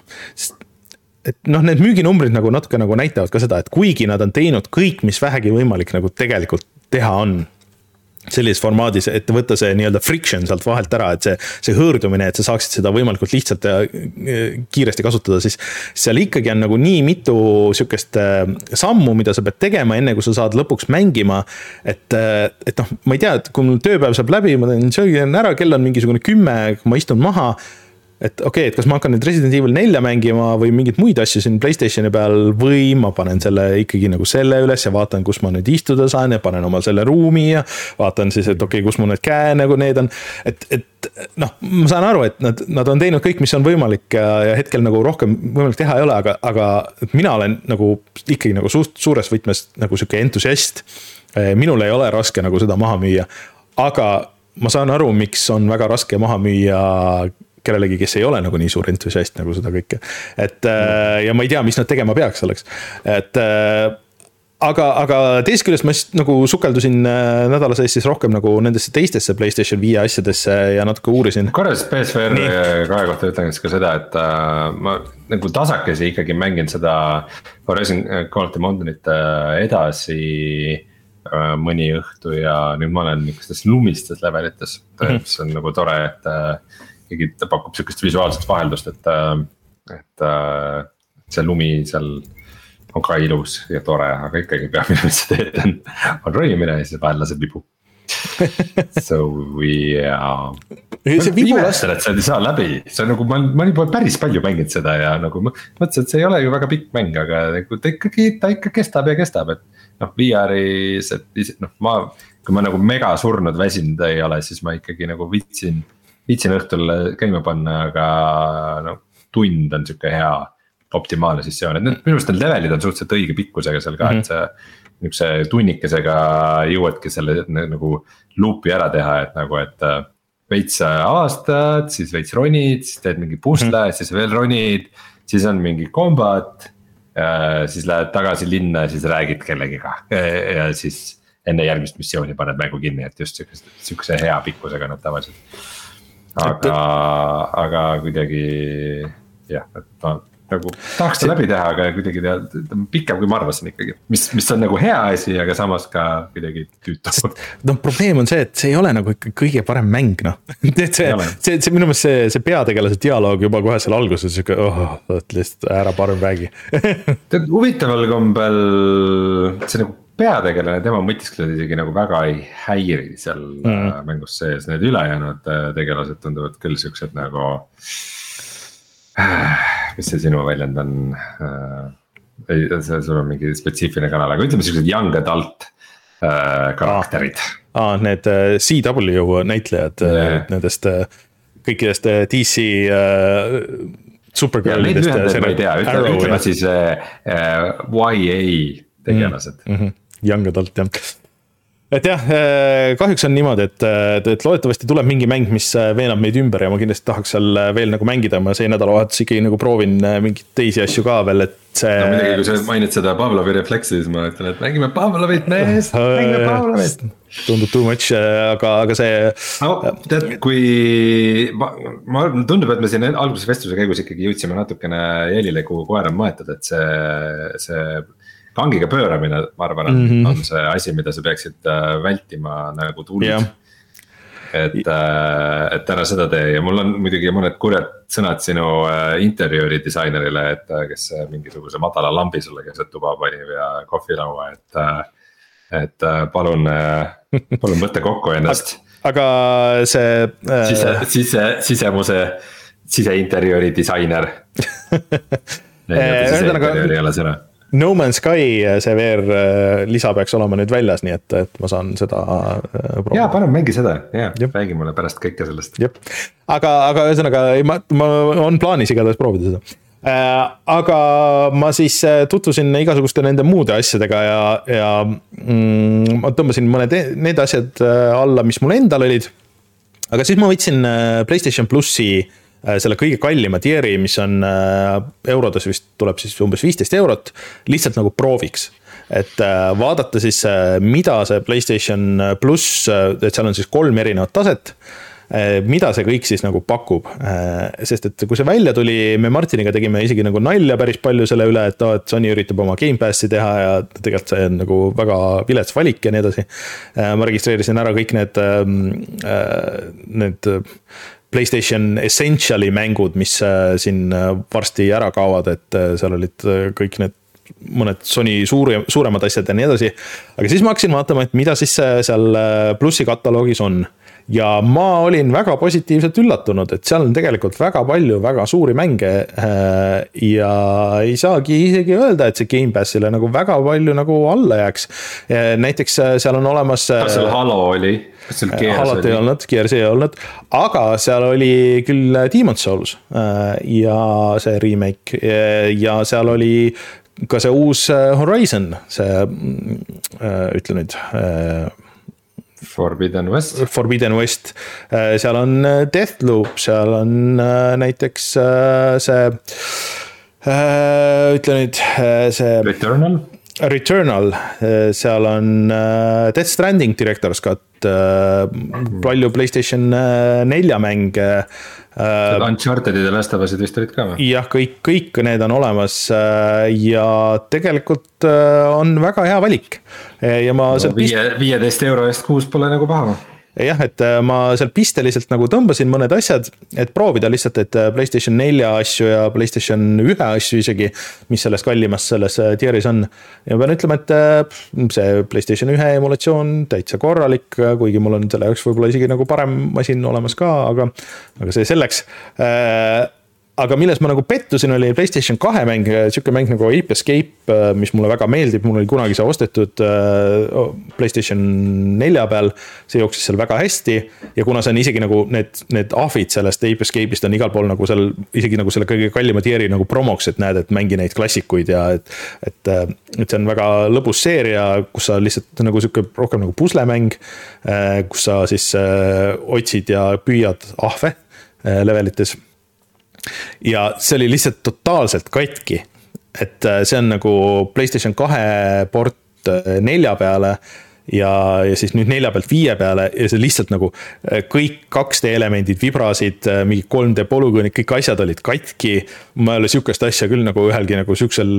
et noh, need müüginumbrid nagu natuke nagu näitavad ka seda, et kuigi nad on teinud kõik, mis vähegi võimalik nagu tegelikult teha on sellises formaadis, et võtta see nii-öelda friction sealt vahelt ära, et see, see hõõrdumine, et sa saaksid seda võimalikult lihtsalt ja kiiresti kasutada, siis seal ikkagi on nagu nii mitu sükest sammu, mida sa pead tegema, enne kui sa saad lõpuks mängima, et, et noh, ma ei tea, et kui mul tööpäev saab läbi, ma teen söögin ära, kell on mingisugune kümme, ma istun maha, et okei okay,, et kas ma hakkan nüüd Resident Evil nelja mängima või mingid muid asju siin PlayStationi peal või ma panen selle ikkagi nagu selle üles ja vaatan, kus ma nüüd istuda saan ja panen omal selle ruumi ja vaatan siis, et okei okay,, kus mu need käe nagu need on, et, et noh, ma saan aru, et nad, nad on teinud kõik, mis on võimalik ja, ja hetkel nagu rohkem võimalik teha ei ole, aga, aga mina olen nagu ikkagi nagu suht suures võtmes nagu siuke entusiast, minul ei ole raske nagu seda maha müüa, aga ma saan aru, miks on väga raske maha müüa kellelegi, kes ei ole nagu nii suur entusiast nagu seda kõike. Et mm. ja ma ei tea, mis nad tegema peaks selleks. Et aga, aga teist küljest ma nagu sukeldusin nädala sees siis rohkem nagu nendesse teistesse PlayStation viie asjadesse ja natuke uurisin. Korras P S V R kahe kohta ütlen ka seda, et ma nagu tasakesi ikkagi mängin seda Horizon Call of the Mountainit edasi mõni õhtu ja nüüd ma olen niisugustes lumistes levelites, mis on nagu tore, et ta pakub sükest visuaalset vaheldust, et, et see lumi seal on ka ilus ja tore, aga ikkagi peamine, mis sa teed on, on roimine ja siis vahel laseb vibu. So yeah. see viimast, et sa ei saa läbi, see on nagu, ma, ma olen juba päris palju mänginud seda ja nagu mõtlesin, et see ei ole ju väga pikk mäng, aga nagu ta ikkagi, ta ikka kestab ja kestab, et noh, V R-is, et noh, ma, kui ma nagu mega surnud väsinud ei ole, siis ma ikkagi nagu viitsin, viitsin õhtul käima panna, aga noh, tund on siuke hea optimaalne sessioon, et need minu meelest need levelid on suhteliselt õige pikkusega seal ka, mm-hmm. et see niisuguse tunnikesega jõuadki selle nagu luupi ära teha, et nagu, et veits avastad, siis veits ronid, siis teed mingi pusle mm., siis veel ronid, siis on mingi kombat, siis lähed tagasi linna, siis räägid kellegiga ja siis enne järgmist missiooni paned mängu kinni, et just siukse hea pikkusega nad tavaliselt. Aga, aga kuidagi jah, et ma nagu tahaks ta läbi teha, aga kuidagi ta pikem kui ma arvasin ikkagi, mis, mis on nagu hea asi, aga samas ka kuidagi tüütu. No probleem on see, et see ei ole nagu ikka kõige parem mäng, noh. See, see, see minu meelest see, see peategelase dialoog juba kohe seal alguses, oh, lihtsalt ära parem räägi. Tead, huvitaval kombel see nagu peategelane, tema mõtisklused isegi nagu väga ei häiri seal mm. mängus sees, need ülejäänud tegelased tunduvad küll siuksed nagu mis see sinu väljend on, ei, sul on mingi spetsiifiline kanal, aga ütleme sellised young adult äh, karakterid. Aa, ah, need C W näitlejad yeah. nendest kõikidest D C äh, Supergirlidest. Ja neid ma ei tea, ütleme, ütleme siis äh, Y A tegelased mm. -hmm. Young adult, jah. Et jah, kahjuks on niimoodi, et, et loodetavasti tuleb mingi mäng, mis veenab meid ümber ja ma kindlasti tahaks seal veel nagu mängida, ma see nädalavahetus ikkagi nagu proovin mingit teisi asju ka veel, et see... No midagi, kui sa mainid seda Pavlovi refleksi, siis ma ütlen, et mängime Pavlovit, mees, mängime Pavlovit. Tundub too much, aga, aga see... No, tead, kui... Ma, ma tundub, et me siin alguses vestluse käigus ikkagi jõudsime natukene jälile, kui koer on maetud, et see... see kangiga pööramine, ma arvan, on, mm-hmm. on see asi, mida sa peaksid vältima nagu tulid yeah.. Et, et ära seda tee ja mul on muidugi mõned kurjad sõnad sinu interjööri disainerile, et kes mingisuguse madala lambi sulle keset tuba pani ja kohvilaua, et, et palun, palun võtta kokku ennast. Aga see... Sise, sise, sisemuse, siseinterjööri disainer. Siseinterjööri ei ole sõna. No Man's Sky, see V R lisa peaks olema nüüd väljas, nii et, et ma saan seda proovida. Jaa, parem mängi seda, jaa, räägi mulle pärast kõike sellest. Jep. Aga, aga ühesõnaga, ma, ma on plaanis igatahes proovida seda. Aga ma siis tutvusin igasuguste nende muude asjadega ja, ja mm, ma tõmbasin mõned need asjad alla, mis mul endal olid. Aga siis ma võtsin PlayStation Plussi selle kõige kallima tieri, mis on eurodes vist tuleb siis umbes viisteist eurot, lihtsalt nagu prooviks. Et vaadata siis, mida see PlayStation Plus, et seal on siis kolm erinevat taset, mida see kõik siis nagu pakub. Sest et kui see välja tuli, me Martiniga tegime isegi nagu nalja päris palju selle üle, et, et Sony üritab oma Game Passi teha ja tegelikult see on nagu väga vilets valik ja nii edasi. Ma registreerisin ära kõik need, need PlayStation Essentiali mängud, mis siin varsti ära kaovad, et seal olid kõik need mõned Sony suuri, suuremad asjad ja nii edasi. Aga siis ma hakkasin vaatama, et mida siis seal Plussi kataloogis on. Ja ma olin väga positiivselt üllatunud, et seal on tegelikult väga palju väga suuri mänge ja ei saagi isegi öelda, et see Game Passile nagu väga palju nagu alla jääks. Näiteks seal on olemas... Kas seal Halo oli? Halot ei olnud, Gears ei olnud, aga seal oli küll Demon's Souls ja see remake ja seal oli ka see uus Horizon, see ütle nüüd... Forbidden West. Forbidden West. Seal on Deathloop, seal on näiteks see, ütle nüüd see... Returnal. Returnal, seal on Death Stranding Director's Cut, palju PlayStation nelja mänge. Unchartedid ja Last of Usid vist olid ka või? Jah, kõik, kõik need on olemas ja tegelikult on väga hea valik. Ja ma no, viie, viieteist euro eest kuus pole nagu paha. jah, et ma seal pisteliselt nagu tõmbasin mõned asjad, et proovida lihtsalt, et PlayStation nelja asju ja PlayStation ühe asju isegi, mis selles kallimas selles tieris on. Ja pean ütlema, et see PlayStation ühe emulatsioon täitsa korralik, kuigi mul on selle jaoks võib-olla isegi nagu parem masin olemas ka, aga, aga see selleks. Aga milles ma nagu pettusin, oli PlayStation kahe mäng, siuke mäng nagu Ape Escape, mis mulle väga meeldib, mul oli kunagi see ostetud PlayStation nelja peal, see jooksis seal väga hästi ja kuna see on isegi nagu need, need ahvid sellest Ape Escape'ist on igal pool nagu seal, isegi nagu selle kõige kallima tieri nagu promoks, et näed, et mängi neid klassikuid ja et, et, et see on väga lõbus seeria, kus sa lihtsalt nagu siuke rohkem nagu puslemäng, kus sa siis otsid ja püüad ahve levelites. Ja see oli lihtsalt totaalselt katki, et see on nagu PlayStation kahe port nelja peale ja, ja siis nüüd nelja pealt viie peale ja see lihtsalt nagu kõik kaks D elemendid vibrasid, mingi kolm D polügoonid, kõik asjad olid katki. Ma ei ole siukest asja küll nagu ühelgi nagu siuksel,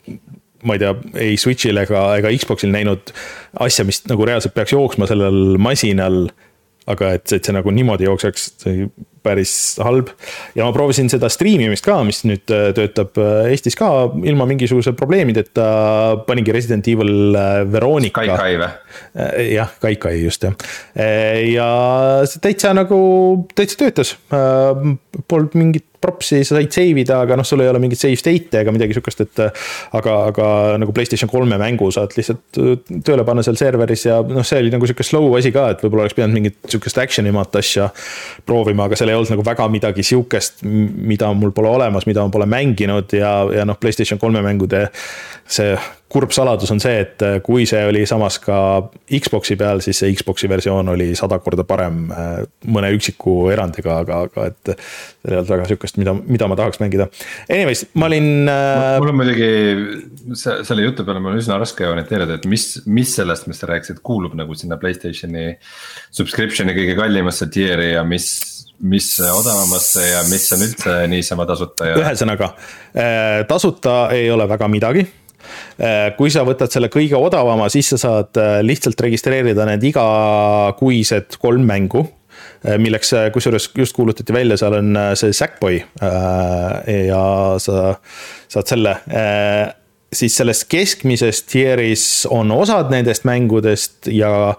ma ei tea, ei Switchil ega, ega Xboxil näinud asja, mis nagu reaalselt peaks jooksma sellel masinal, aga et, et see nagu niimoodi jookseks, see päris halb. Ja ma proovisin seda streamimist ka, mis nüüd töötab Eestis ka ilma mingisuguse probleemideta, paningi Resident Evil Veronica. Kaikai või? Jah, Kaikai just jah. Ja see täitsa nagu, täitsa töötas. Polnud mingit propsi, sa said save ida, aga noh, sul ei ole mingit save state ega midagi sukast, et aga, aga nagu PlayStation kolme mängu saad lihtsalt tööle panna seal serveris ja noh, see oli nagu siuke slow asi ka, et võib-olla oleks pidanud mingit siukest actionimat asja proovima, aga seal ei olnud nagu väga midagi siukest, mida mul pole olemas, mida ma pole mänginud ja, ja noh, PlayStation kolme mängude see kurb saladus on see, et kui see oli samas ka Xboxi peal, siis see Xboxi versioon oli sada korda parem mõne üksiku erandiga, aga, aga et see ei olnud väga siukest, mida, mida ma tahaks mängida. Anyways, ma olin... Mul on muidugi selle jutu peale mul on üsna raske orienteerida, et mis, mis sellest, mis sa rääkisid, kuulub nagu sinna PlayStationi subscriptioni kõige kallimasse tieri ja mis... mis odavamasse ja mis on üldse niisama tasuta ja... Ühesõnaga, tasuta ei ole väga midagi. Kui sa võtad selle kõige odavama, siis sa saad lihtsalt registreerida need igakuised kolm mängu, milleks kusjuures just kuulutati välja, seal on see Sackboy ja sa saad selle. Siis selles keskmises tieris on osad nendest mängudest ja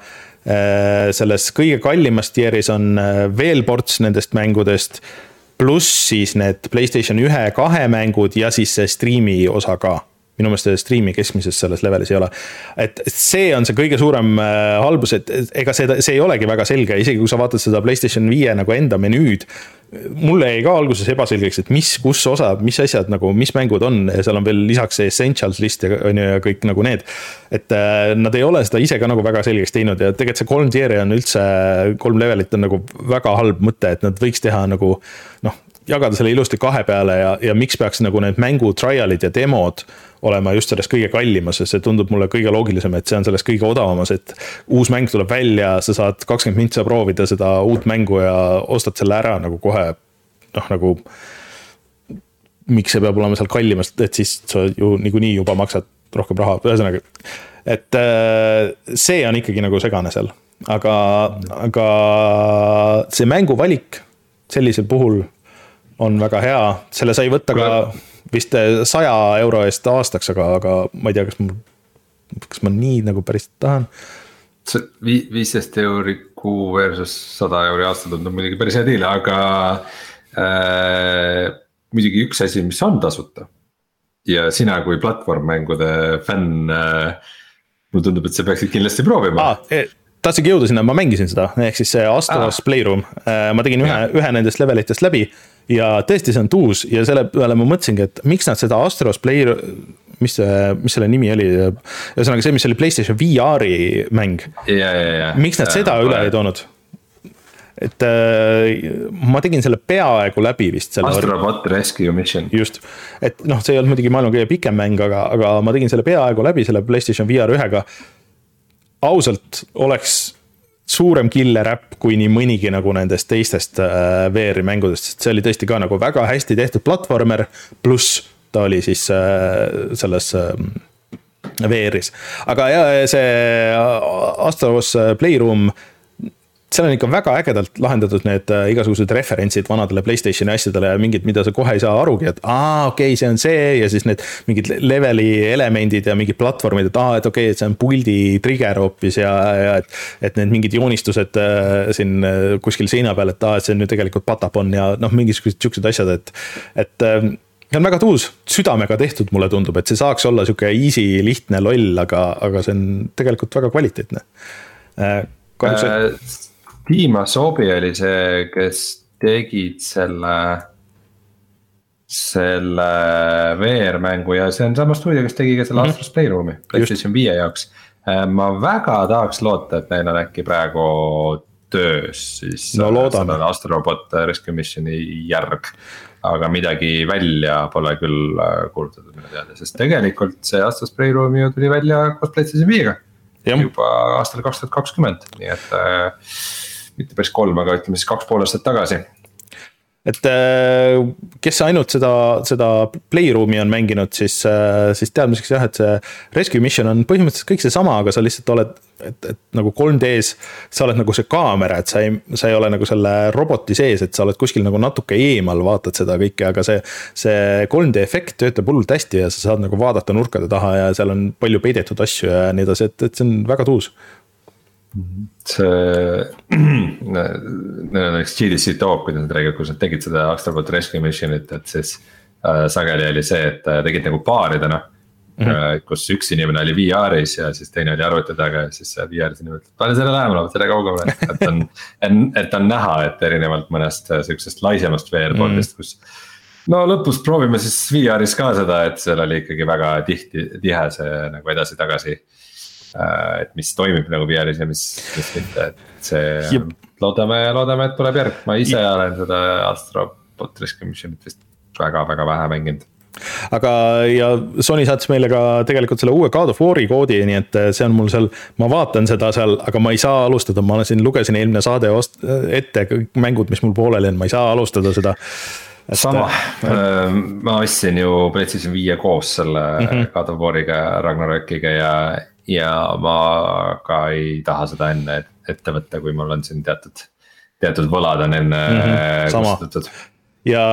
selles kõige kallimas tieris on veel ports nendest mängudest, pluss siis need PlayStation ühe kahe mängud ja siis see streami osa ka. Minu meelest streami keskmises selles levelis ei ole. Et see on see kõige suurem halbus, et ega see, see ei olegi väga selge, isegi kui sa vaatad seda PlayStation viie nagu enda menüüd, mulle ei ka alguses ebaselgeks, et mis, kus osa, mis asjad, nagu, mis mängud on, ja seal on veel lisaks see Essentials list ja, ja kõik nagu need, et nad ei ole seda ise ka nagu väga selgeks teinud ja tegelikult see kolm tieri on üldse, kolm levelit on nagu väga halb mõte, et nad võiks teha nagu, noh, jagada selle ilusti kahe peale ja, ja miks peaks nagu need mängu trialid ja demod olema just selles kõige kallimas ja see tundub mulle kõige loogilisem, et see on selles kõige odavamas, et uus mäng tuleb välja, sa saad kakskümmend mintsa proovida seda uut mängu ja ostad selle ära nagu kohe, noh nagu miks see peab olema seal kallimas, et siis sa ju niikuinii juba maksad rohkem raha, ühesõnaga, et see on ikkagi nagu segane seal, aga, aga see mängu valik sellisel puhul on väga hea, selle sai võtta ka vist saja euro eest aastaks, aga, aga ma ei tea, kas ma, kas ma nii nagu päris tahan. See viisteist euri kuu versus sada euri aasta tundub muidugi päris hea diil, aga äh, muidugi üks asi, mis on tasuta ja sina kui platvormmängude fänn äh, mul tundub, et see peaksid kindlasti proovima. Ah, e- tahtsingi jõuda sinna, ma mängisin seda, ehk siis see Astros ah. Playroom, ma tegin ühe, ühe nendest levelitest läbi ja tõesti see on tuus ja selle peale ma mõtlesingi, et miks nad seda Astros Playroom, mis, mis selle nimi oli, ühesõnaga see, mis oli PlayStation V R-i mäng, ja, ja, ja. miks nad ja, seda ja, üle ei toonud? Et äh, ma tegin selle peaaegu läbi vist selle Astrobot Rescue Mission. Just, et noh, see ei olnud muidugi maailma kõige pikem mäng, aga, aga ma tegin selle peaaegu läbi selle PlayStation V R ühega. Ausalt oleks suurem killer äpp kui nii mõnigi nagu nendest teistest V R-i mängudest, see oli tõesti ka nagu väga hästi tehtud platvormer, pluss ta oli siis selles V R-is. Aga ja, see Astros Playroom seal on ikka väga ägedalt lahendatud need äh, igasugused referentsid vanadele PlayStationi asjadele ja mingid, mida sa kohe ei saa arugi, et aa, okei okay,, see on see ja siis need mingid leveli elemendid ja mingid platvormid, et aa, et okei okay,, et see on puldi trigger hoopis ja, ja et, et need mingid joonistused äh, siin äh, kuskil seina peal, et aa, et see on ju tegelikult patapon ja noh, mingisugused siuksed asjad, et, et äh, see on väga tuus, südamega tehtud, mulle tundub, et see saaks olla siuke easy, lihtne loll, aga, aga see on tegelikult väga kvaliteetne äh,. Äh, Team Asobi oli see, kes tegid selle, selle V R-mängu ja see on sama stuudio, kes tegi ka selle mm-hmm. Astro's Playroomi PlayStation viie jaoks. Äh, ma väga tahaks loota, et neil on äkki praegu töös siis no, selle Astrobot Rescue Missioni järg. Aga midagi välja pole küll kuulutatud minu teada, sest tegelikult see Astro's Playroomi ju tuli välja koos PlayStation viiega. Juba aastal kaks tuhat kakskümmend, nii et äh, mitte päris kolm, aga ütleme siis kaks pool aastat tagasi. Et äh, kes ainult seda, seda Playroomi on mänginud, siis, äh, siis teadmiseks jah, et see Rescue Mission on põhimõtteliselt kõik see sama, aga sa lihtsalt oled et, et nagu kolm D-s, sa oled nagu see kaamera, et sa ei, sa ei ole nagu selle roboti sees, et sa oled kuskil nagu natuke eemal, vaatad seda kõike, aga see, see kolm D efekt töötab hullult hästi ja sa saad nagu vaadata nurkade taha ja seal on palju peidetud asju ja nii edasi, et, et see on väga tuus. See neil on üks G D C Talk, kuidas nad räägivad, kus nad tegid seda Astrobot Rescue Missionit, et siis äh, sageli oli see, et tegid nagu paaridena mm-hmm. kus üks inimene oli V R-is ja siis teine oli arvuti taga ja siis V R-is inimene ütleb, pane selle lähemale, selle kaugemale, et on, et on näha, et erinevalt mõnest sellisest laisemast V R-pordist, kus no lõpus proovime siis V R-is ka seda, et seal oli ikkagi väga tihti, tihe see nagu edasi-tagasi, et mis toimib nagu V R-is ja mis, mis mitte, et see Jep. loodame, loodame, et tuleb järg, ma ise Jep. olen seda Astrobot Rescue Missionit vist väga-väga vähe mänginud. Aga ja Sony saatis meile ka tegelikult selle uue God of War'i koodi, nii et see on mul seal, ma vaatan seda seal, aga ma ei saa alustada, ma siin lugesin eelmine saade ette kõik mängud, mis mul pooleli on, ma ei saa alustada seda. Et, sama, et... ma ostsin ju PlayStation viie koos selle mm-hmm. God of War'iga, Ragnarokiga ja, ja ma ka ei taha seda enne ette võtta, kui mul on siin teatud, teatud võlad on enne mm-hmm. kustutatud. Ja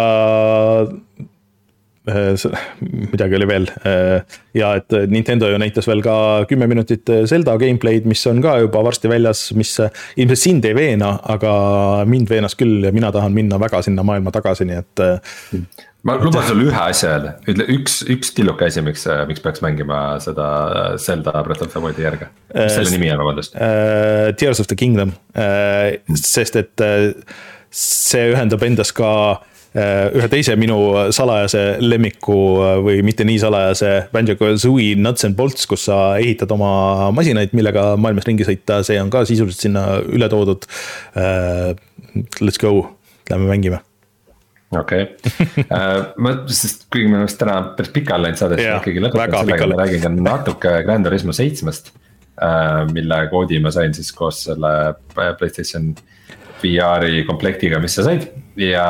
midagi oli veel ja et Nintendo ju näitas veel ka kümme minutit Zelda gameplay'd, mis on ka juba varsti väljas, mis ilmselt sind ei veena, aga mind veenas küll ja mina tahan minna väga sinna maailma tagasi, nii et ma luban sulle ühe asja öelda, ütle üks, üks tilluke asi, miks, miks peaks mängima seda Zelda Breath of the Wildi järge, mis selle nimi on, vabandust? Uh, Tears of the Kingdom, uh, sest et uh, see ühendab endas ka ühe teise minu salajase lemmiku või mitte nii salajase Banjo-Kazooie Nuts and Bolts, kus sa ehitad oma masinaid, millega maailmas ringi sõita, see on ka sisuliselt sinna üle toodud. Let's go, lähme mängime. Okei, okay. Ma, sest kuigi me vist täna päris pikal läinud saades yeah, ikkagi lõpetan sellega, ma räägin ka natuke Gran Turismo seitsmest, mille koodi ma sain siis koos selle PlayStation V R-i komplektiga, mis sa said ja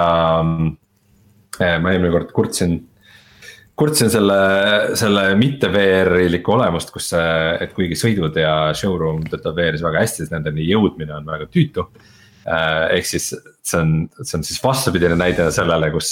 ma eelmine kord kurtsin, kurtsin selle, selle mitte V R-iliku olemust, kus see, et kuigi sõidud ja showroom töötab V R-is väga hästi, siis nendeni jõudmine on väga tüütu. Ehk siis see on, see on siis vastupidine näide sellele, kus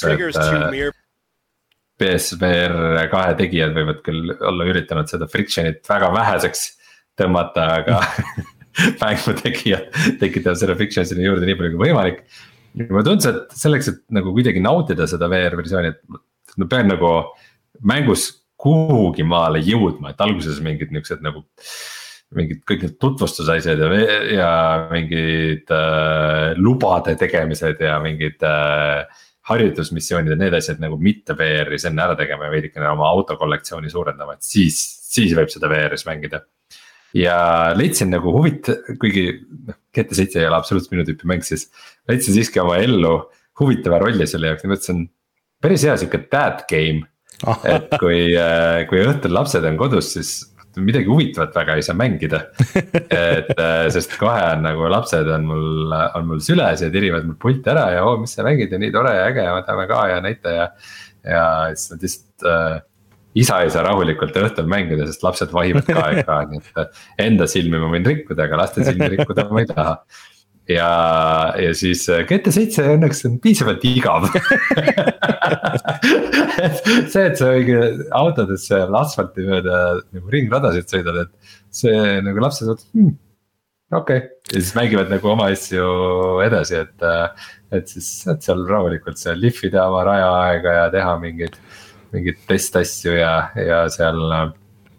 P S V R kahe tegijad võivad küll olla üritanud seda frictionit väga väheseks tõmmata, aga mängu tegijad tekitavad selle fiction sinna juurde nii palju kui võimalik. Ma tundus, et selleks, et nagu kuidagi nautida seda V R-versiooni, et ma pean nagu mängus kuhugi maale jõudma, et alguses mingid niisugused nagu mingid kõik need tutvustusasjad ja, ja mingid äh, lubade tegemised ja mingid äh, harjutusmissioonid ja need asjad nagu mitte V R-is enne ära tegema ja veidikene oma autokollektsiooni suurendama, et siis, siis võib seda V R-is mängida. Ja leidsin nagu huvit, kuigi G T seitse ei ole absoluutselt minu tüüpi mäng, siis leidsin siiski oma ellu huvitava rolli selle jaoks, nii mõtlesin päris hea siuke dad game, et kui, kui õhtul lapsed on kodus, siis midagi huvitavat väga ei saa mängida, et sest kohe on nagu lapsed on mul, on mul süles ja tirivad mul pulti ära ja oo, mis sa mängid ja nii tore ja äge ja võtame ka ja näita ja, ja siis nad lihtsalt äh, isa ei saa rahulikult õhtul mängida, sest lapsed vahivad ka ekraani, et enda silmi ma võin rikkuda, aga laste silmi rikkuda ma ei taha. ja, ja siis G T seitse õnneks on piisavalt igav. see, et sa mingi autodes seal asfalti mööda nagu ringradasid sõidad, et see nagu lapsed mõtled hmm, okei okay. Ja siis mängivad nagu oma asju edasi, et, et siis saad seal rahulikult seal lihvida oma rajaaega ja teha mingeid, mingeid testasju ja, ja seal äh,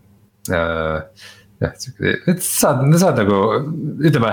jah, et saad, saad nagu ütleme.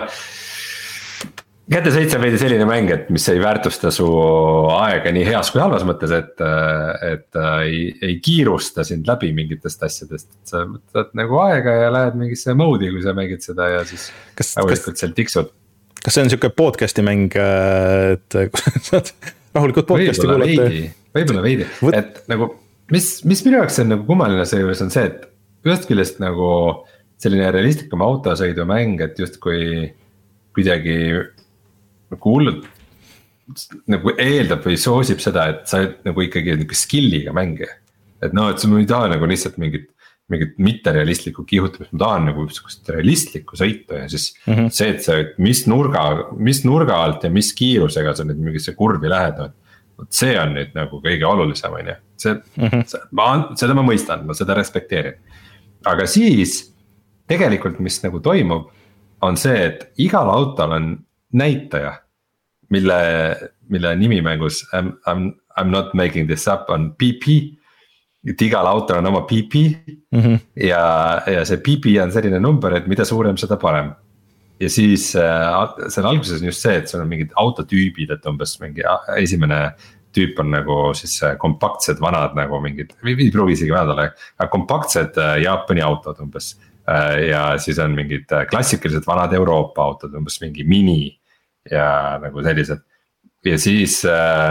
G T seitse on veidi selline mäng, et mis ei väärtusta su aega nii heas kui halvas mõttes, et, et ei, ei kiirusta sind läbi mingitest asjadest. Sa võtad nagu aega ja lähed mingisse mode'i, kui sa mängid seda ja siis rahulikult seal tiksud. Kas see on siuke podcast'i mäng, et saad rahulikult podcast'i kuulata? Võib-olla veidi, Võt... et nagu mis, mis minu jaoks on nagu kummaline see juures on see, et ühest küljest nagu selline realistlikum autosõidumäng, et just kui kuidagi nagu hullult nagu eeldab või soosib seda, et sa nagu ikkagi nagu skill'iga mänge. Et noh, et sa ei taha nagu lihtsalt mingit, mingit mitterealistlikku kihutamist, ma tahan nagu realistlikku sõitu ja siis mm -hmm. see, et sa mis nurga, mis nurga alt ja mis kiirusega sa nüüd mingisse kurvi lähed, no, see on nüüd nagu kõige olulisem, on ju. See, mm -hmm. ma, seda ma mõistan, ma seda respekteerin. Aga siis tegelikult, mis nagu toimub, on see, et igal autol on näitaja, mille, mille nimimängus I'm, I'm, I'm not making this up on P P. Et igal autol on oma P P mm -hmm. ja, ja see P P on selline number, et mida suurem, seda parem. Ja siis seal alguses on just see, et seal on mingid autotüübid, et umbes mingi esimene tüüp on nagu siis kompaktsed vanad nagu mingid, ei pruugi isegi vanad olla, aga kompaktsed Jaapani autod umbes. Ja siis on mingid klassikalised vanad Euroopa autod, umbes mingi mini ja nagu sellised. Ja siis,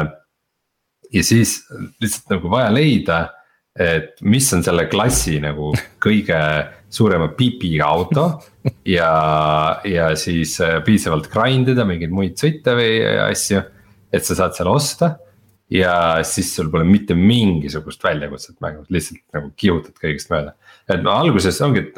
ja siis lihtsalt nagu vaja leida, et mis on selle klassi nagu kõige suurema P P-ga auto. Ja, ja siis piisavalt grindida mingeid muid sõite või asju, et sa saad selle osta. Ja siis sul pole mitte mingisugust väljakutset mängu, lihtsalt nagu kihutad kõigest mööda. Et ma alguses ongi, et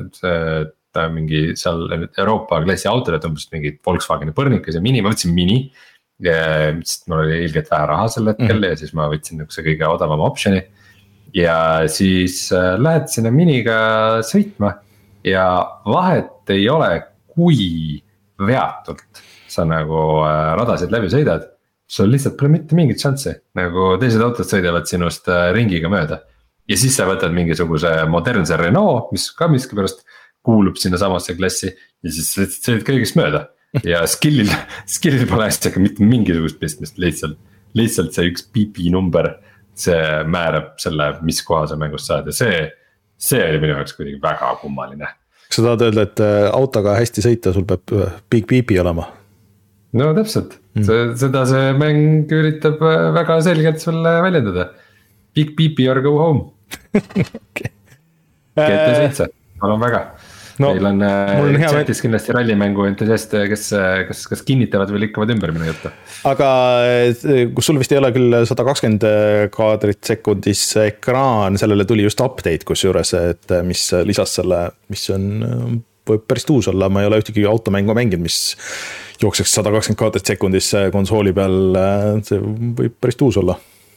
ta mingi seal Euroopa klassi autod, et umbes mingi Volkswageni põrnikas ja mini, ma võtsin mini. Sest mul oli ilgelt vähe raha sel hetkel mm. ja siis ma võtsin nagu see kõige odavam optioni. Ja siis lähed sinna miniga sõitma ja vahet ei ole, kui veatult sa nagu radasid läbi sõidad. Sul lihtsalt pole mitte mingit šanssi, nagu teised autod sõidavad sinust ringiga mööda. Ja siis sa võtad mingisuguse modernse Renault, mis ka miskipärast kuulub sinna samasse klassi. Ja siis sõidad kõigist mööda ja skillil, skillil pole hästi mitte mingisugust pistmist, lihtsalt, lihtsalt see üks P P number. See määrab selle, mis koha sa mängust saad ja see, see oli minu jaoks kuidagi väga kummaline. Kas sa tahad öelda, et autoga hästi sõita, sul peab big P P olema? No täpselt, mm. seda see mäng üritab väga selgelt sulle väljendada. Big P P or go home. Okay. G T seitse, palun väga. No, meil on, on chatis kindlasti rallimängu entusiaste, kes, kes, kes kinnitavad või lükkavad ümber minu juttu. Aga kus sul vist ei ole küll sada kakskümmend kaadrit sekundis ekraan, sellele tuli just update kus juures, et mis lisas selle, mis on võib päris tuus olla, ma ei ole ühtegi automängu mänginud, mis jookseks sada kakskümmend kaadrit sekundis konsooli peal, see võib päris tuus olla.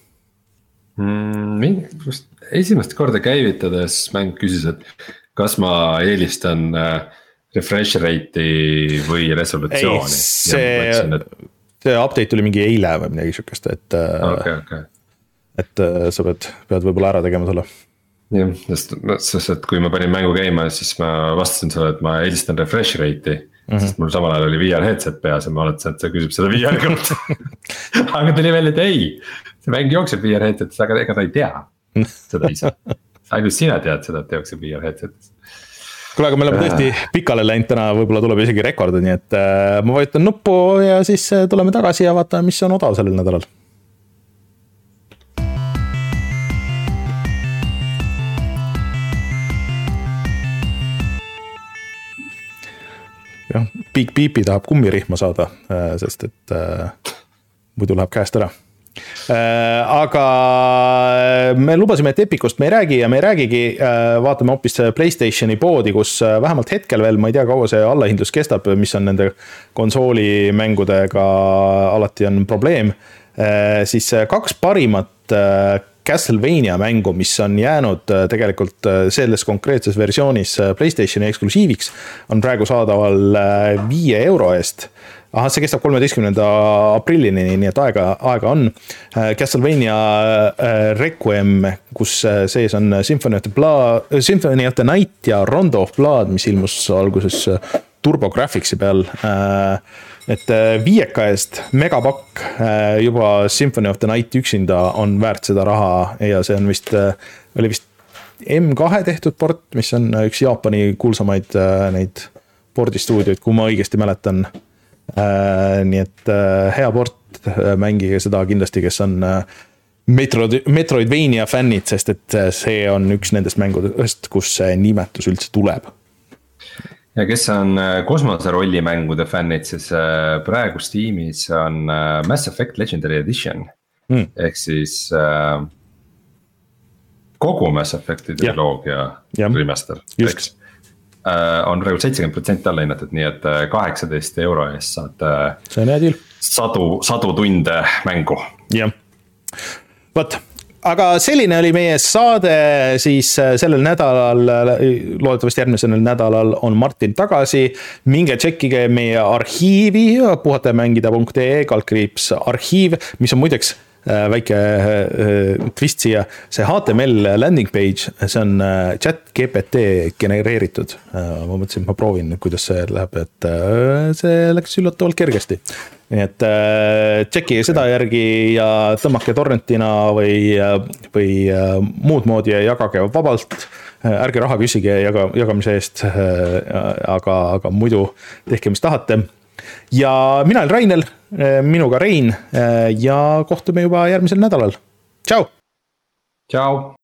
Mm, esimest korda käivitades mäng küsis, et kas ma eelistan refresh rate'i või resolutsiooni? Ei, see, et... see update tuli mingi eile või midagi siukest, et, okay, okay. et sa pead, pead võib-olla ära tegema selle. Jah, sest, sest et kui ma panin mängu käima, siis ma vastasin sulle, et ma eelistan refresh rate'i. Mm -hmm. Sest mul samal ajal oli V R headset peas ja ma oletasin, et see küsib seda V R kohta. Aga tuli välja, et ei, see mäng jookseb V R headsetis, aga ega ta ei tea seda ise. Ainult sina tead seda, et jookseb V R headsetis. Kuule, aga me oleme tõesti pikale läinud täna, võib-olla tuleb isegi rekordi, nii et äh, ma vajutan nuppu ja siis tuleme tagasi ja vaatame, mis on odav sellel nädalal. Jah, Big Beepi tahab kummirihma saada, sest et äh, muidu läheb käest ära. aga me lubasime, et Epicust me ei räägi ja me ei räägigi, vaatame hoopis PlayStationi poodi, kus vähemalt hetkel veel, ma ei tea, kaua see allahindlus kestab, mis on nende konsoolimängudega alati on probleem, siis kaks parimat Castlevania mängu, mis on jäänud tegelikult selles konkreetses versioonis PlayStationi eksklusiiviks, on praegu saadaval viie euro eest. Aha, see kestab kolmeteistkümnenda aprillini, nii et aega, aega on. Castlevania Requiem, kus sees on Symphony of the Blood, Symphony of the Night ja Rondo of Blood, mis ilmus alguses Turbo Graphicsi peal. Et viieka eest megapakk juba Symphony of the Night üksinda on väärt seda raha ja see on vist, oli vist M kahe tehtud port, mis on üks Jaapani kuulsamaid neid pordistuudioid, kui ma õigesti mäletan. Äh, nii et äh, hea port, mängige seda kindlasti, kes on äh, Metroid, Metroidvania fännid, sest et see on üks nendest mängudest, kus see nimetus üldse tuleb. Ja kes on kosmose rollimängude fännid, siis äh, praegu Steamis on äh, Mass Effect Legendary Edition mm. ehk siis äh, kogu Mass Effecti triloogia ja. Remaster just on praegu seitsekümmend protsenti alla hinnatud, nii et kaheksateist euro eest saad see on hea deal. Sadu, sadu tunde mängu. Jah, võt, aga selline oli meie saade siis sellel nädalal, loodetavasti järgmisel nädalal on Martin tagasi, minge tšekkige meie arhiivi, puhatajamängida punkt ee kaldkriips arhiiv, mis on muideks väike twist siia, see H T M L landing page, see on chat G P T genereeritud. Ma mõtlesin, et ma proovin, kuidas see läheb, et see läks üllatavalt kergesti. Nii et tšekkige seda järgi ja tõmmake torrentina või, või muud moodi ja jagage vabalt. Ärge raha küsige jaga, jagamise eest, aga, aga muidu tehke, mis tahate. Ja mina olen Rainel, minuga Rein ja kohtume juba järgmisel nädalal. Tšau! Tšau!